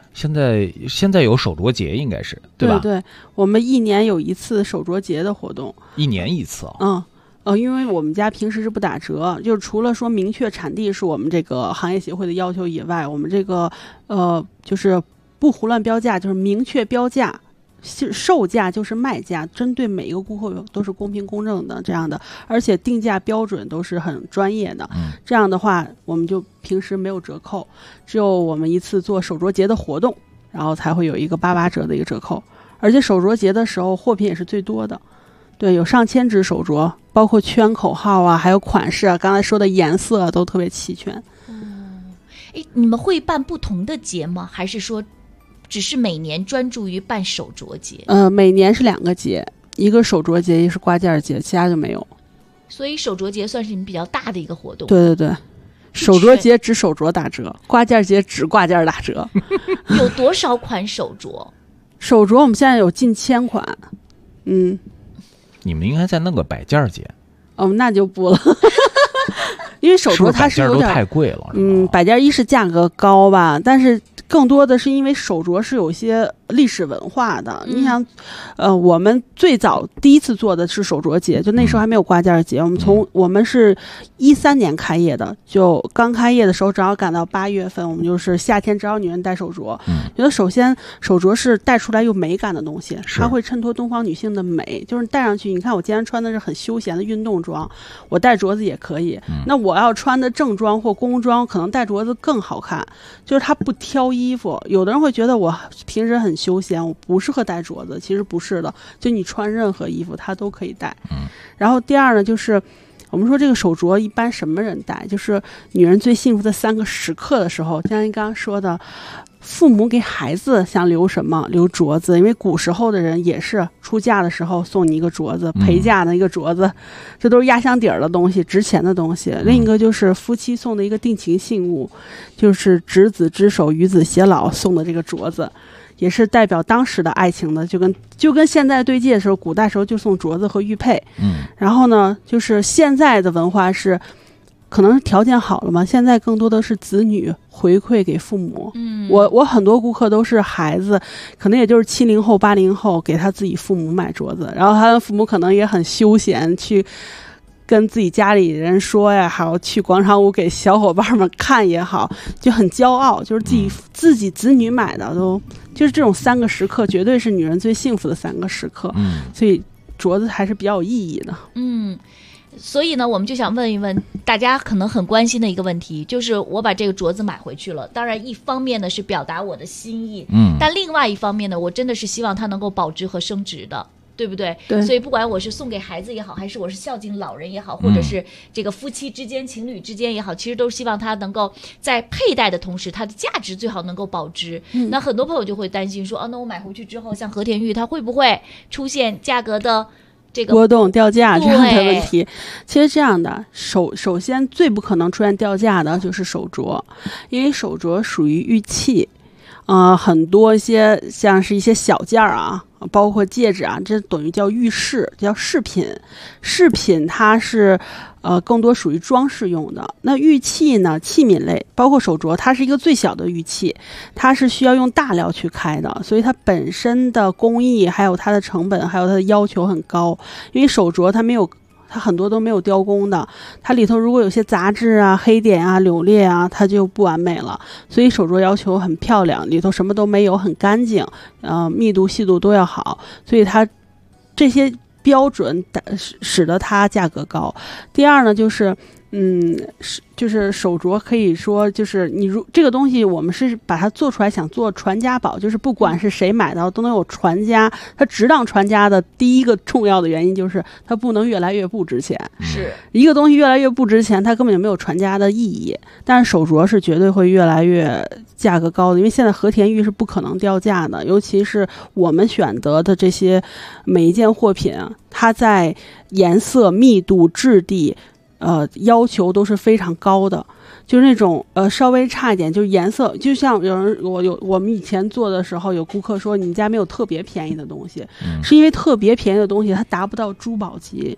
现在有手镯节，应该是对吧？ 对，我们1年有一次手镯节的活动 ，1年一次啊。 因为我们家平时是不打折，就是除了说明确产地是我们这个行业协会的要求以外，我们这个就是不胡乱标价，就是明确标价，售价就是卖价，针对每一个顾客都是公平公正的这样的，而且定价标准都是很专业的。这样的话，我们就平时没有折扣，只有我们一次做手镯节的活动，然后才会有一个88折的一个折扣，而且手镯节的时候货品也是最多的。对，有上千只手镯，包括圈口号啊，还有款式啊，刚才说的颜色啊，都特别齐全。 你们会办不同的节吗？还是说只是每年专注于办手镯节？ 每年是2个节，一个手镯节，一个是挂件节，其他就没有。 所以手镯节算是你们比较大的一个活动。 对对对，手镯节只手镯打折，挂件节只挂件打折。 有多少款手镯？ 手镯我们现在有近1000款。 你们应该再弄个摆件节。 那就不了。因为手镯它是有点太贵了。 摆件一是价格高吧，但是更多的是因为手镯是有些历史文化的。你想，我们最早第一次做的是手镯节，就那时候还没有挂件节。我们是13年开业的，就刚开业的时候正好赶到8月份，我们就是夏天只要女人戴手镯。觉得首先手镯是戴出来有美感的东西，它会衬托东方女性的美，就是戴上去，你看我今天穿的是很休闲的运动装，我戴镯子也可以。那我要穿的正装或工装，可能戴镯子更好看，就是它不挑衣服。有的人会觉得我平时很休闲，我不适合戴镯子，其实不是的，就你穿任何衣服它都可以戴。然后第二呢，就是我们说这个手镯一般什么人戴，就是女人最幸福的3个时刻的时候，就像您刚刚说的，父母给孩子想留什么？留镯子，因为古时候的人也是出嫁的时候送你一个镯子，陪嫁的一个镯子，这都是压箱底儿的东西，值钱的东西。另一个就是夫妻送的一个定情信物，就是执子之手，与子偕老送的这个镯子，也是代表当时的爱情的，就跟现在对戒的时候，古代时候就送镯子和玉佩。然后呢，就是现在的文化是，可能条件好了嘛，现在更多的是子女回馈给父母。我很多顾客都是孩子，可能也就是70后、80后给他自己父母买镯子，然后他的父母可能也很休闲，去跟自己家里人说呀，还有去广场舞给小伙伴们看也好，就很骄傲，就是自己子女买的，都就是这种3个时刻，绝对是女人最幸福的3个时刻。所以镯子还是比较有意义的。 所以呢，我们就想问一问大家可能很关心的一个问题，就是我把这个镯子买回去了，当然一方面呢是表达我的心意，但另外一方面呢，我真的是希望它能够保值和升值的，对不对？ 对。 所以不管我是送给孩子也好，还是我是孝敬老人也好，或者是这个夫妻之间、情侣之间也好，其实都希望它能够在佩戴的同时，它的价值最好能够保值。那很多朋友就会担心说，那我买回去之后，像和田玉它会不会出现价格的这个波动掉价这样的问题？其实这样的，首先最不可能出现掉价的就是手镯，因为手镯属于玉器。很多一些像是一些小件儿啊，包括戒指啊，这等于叫玉饰，叫饰品。饰品它是更多属于装饰用的。那玉器呢，器皿类，包括手镯，它是一个最小的玉器，它是需要用大料去开的，所以它本身的工艺还有它的成本还有它的要求很高。因为手镯它很多都没有雕工的，它里头如果有些杂质啊、黑点啊、柳裂啊，它就不完美了。所以手镯要求很漂亮，里头什么都没有，很干净，密度细度都要好，所以它这些标准使得它价格高。第二呢，就是就是手镯可以说就是这个东西我们是把它做出来想做传家宝，就是不管是谁买到都能有传家。它值当传家的第一个重要的原因就是它不能越来越不值钱。 是一个东西越来越不值钱，它根本就没有传家的意义。但是手镯是绝对会越来越价格高的，因为现在和田玉是不可能掉价的，尤其是我们选择的这些每一件货品啊，它在颜色、密度、质地要求都是非常高的，就是那种稍微差一点，就是颜色，就像我们以前做的时候，有顾客说你们家没有特别便宜的东西，是因为特别便宜的东西它达不到珠宝级，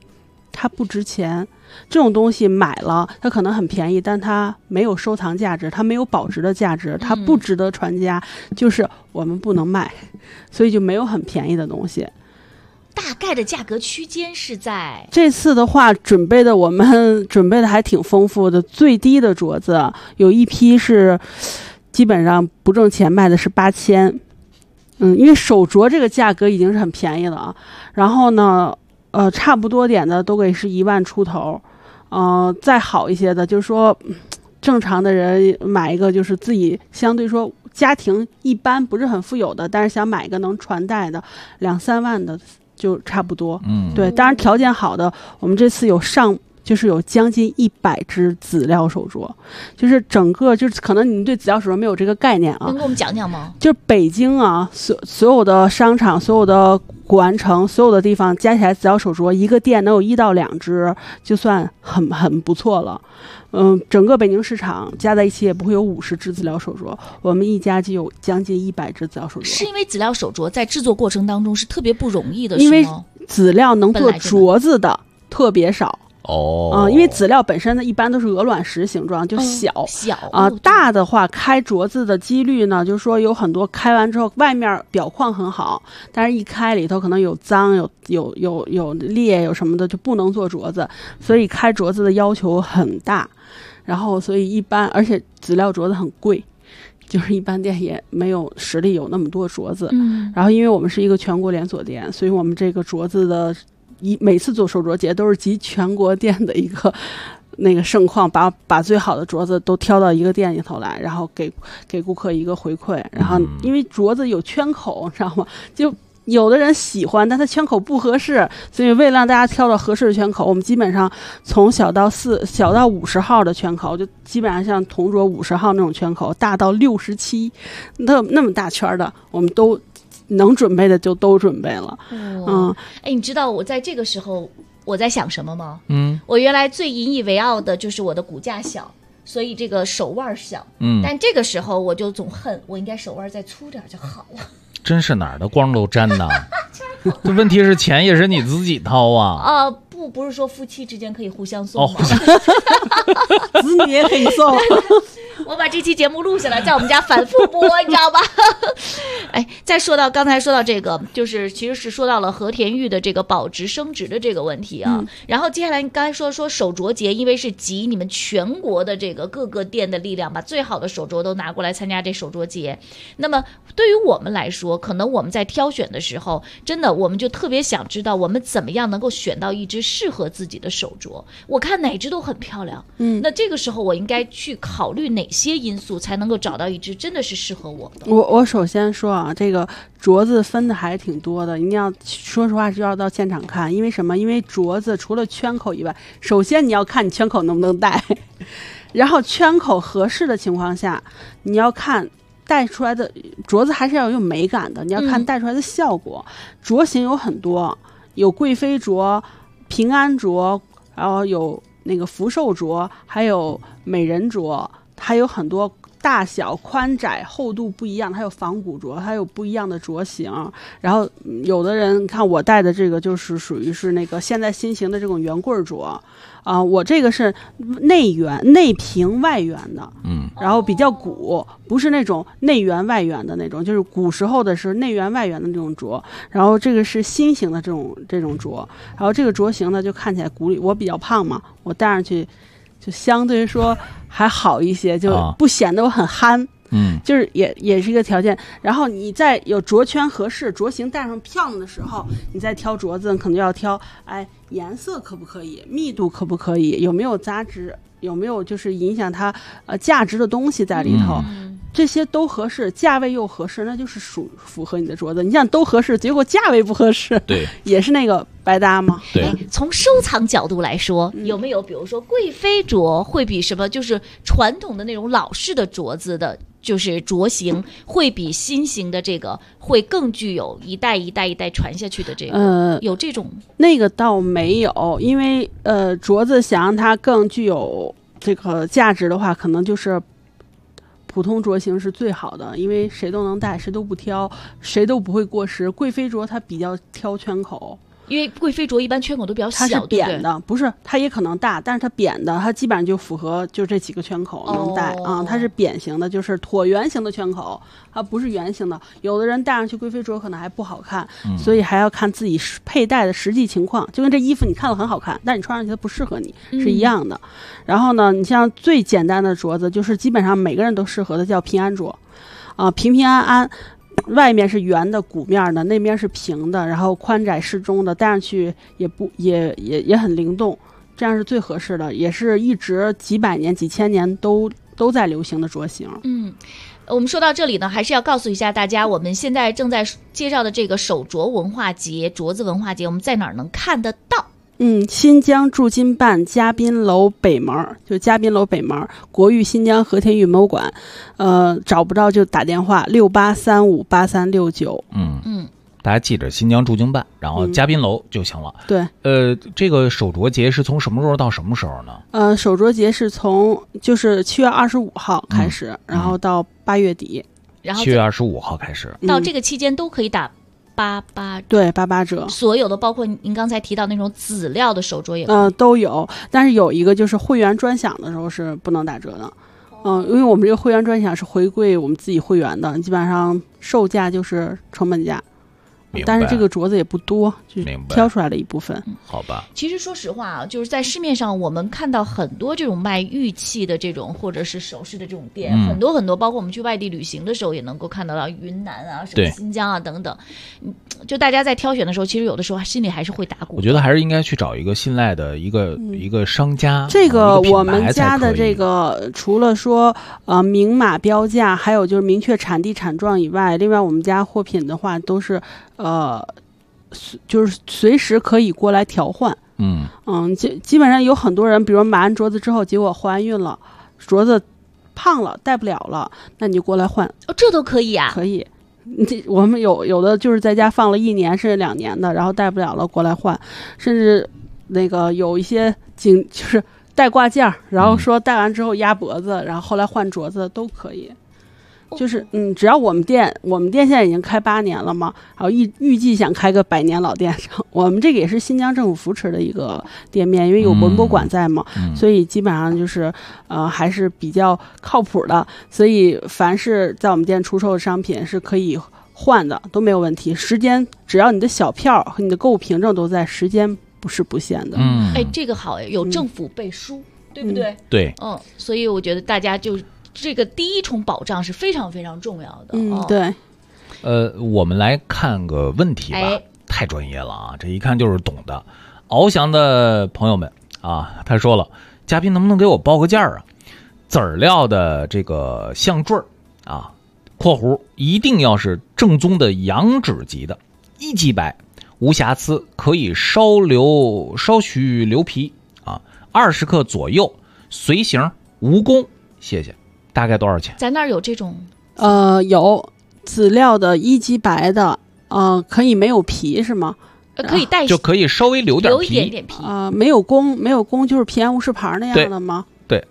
它不值钱。这种东西买了，它可能很便宜，但它没有收藏价值，它没有保值的价值，它不值得传家，就是我们不能卖，所以就没有很便宜的东西。 大概的价格区间是在这次的话，我们准备的还挺丰富的。最低的镯子有一批是基本上不挣钱，卖的是8000。因为手镯这个价格已经是很便宜了啊。然后呢，差不多点的都给是1万出头。再好一些的，就是说正常的人买一个，就是自己相对说家庭一般不是很富有的，但是想买一个能传代的2-3万的就差不多。对，当然条件好的，我们这次就是有将近100只籽料手镯，就是整个就是可能你对籽料手镯没有这个概念啊， 能给我们讲讲吗？ 就是北京啊，所有的商场、所有的古玩城、所有的地方加起来，籽料手镯一个店能有1到2只，就算很不错了。整个北京市场加在一起也不会有50只籽料手镯，我们一家就有将近100只籽料手镯。 是因为籽料手镯在制作过程当中是特别不容易的， 因为籽料能做镯子的特别少。因为籽料本身呢，一般都是鹅卵石形状，就小大的话，开镯子的几率呢，就是说有很多开完之后，外面表框很好，但是一开里头可能有脏、有裂、有什么的，就不能做镯子，所以开镯子的要求很大。然后，所以一般，而且籽料镯子很贵。就是一般店也没有实力有那么多镯子。然后因为我们是一个全国连锁店，所以我们这个镯子的每次做手镯节都是集全国店的一个那个盛况，把最好的镯子都挑到一个店里头来，然后给顾客一个回馈。然后因为镯子有圈口，你知道吗？就有的人喜欢，但它圈口不合适，所以为了让大家挑到合适的圈口，我们基本上从小到50号的圈口，就基本上像铜镯50号那种圈口，大到67，那么大圈的，我们都能准备的就都准备了。 你知道我在这个时候我在想什么吗？我原来最引以为傲的就是我的骨架小，所以这个手腕小。但这个时候我就总恨我应该手腕再粗点就好了。 真是哪儿的光都沾呐！这问题是钱也是你自己掏啊。 不是说夫妻之间可以互相送吗？ 子女也可以送。 我把这期节目录下来，在我们家反复播，你知道吧？再说到刚才说到这个，就是其实是说到了和田玉的这个保值升值的这个问题啊。然后接下来你刚才说手镯节，因为是集你们全国的这个各个店的力量，把最好的手镯都拿过来参加这手镯节。那么对于我们来说，可能我们在挑选的时候，真的我们就特别想知道，我们怎么样能够选到一只适合自己的手镯。我看哪只都很漂亮，那这个时候我应该去考虑哪些因素才能够找到一只真的是适合我的？ 我首先说啊，这个镯子分的还挺多的，一定要说实话是要到现场看。因为什么？因为镯子除了圈口以外，首先你要看你圈口能不能戴，然后圈口合适的情况下，你要看戴出来的镯子还是要有美感的，你要看戴出来的效果。镯型有很多，有贵妃镯、平安镯，然后有那个福寿镯，还有美人镯，还有很多大小、宽窄、厚度不一样，还有仿古镯，还有不一样的镯型。然后有的人看我戴的这个就是属于是那个现在新型的这种圆棍镯。我这个是内平外圆的，然后比较古，不是那种内圆外圆的那种，就是古时候的是内圆外圆的那种镯。然后这个是新型的这种镯，然后这个镯型呢就看起来古里，我比较胖嘛，我戴上去就相对说还好一些，就不显得我很憨。就是也是一个条件。然后你在有镯圈合适、镯型戴上漂亮的时候，你再挑镯子，可能要挑颜色可不可以，密度可不可以，有没有杂质，有没有就是影响它价值的东西在里头。这些都合适，价位又合适，那就是符合你的镯子。你想都合适，结果价位不合适，对，也是那个白搭吗？ 对。从收藏角度来说，有没有比如说贵妃镯会比什么就是传统的那种老式的镯子的，就是镯型会比新型的这个会更具有一代一代传下去的这个？有这种？ 那个倒没有，因为镯子想让它更具有这个价值的话，可能就是普通镯型是最好的，因为谁都能戴，谁都不挑，谁都不会过时。贵妃镯它比较挑圈口， 因为贵妃镯一般圈口都比较小， 它是扁的， 对不对？ 不是，它也可能大，但是它扁的，它基本上就符合就这几个圈口能戴它是扁形的，就是椭圆形的圈口，它不是圆形的。有的人戴上去贵妃镯可能还不好看，所以还要看自己佩戴的实际情况。就跟这衣服你看了很好看，但是你穿上去它不适合你，是一样的。然后呢，你像最简单的镯子，就是基本上每个人都适合的，叫平安镯，平平安安。外面是圆的鼓面的，那边是平的，然后宽窄适中的，戴上去也很灵动，这样是最合适的，也是一直几百年几千年都在流行的镯型。 我们说到这里呢，还是要告诉一下大家，我们现在正在介绍的这个手镯文化节、镯子文化节，我们在哪儿能看得到？ 新疆驻京办嘉宾楼北门，就嘉宾楼北门，国誉新疆和田玉文博馆。找不着就打电话68358369。 大家记着新疆驻京办，然后嘉宾楼就行了。 对， 这个手镯节是从什么时候到什么时候呢？手镯节是从就是7月25号开始，然后到8月底。 然后 7月25号开始， 到这个期间都可以打88 对88折， 所有的包括您刚才提到那种籽料的手镯也可以都有，但是有一个就是会员专享的时候是不能打折的。因为我们这个会员专享是回归我们自己会员的，基本上售价就是成本价。但是这个镯子也不多，就挑出来了一部分。 好吧。 其实说实话啊，就是在市面上我们看到很多这种卖玉器的这种或者是首饰的这种店，很多很多，包括我们去外地旅行的时候也能够看得到云南啊、什么新疆啊等等。就大家在挑选的时候，其实有的时候心里还是会打鼓。 我觉得还是应该去找一个信赖的一个商家。 这个我们家的这个除了说明码标价，还有就是明确产地产状以外，另外我们家货品的话都是就是随时可以过来调换。基本上有很多人，比如买完镯子之后，结果怀孕了，镯子胖了戴不了了，那你就过来换。 这都可以啊？ 可以。我们有的就是在家放了1年甚至2年的，然后戴不了了过来换，甚至那个有一些就是戴挂件，然后说戴完之后压脖子，然后后来换镯子都可以。就是只要我们店现在已经开8年了嘛，然后预计想开个100年老店。我们这个也是新疆政府扶持的一个店面，因为有文博馆在嘛，所以基本上就是还是比较靠谱的。所以凡是在我们店出售的商品是可以换的，都没有问题。时间只要你的小票和你的购物凭证都在，时间不是不限的。 这个好，有政府背书，对不对？ 对， 所以我觉得大家就这个第一重保障是非常非常重要的。 对。 我们来看个问题吧，太专业了啊，这一看就是懂的。翱翔的朋友们啊，他说了，嘉宾能不能给我报个价啊？籽料的这个项坠啊，括弧一定要是正宗的羊脂级的，1级白，无瑕疵，可以稍许留皮啊，20克左右，随形无工，谢谢。大概多少钱？ 咱那儿有这种有籽料的1级白的，可以没有皮是吗？ 可以带， 就可以稍微留一点点皮没有工就是平安无事牌那样的吗？ 对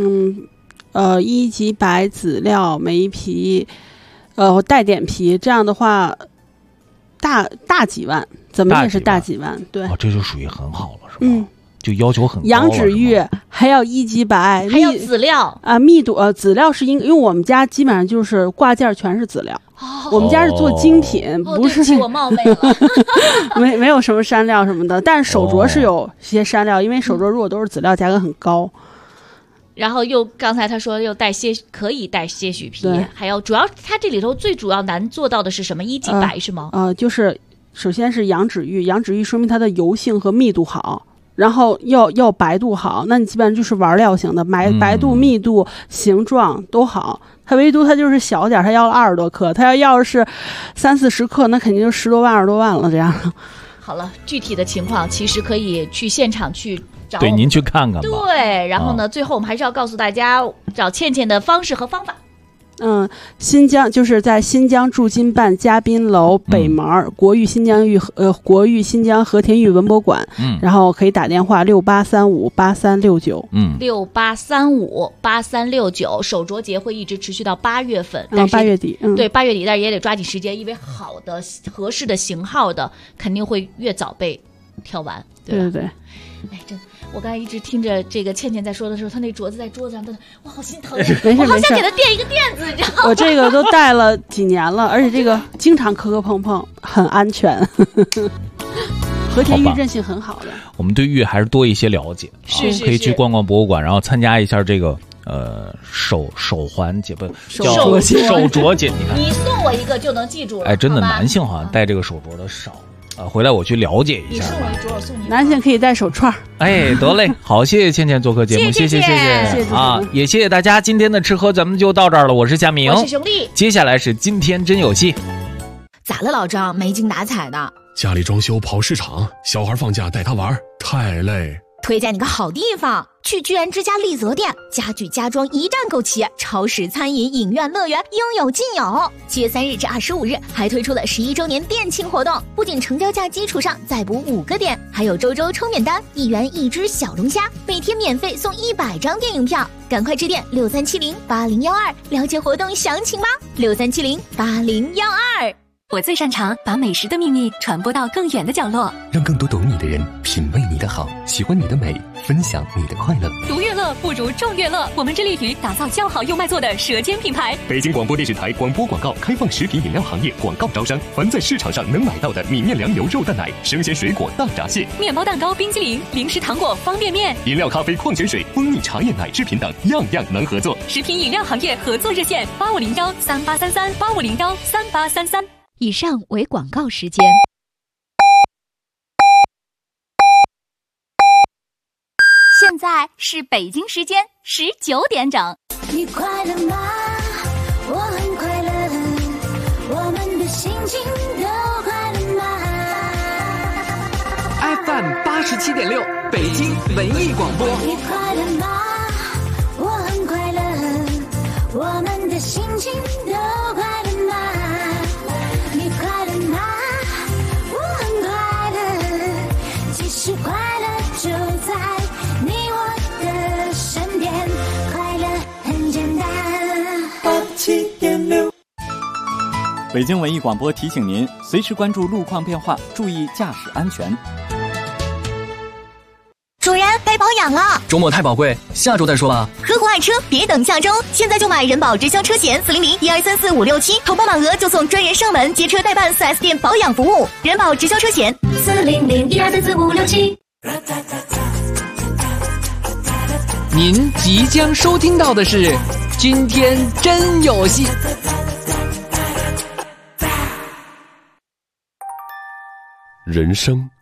，1级白籽料没皮，带点皮，这样的话大几万，怎么也是大几万。对， 这就属于很好了，是吧？就要求很高了。 羊脂玉还要1级白， 还要籽料啊，密度籽料是因为我们家基本上就是挂件全是籽料。我们家是做精品，不是我冒昧了， 没有什么山料什么的，但是手镯是有些山料，因为手镯如果都是籽料，价格很高。 然后刚才他说又可以带些许皮，还有主要它这里头最主要难做到的是什么？1级白是吗？ 就是首先是羊脂玉，羊脂玉说明它的油性和密度好。然后要白度好，那你基本上就是玩料型的，白度、密度、形状都好。它唯独它就是小点，它要了20多克，它要是30-40克，那肯定就10多万、20多万了这样。 好了，具体的情况其实可以去现场去找， 对，您去看看吧。 对，然后呢，最后我们还是要告诉大家找倩倩的方式和方法。 新疆就是在新疆驻京办嘉宾楼北门，国誉新疆和田玉文博馆，然后可以打电话68358369， 68358369。手镯节会一直持续到8月份，但是 8月底， 对8月底，但是也得抓紧时间，因为好的合适的型号的肯定会越早被跳完。 对。 哎，真，我刚才一直听着这个倩倩在说的时候，她那镯子在桌子上，我好心疼，我好想给她垫一个垫子，你知道吗？ 我这个都戴了几年了，而且这个经常磕磕碰碰，很安全。和田玉韧性很好的，我们对玉还是多一些了解， 是可以去逛逛博物馆，然后参加一下这个手环节不手镯节，你看， 你送我一个就能记住了。 哎，真的，男性好像戴这个手镯的少。回来我去了解一下。 你送我一镯，我送你。 男性可以戴手串。 哎，得嘞，好，谢谢倩倩做客节目，谢谢啊，也谢谢大家，今天的吃喝咱们就到这儿了。我是夏明， 我是熊丽， 接下来是今天真有戏。 咋了，老张？没精打采的。 家里装修跑市场，小孩放假带他玩，太累。 推荐你个好地方，去居然之家丽泽店，家具家装一站购齐，超市、餐饮、影院、乐园应有尽有。7月3日至25日还推出了11周年店庆活动，不仅成交价基础上再补5个点，还有周抽免单，1元1只小龙虾，每天免费送100张电影票。赶快致电63708012了解活动详情吧，63708012。 我最擅长把美食的秘密传播到更远的角落， 让更多懂你的人品味你的好，喜欢你的美，分享你的快乐。 独乐乐不如众乐乐，我们致力于打造较好又卖座的舌尖品牌。 北京广播电视台广播广告开放食品饮料行业广告招商，凡在市场上能买到的米面粮油肉蛋奶、生鲜水果大闸蟹、 面包蛋糕、冰激凌、零食糖果、方便面、 饮料、咖啡、矿泉水、蜂蜜茶叶、奶制品等，样样能合作。 食品饮料行业合作热线8501383385013833。 以上为广告时间。 现在是北京时间19点整。 你快乐吗？我很快乐，我们的心情都快乐吗 ？FM 87.6，北京文艺广播。 你快乐吗？我很快乐，我们的心情都快乐吗？你快乐吗？我很快乐，其实快乐就在你我的身边，快乐很简单。87.6， 北京文艺广播提醒您，随时关注路况变化，注意驾驶安全。 主人，该保养了。 周末太宝贵，下周再说吧。 呵护爱车，别等下周，现在就买人保直销车险400-1234-567，投保满额就送专人上门接车代办 4S 店保养服务。人保直销车险400-1234-567。 您即将收听到的是今天真有戏。 人生